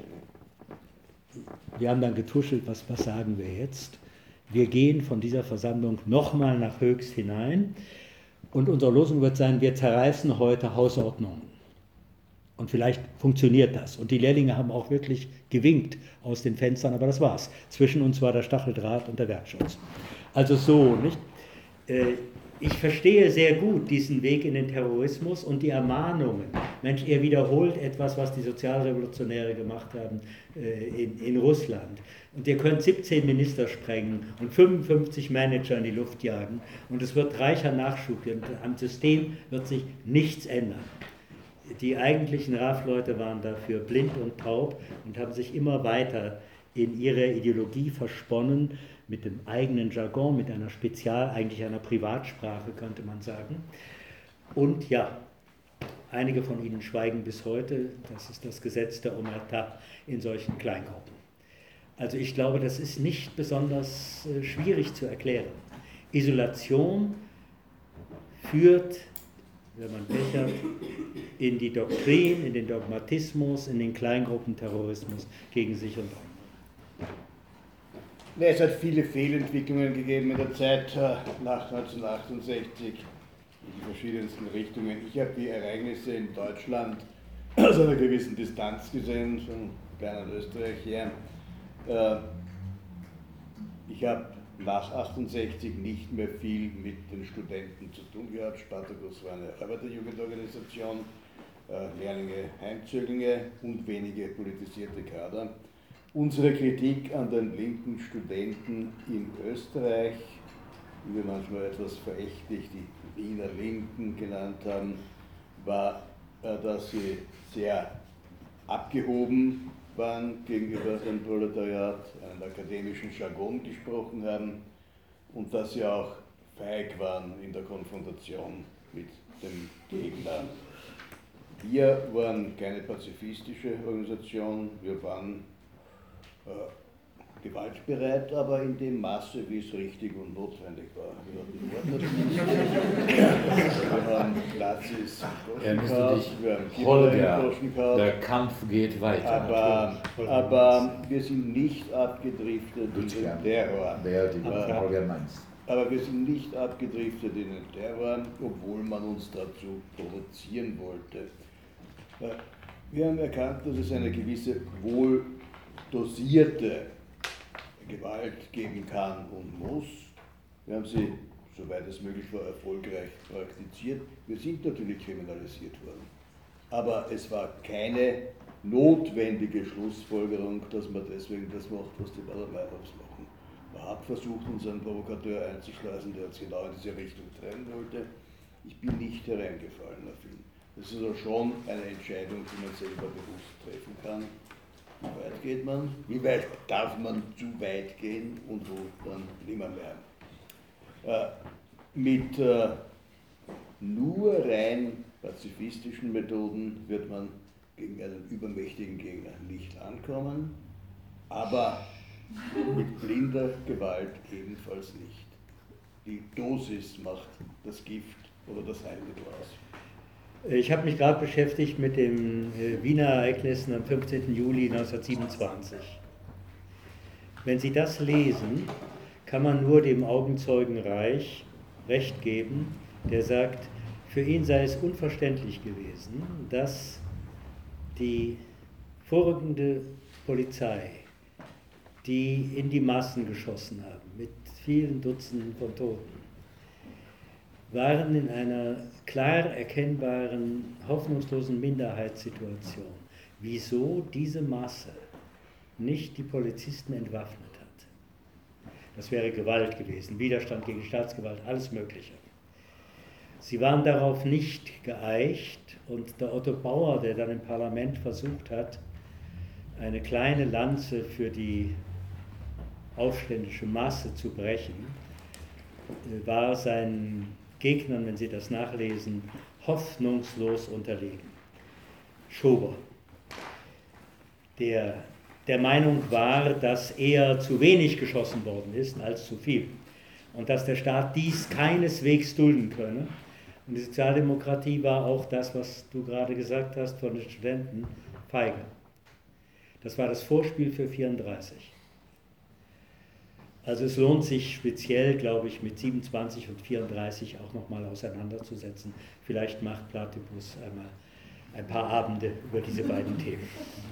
Speaker 3: wir haben dann getuschelt, was, was sagen wir jetzt? Wir gehen von dieser Versammlung nochmal nach Höchst hinein und unsere Losung wird sein, wir zerreißen heute Hausordnungen. Und vielleicht funktioniert das. Und die Lehrlinge haben auch wirklich gewinkt aus den Fenstern, aber das war's. Zwischen uns war der Stacheldraht und der Werkschutz. Also so, nicht? Äh, Ich verstehe sehr gut diesen Weg in den Terrorismus und die Ermahnungen. Mensch, ihr wiederholt etwas, was die Sozialrevolutionäre gemacht haben äh, in, in Russland. Und ihr könnt siebzehn Minister sprengen und fünfundfünfzig Manager in die Luft jagen und es wird reicher Nachschub und am System wird sich nichts ändern. Die eigentlichen R A F-Leute waren dafür blind und taub und haben sich immer weiter in ihre Ideologie versponnen, mit dem eigenen Jargon, mit einer Spezial, eigentlich einer Privatsprache, könnte man sagen. Und ja, einige von ihnen schweigen bis heute, das ist das Gesetz der Omerta in solchen Kleingruppen. Also ich glaube, das ist nicht besonders äh, schwierig zu erklären. Isolation führt, wenn man Pech hat, in die Doktrin, in den Dogmatismus, in den Kleingruppenterrorismus gegen sich und andere.
Speaker 2: Es hat viele Fehlentwicklungen gegeben in der Zeit nach neunzehnhundertachtundsechzig in die verschiedensten Richtungen. Ich habe die Ereignisse in Deutschland aus einer gewissen Distanz gesehen, von kleinen Österreich her. Ich habe nach achtundsechzig nicht mehr viel mit den Studenten zu tun gehabt. Spartacus war eine Arbeiterjugendorganisation, Lehrlinge, Heimzöglinge und wenige politisierte Kader. Unsere Kritik an den linken Studenten in Österreich, die wir manchmal etwas verächtlich die Wiener Linken genannt haben, war, dass sie sehr abgehoben waren gegenüber dem Proletariat, einen akademischen Jargon gesprochen haben und dass sie auch feig waren in der Konfrontation mit dem Gegner. Wir waren keine pazifistische Organisation, wir waren Äh, gewaltbereit, aber in dem Maße, wie es richtig und notwendig war. Wir haben Nazis
Speaker 4: gehabt, wir haben Holger, der Kampf geht weiter.
Speaker 2: Aber, aber wir sind nicht abgedriftet in den Terror.
Speaker 4: Wer die Holger meinst.
Speaker 2: Aber wir sind nicht abgedriftet in den Terror, obwohl man uns dazu provozieren wollte. Wir haben erkannt, dass es eine gewisse wohl dosierte Gewalt geben kann und muss. Wir haben sie, soweit es möglich war, erfolgreich praktiziert. Wir sind natürlich kriminalisiert worden. Aber es war keine notwendige Schlussfolgerung, dass man deswegen das macht, was die Baader-Meinhofs machen. Man hat versucht, unseren Provokateur einzuschleusen, der uns genau in diese Richtung treiben wollte. Ich bin nicht hereingefallen auf ihn. Das ist also schon eine Entscheidung, die man selber bewusst treffen kann. Wie weit geht man? Wie weit darf man zu weit gehen und wo dann nimmer mehr? Äh, mit äh, nur rein pazifistischen Methoden wird man gegen einen übermächtigen Gegner nicht ankommen, aber mit blinder Gewalt ebenfalls nicht. Die Dosis macht das Gift oder das Heilmittel aus.
Speaker 3: Ich habe mich gerade beschäftigt mit den Wiener Ereignissen am fünfzehnten Juli neunzehnhundertsiebenundzwanzig. Wenn Sie das lesen, kann man nur dem Augenzeugen Reich recht geben, der sagt, für ihn sei es unverständlich gewesen, dass die vorrückende Polizei, die in die Massen geschossen haben, mit vielen Dutzenden von Toten, waren in einer klar erkennbaren, hoffnungslosen Minderheitssituation. wieso diese Masse nicht die Polizisten entwaffnet hat. Das wäre Gewalt gewesen, Widerstand gegen Staatsgewalt, alles Mögliche. Sie waren darauf nicht geeicht und der Otto Bauer, der dann im Parlament versucht hat, eine kleine Lanze für die aufständische Masse zu brechen, war seinen Gegnern, wenn Sie das nachlesen, hoffnungslos unterlegen. Schober, der der Meinung war, dass eher zu wenig geschossen worden ist als zu viel und dass der Staat dies keineswegs dulden könne. Und die Sozialdemokratie war auch das, was du gerade gesagt hast von den Studenten, feige. Das war das Vorspiel für vierunddreißig. Also es lohnt sich speziell, glaube ich, mit siebenundzwanzig und vierunddreißig auch nochmal auseinanderzusetzen. Vielleicht macht Platypus einmal ein paar Abende über diese beiden Themen.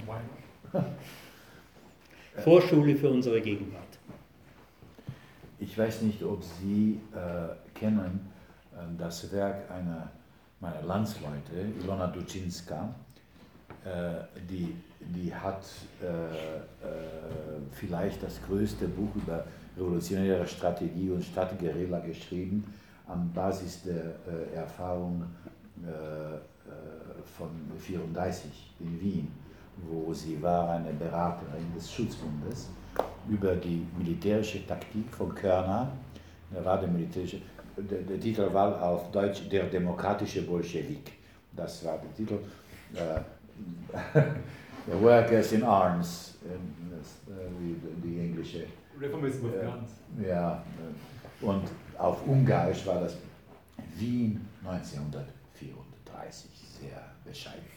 Speaker 3: Vorschule für unsere Gegenwart.
Speaker 4: Ich weiß nicht, ob Sie äh, kennen äh, das Werk einer meiner Landsleute, Ilona Duczynska. Äh, die, die hat äh, äh, vielleicht das größte Buch über revolutionäre Strategie und Stadtguerilla geschrieben, an Basis der äh, Erfahrung äh, äh, von vierunddreißig in Wien, wo sie war eine Beraterin des Schutzbundes über die militärische Taktik von Körner. Da war der, militärische, der, der Titel war auf Deutsch Der demokratische Bolschewik. Das war der Titel. Äh, The Workers in Arms, äh, wie die englische.
Speaker 1: Reformism of Guns.
Speaker 4: Äh, ja, äh, und auf Ungarisch war das Wien neunzehnhundertvierunddreißig, sehr bescheiden.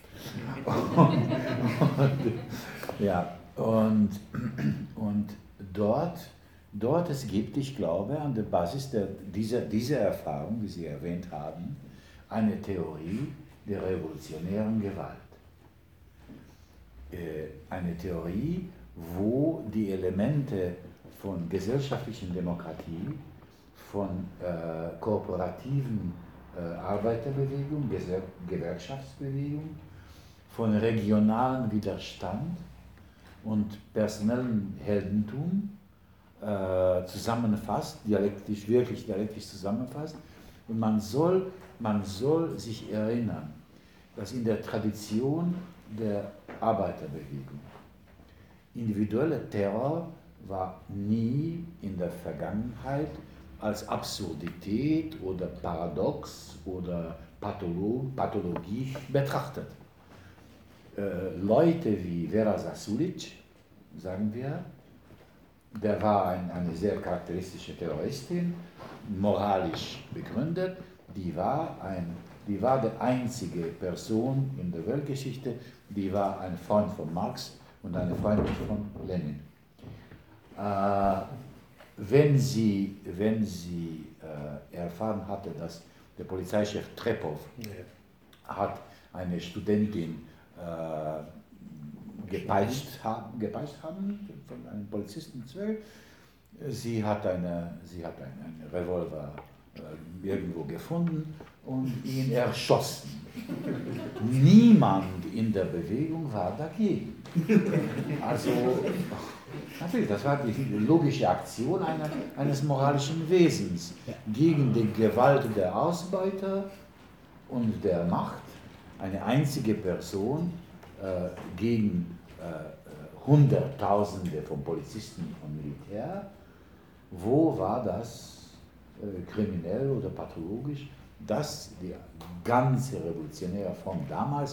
Speaker 4: und, ja, und, und dort, dort es gibt, ich glaube, an der Basis der, dieser, dieser Erfahrung, die Sie erwähnt haben, eine Theorie der revolutionären Gewalt. Äh, eine Theorie, wo die Elemente von gesellschaftlicher Demokratie, von äh, kooperativen äh, Arbeiterbewegung, Gewerkschaftsbewegung, von regionalen Widerstand und personellem Heldentum äh, zusammenfasst, dialektisch, wirklich dialektisch zusammenfasst. Und man soll, man soll sich erinnern, dass in der Tradition der Arbeiterbewegung individueller Terror war nie in der Vergangenheit als Absurdität oder Paradox oder Patholo Pathologie betrachtet. Äh, Leute wie Vera Sasulic, sagen wir, der war ein, eine sehr charakteristische Terroristin, moralisch begründet, die war, ein, die war die einzige Person in der Weltgeschichte, die war ein Freund von Marx und eine Freundin von Lenin. Äh, wenn sie, wenn sie äh, erfahren hatte, dass der Polizeichef Trepov ja. hat eine Studentin äh, gepeitscht, haben, gepeitscht haben, von einem Polizisten zwölf, sie hat, eine, sie hat einen, einen Revolver äh, irgendwo gefunden und ihn erschossen. Niemand in der Bewegung war dagegen. Also, natürlich, das war die logische Aktion einer, eines moralischen Wesens gegen die Gewalt der Ausbeuter und der Macht. Eine einzige Person äh, gegen äh, Hunderttausende von Polizisten und Militär. Wo war das äh, kriminell oder pathologisch, dass die ganze revolutionäre Form damals,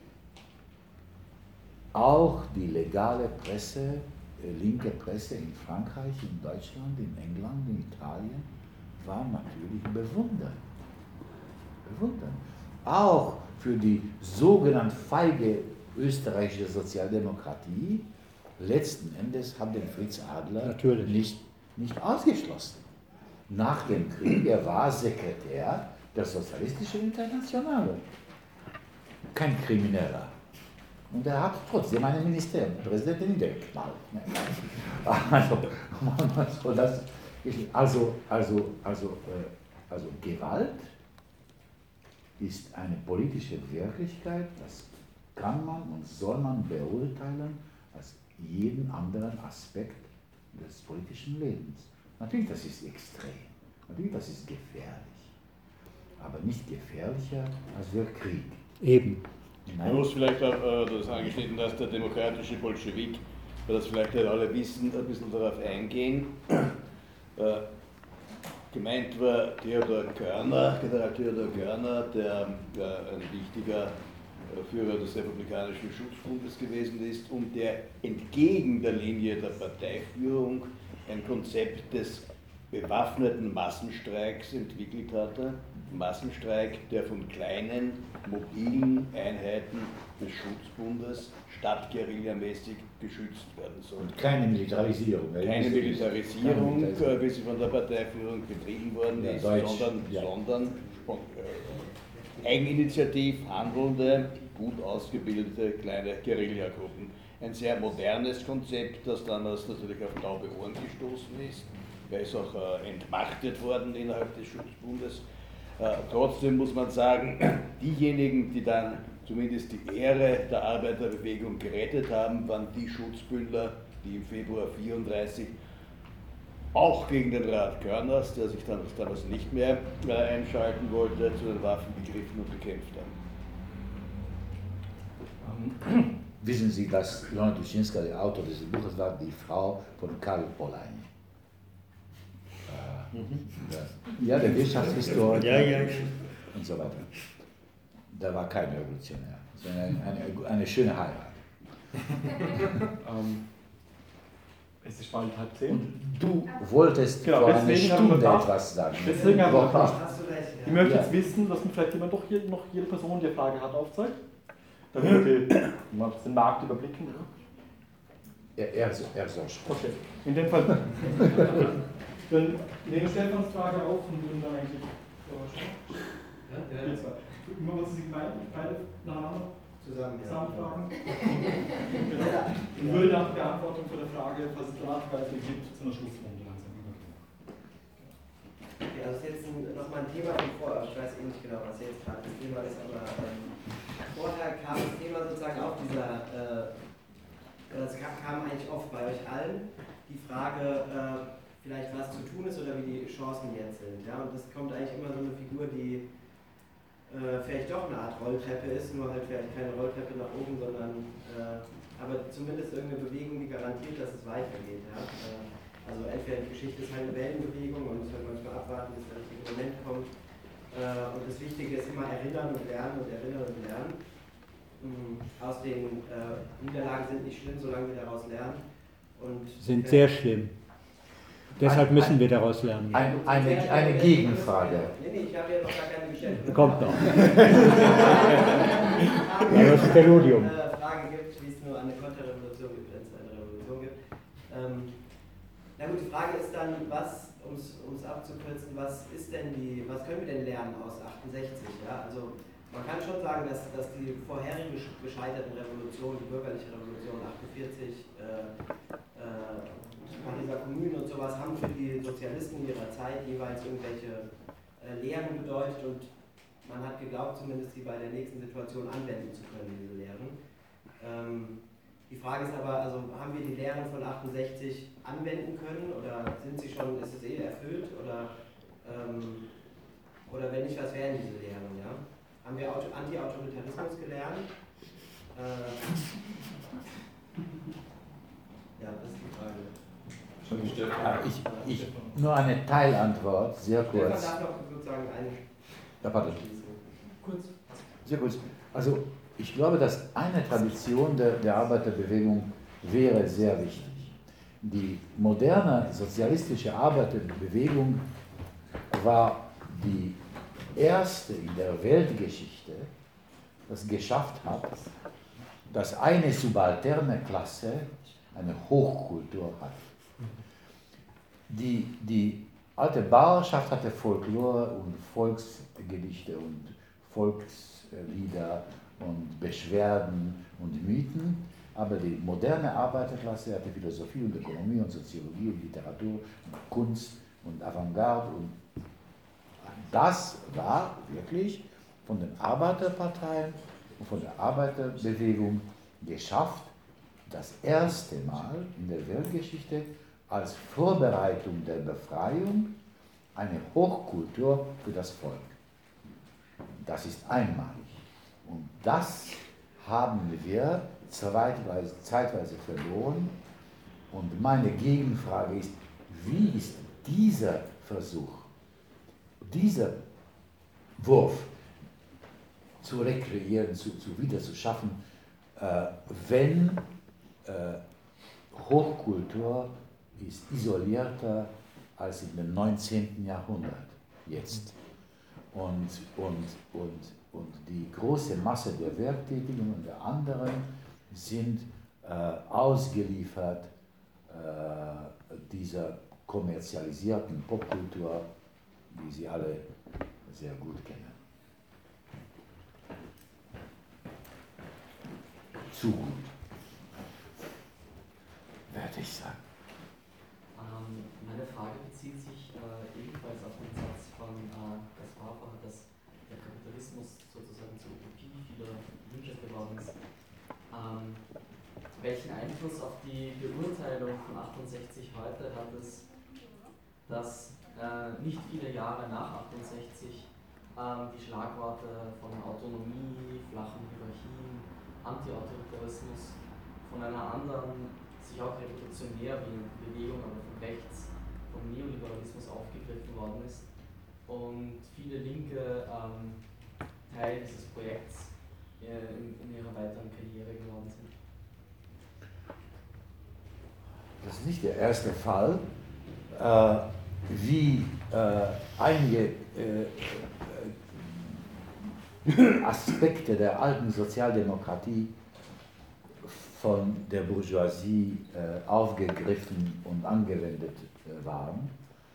Speaker 4: auch die legale Presse, äh, linke Presse in Frankreich, in Deutschland, in England, in Italien, war natürlich bewundert. Bewundert. Auch für die sogenannte feige österreichische Sozialdemokratie, letzten Endes hat den Fritz Adler
Speaker 3: natürlich
Speaker 4: nicht, nicht ausgeschlossen. Nach dem Krieg, er war Sekretär der Sozialistischen Internationale. Kein Krimineller. Und er hat trotzdem eine Ministerpräsidentin niedergeknallt. Also, also, das, also, also, also, also Gewalt ist eine politische Wirklichkeit, das kann man und soll man beurteilen als jeden anderen Aspekt des politischen Lebens. Natürlich, das ist extrem, natürlich, das ist gefährlich, aber nicht gefährlicher als der Krieg.
Speaker 3: Eben.
Speaker 2: Man muss vielleicht auch äh, das angeschnitten, dass der demokratische Bolschewik, weil das vielleicht nicht alle wissen, ein bisschen darauf eingehen. Äh, gemeint war Theodor Körner, General Theodor Körner, der äh, ein wichtiger Führer des Republikanischen Schutzbundes gewesen ist und der entgegen der Linie der Parteiführung ein Konzept des bewaffneten Massenstreiks entwickelt hatte. Massenstreik, der von kleinen, mobilen Einheiten des Schutzbundes stadtguerillamäßig geschützt werden soll.
Speaker 4: Und keine Militarisierung.
Speaker 2: Keine Militarisierung, äh, wie sie von der Parteiführung betrieben worden
Speaker 4: ja,
Speaker 2: ist,
Speaker 4: Deutsch,
Speaker 2: sondern,
Speaker 4: ja.
Speaker 2: sondern äh, eigeninitiativ handelnde, gut ausgebildete kleine Guerillagruppen. Ein sehr modernes Konzept, das damals natürlich auf taube Ohren gestoßen ist, weil es auch äh, entmachtet worden innerhalb des Schutzbundes. Äh, trotzdem muss man sagen, diejenigen, die dann zumindest die Ehre der Arbeiterbewegung gerettet haben, waren die Schutzbündler, die im Februar neunzehnhundertvierunddreißig auch gegen den Rat Körners, der sich dann damals nicht mehr äh, einschalten wollte, zu den Waffen gegriffen und bekämpft haben.
Speaker 4: Wissen Sie, dass Ilona Tuschinska, der Autor dieses Buches, war die Frau von Karl Polanyi. Äh, mhm. Ja, der Wirtschaftshistoriker
Speaker 3: ja, ja, ja.
Speaker 4: und so weiter. Da war kein Revolutionär, sondern eine, eine, eine schöne Heirat.
Speaker 1: ähm, es ist bald halb zehn.
Speaker 4: Du wolltest
Speaker 1: genau,
Speaker 4: vor einer Stunde
Speaker 1: gedacht,
Speaker 4: etwas sagen.
Speaker 1: Deswegen habe ich gedacht, ich möchte
Speaker 4: ja.
Speaker 1: jetzt wissen, dass mir vielleicht jemand doch hier noch jede Person, die eine Frage hat, aufzeigt. Damit wir den Markt überblicken.
Speaker 4: Er, er, er soll schon.
Speaker 1: Okay, in dem Fall. Dann nehmen wir Stefans Frage auf und würden dann eigentlich. Ja, ja. Immer was Sie beide, beide nacheinander
Speaker 7: zusammen
Speaker 1: zusammenfragen. Genau. Und würde nach Beantwortung für die Frage, was es danach weiter gibt, zu einer Schlussrunde langsam übergehen.
Speaker 7: Okay, also jetzt nochmal ein Thema von vorher, ich weiß eh nicht genau, was jetzt gerade das Thema ist, aber ähm, vorher kam das Thema sozusagen auch dieser, äh, das kam eigentlich oft bei euch allen, die Frage, äh, vielleicht was zu tun ist oder wie die Chancen jetzt sind. Ja? Und das kommt eigentlich immer so eine Figur, die äh, vielleicht doch eine Art Rolltreppe ist, nur halt vielleicht keine Rolltreppe nach oben, sondern äh, aber zumindest irgendeine Bewegung, die garantiert, dass es weitergeht. Ja? Äh, also entweder die Geschichte ist halt eine Wellenbewegung und es wird manchmal abwarten, bis der richtige Moment kommt. Äh, und das Wichtige ist immer erinnern und lernen und erinnern und lernen. Mhm. Aus den äh, Niederlagen sind nicht schlimm, solange wir daraus lernen. Und
Speaker 3: sind sehr schlimm. Deshalb müssen wir daraus lernen.
Speaker 4: Eine, eine, eine Gegenfrage.
Speaker 7: Nee, nee, ich habe ja noch gar keine gestellt.
Speaker 3: Kommt noch. Das ist Präludium.
Speaker 7: Eine Frage gibt, wie es nur eine Konterrevolution gibt, wenn es eine Revolution gibt. Ähm, na gut, die Frage ist dann, was, um es abzukürzen, was ist denn die, was können wir denn lernen aus achtundsechzig? Ja? Also man kann schon sagen, dass, dass die vorherigen gescheiterten Revolutionen, die bürgerliche Revolution achtundvierzig, äh, äh, Pariser Kommunen und sowas, haben für die Sozialisten ihrer Zeit jeweils irgendwelche äh, Lehren bedeutet und man hat geglaubt, zumindest sie bei der nächsten Situation anwenden zu können, diese Lehren. Ähm, die Frage ist aber, also haben wir die Lehren von achtundsechzig anwenden können oder sind sie schon, ist es eh erfüllt oder, ähm, oder wenn nicht, was wären diese Lehren? Ja? Haben wir Anti-Autoritarismus gelernt? Äh, ja, das ist die Frage.
Speaker 4: Ich, ich, nur eine Teilantwort, sehr kurz.
Speaker 7: Stefan darf noch sozusagen eine.
Speaker 4: Ja, pardon.
Speaker 7: Kurz.
Speaker 4: Sehr kurz. Also, ich glaube, dass eine Tradition der, der Arbeiterbewegung wäre sehr wichtig. Die moderne sozialistische Arbeiterbewegung war die erste in der Weltgeschichte, das geschafft hat, dass eine subalterne Klasse eine Hochkultur hat. Die, die alte Bauerschaft hatte Folklore und Volksgedichte und Volkslieder und Beschwerden und Mythen, aber die moderne Arbeiterklasse hatte Philosophie und Ökonomie und Soziologie und Literatur und Kunst und Avantgarde und das war wirklich von den Arbeiterparteien und von der Arbeiterbewegung geschafft, das erste Mal in der Weltgeschichte als Vorbereitung der Befreiung eine Hochkultur für das Volk. Das ist einmalig. Und das haben wir zeitweise, zeitweise verloren. Und meine Gegenfrage ist, wie ist dieser Versuch, dieser Wurf zu rekreieren, zu, zu wieder zu schaffen, äh, wenn äh, Hochkultur ist isolierter als in dem neunzehnten Jahrhundert jetzt. Und, und, und, und die große Masse der Werktätigen und der anderen sind äh, ausgeliefert äh, dieser kommerzialisierten Popkultur, die Sie alle sehr gut kennen. Zu gut, werde ich sagen.
Speaker 10: Ähm, meine Frage bezieht sich äh, ebenfalls auf den Satz von äh, Gaspar, dass der Kapitalismus sozusagen zur Utopie vieler Wünsche geworden ist. Ähm, welchen Einfluss auf die Beurteilung von achtundsechzig heute hat es, dass äh, nicht viele Jahre nach achtundsechzig ähm, die Schlagworte von Autonomie, flachen Hierarchien, Anti-Autoritarismus von einer anderen, sich auch revolutionär wie eine Bewegung, aber von rechts, vom Neoliberalismus aufgegriffen worden ist und viele Linke ähm, Teil dieses Projekts äh, in, in ihrer weiteren Karriere geworden sind.
Speaker 4: Das ist nicht der erste Fall, äh, wie äh, einige äh, äh, Aspekte der alten Sozialdemokratie von der Bourgeoisie äh, aufgegriffen und angewendet äh, waren.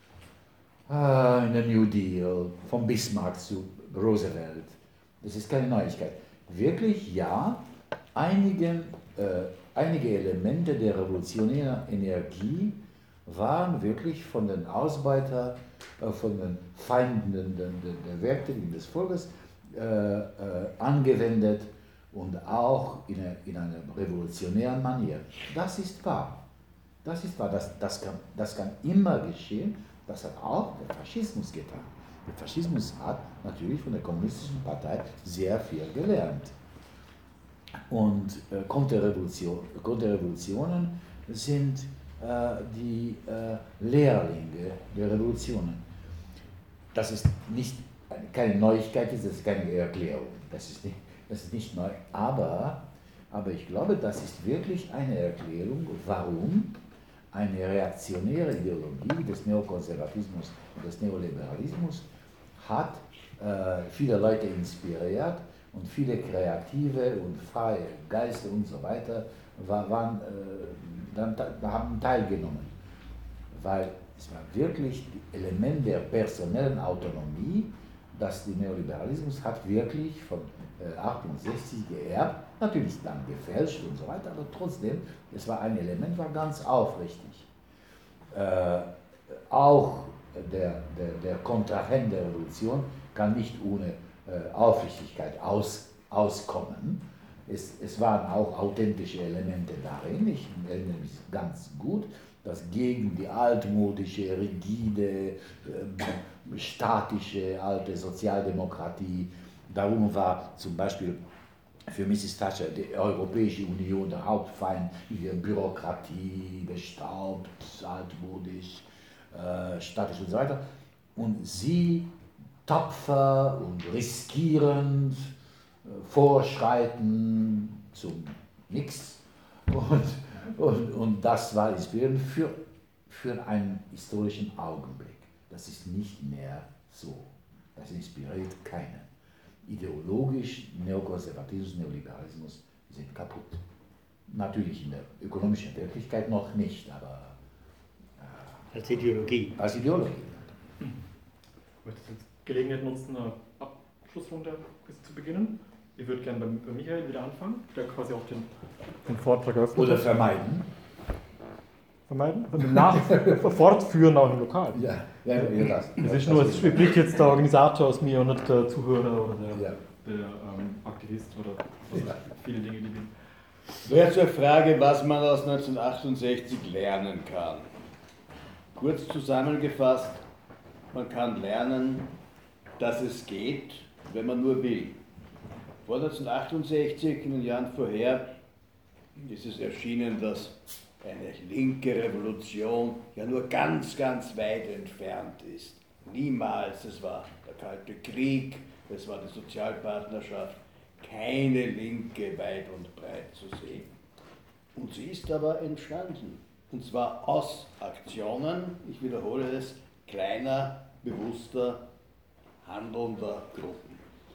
Speaker 4: Äh, in der New Deal, vom Bismarck zu Roosevelt. Das ist keine Neuigkeit. Wirklich, ja, einigen, äh, einige Elemente der revolutionären Energie waren wirklich von den Ausbeutern, äh, von den Feinden der, der, der Werktätigen des Volkes äh, äh, angewendet und auch in, eine, in einer revolutionären Manier. Das ist wahr. Das ist wahr. Das, das, kann, das kann immer geschehen. Das hat auch der Faschismus getan. Der Faschismus hat natürlich von der kommunistischen Partei sehr viel gelernt. Und äh, Konterrevolution, Konterrevolutionen sind äh, die äh, Lehrlinge der Revolutionen. Das ist nicht, keine Neuigkeit, das ist keine Erklärung. Das ist nicht, das ist nicht neu. Aber, aber ich glaube, das ist wirklich eine Erklärung, warum eine reaktionäre Ideologie des Neokonservatismus und des Neoliberalismus hat äh, viele Leute inspiriert und viele kreative und freie Geister und so weiter waren, äh, dann, haben teilgenommen. Weil es war wirklich das Element der personellen Autonomie, das der Neoliberalismus hat wirklich von äh, achtundsechzig geerbt, natürlich dann gefälscht und so weiter, aber trotzdem, es war ein Element, war ganz aufrichtig. Äh, auch der, der, der Kontrahent der Revolution kann nicht ohne äh, Aufrichtigkeit aus, auskommen. Es, es waren auch authentische Elemente darin, ich erinnere mich ganz gut, dass gegen die altmodische, rigide, äh, statische, alte Sozialdemokratie, darum war zum Beispiel für Missus Thatcher die Europäische Union der Hauptfeind, die Bürokratie, bestaubt, altmodisch, äh, statisch und so weiter. Und sie tapfer und riskierend, äh, vorschreiten zum Nix. Und, und, und das war inspirierend für, für einen historischen Augenblick. Das ist nicht mehr so. Das inspiriert keinen. Ideologisch, Neokonservatismus, Neoliberalismus sind kaputt. Natürlich in der ökonomischen Wirklichkeit noch nicht, aber
Speaker 3: äh, als Ideologie.
Speaker 4: Als Ideologie.
Speaker 1: Ich möchte jetzt Gelegenheit nutzen, eine Abschlussrunde zu beginnen. Ich würde gerne bei, bei Michael wieder anfangen, der quasi auch den, den Vortrag eröffnet.
Speaker 4: Oder vermeiden.
Speaker 1: Vermeiden? Nach, fortführen auch im Lokal.
Speaker 4: Ja, ja, ja das.
Speaker 1: Es ist nur, es spricht jetzt der Organisator aus mir und nicht der Zuhörer oder der,
Speaker 4: ja.
Speaker 1: der ähm, Aktivist oder also viele Dinge, die bin.
Speaker 2: Wer zur Frage, was man aus neunzehnhundertachtundsechzig lernen kann. Kurz zusammengefasst, man kann lernen, dass es geht, wenn man nur will. Vor neunzehnhundertachtundsechzig, in den Jahren vorher, ist es erschienen, dass eine linke Revolution ja nur ganz, ganz weit entfernt ist. Niemals, es war der Kalte Krieg, es war die Sozialpartnerschaft, keine Linke weit und breit zu sehen. Und sie ist aber entstanden. Und zwar aus Aktionen, ich wiederhole es, kleiner, bewusster, handelnder Gruppen.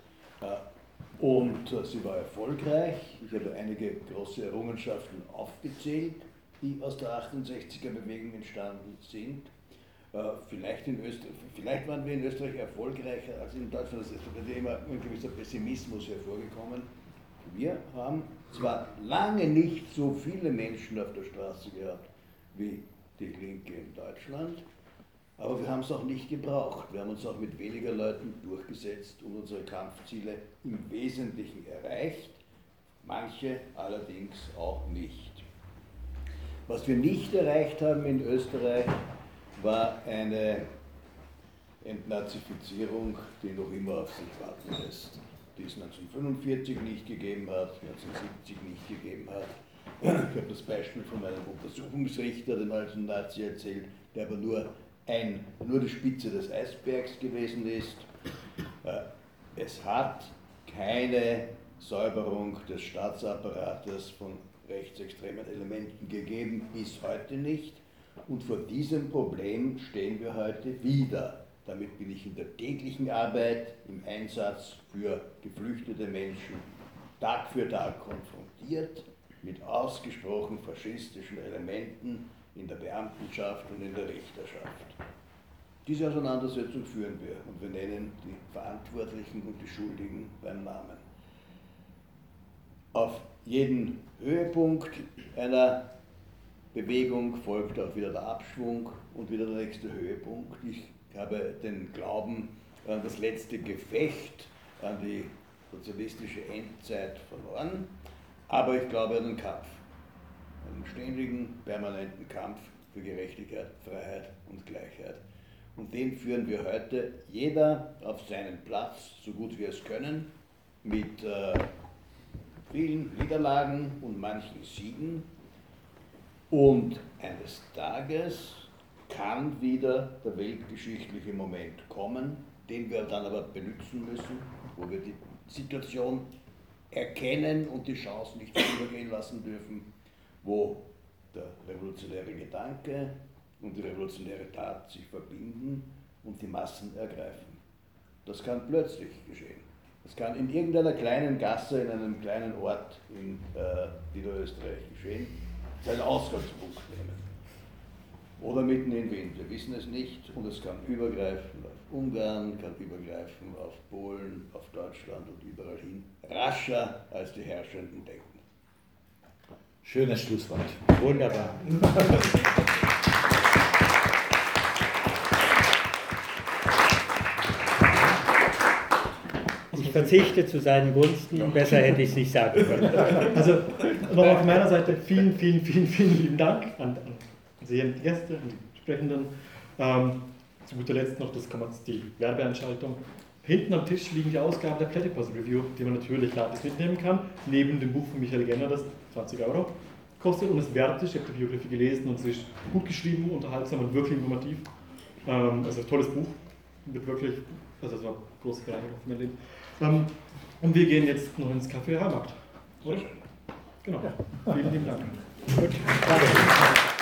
Speaker 2: Und sie war erfolgreich. Ich habe einige große Errungenschaften aufgezählt, die aus der achtundsechziger Bewegung entstanden sind. Vielleicht, in Österreich, vielleicht waren wir in Österreich erfolgreicher als in Deutschland, es ist immer ein gewisser Pessimismus hervorgekommen. Wir haben zwar lange nicht so viele Menschen auf der Straße gehabt wie die Linke in Deutschland, aber wir haben es auch nicht gebraucht. Wir haben uns auch mit weniger Leuten durchgesetzt und unsere Kampfziele im Wesentlichen erreicht, manche allerdings auch nicht. Was wir nicht erreicht haben in Österreich, war eine Entnazifizierung, die noch immer auf sich warten lässt, die es neunzehnhundertfünfundvierzig nicht gegeben hat, neunzehnhundertsiebzig nicht gegeben hat. Ich habe das Beispiel von meinem Untersuchungsrichter, dem alten Nazi, erzählt, der aber nur, ein, nur die Spitze des Eisbergs gewesen ist. Es hat keine Säuberung des Staatsapparates von rechtsextremen Elementen gegeben, bis heute nicht. Und vor diesem Problem stehen wir heute wieder. Damit bin ich in der täglichen Arbeit, im Einsatz für geflüchtete Menschen Tag für Tag konfrontiert mit ausgesprochen faschistischen Elementen in der Beamtenschaft und in der Richterschaft. Diese Auseinandersetzung führen wir und wir nennen die Verantwortlichen und die Schuldigen beim Namen. Auf jeden Höhepunkt einer Bewegung folgt auch wieder der Abschwung und wieder der nächste Höhepunkt. Ich habe den Glauben an das letzte Gefecht, an die sozialistische Endzeit verloren, aber ich glaube an den Kampf, einen ständigen, permanenten Kampf für Gerechtigkeit, Freiheit und Gleichheit. Und den führen wir heute, jeder auf seinen Platz, so gut wir es können, mit äh, vielen Niederlagen und manchen Siegen. Und eines Tages kann wieder der weltgeschichtliche Moment kommen, den wir dann aber benutzen müssen, wo wir die Situation erkennen und die Chance nicht vorübergehen lassen dürfen, wo der revolutionäre Gedanke und die revolutionäre Tat sich verbinden und die Massen ergreifen. Das kann plötzlich geschehen. Das kann in irgendeiner kleinen Gasse, in einem kleinen Ort in äh, Niederösterreich geschehen, seinen Ausgangspunkt nehmen. Oder mitten in Wien, wir wissen es nicht, und es kann übergreifen auf Ungarn, kann übergreifen auf Polen, auf Deutschland und überall hin, rascher als die Herrschenden denken.
Speaker 4: Schönes Schlusswort.
Speaker 3: Wunderbar. Ich verzichte zu seinen Gunsten, besser hätte ich es nicht sagen können.
Speaker 1: Also nochmal von meiner Seite vielen, vielen, vielen, vielen lieben Dank an, an Sie, an die Gäste, an die Sprechenden. Ähm, zu guter Letzt noch das, die Werbeanschaltung. Hinten am Tisch liegen die Ausgaben der Platypus Review, die man natürlich gratis mitnehmen kann, neben dem Buch von Michael Genner, das zwanzig Euro kostet und es wert ist. Ich habe die Biografie gelesen und es ist gut geschrieben, unterhaltsam und wirklich informativ. Ähm, also ein tolles Buch, wird wirklich, also das war eine große Bereicherung für mein Leben. Ähm, und wir gehen jetzt noch ins Café Heimarkt, oder? Genau. Ja. Vielen lieben Dank.
Speaker 3: Gut, danke.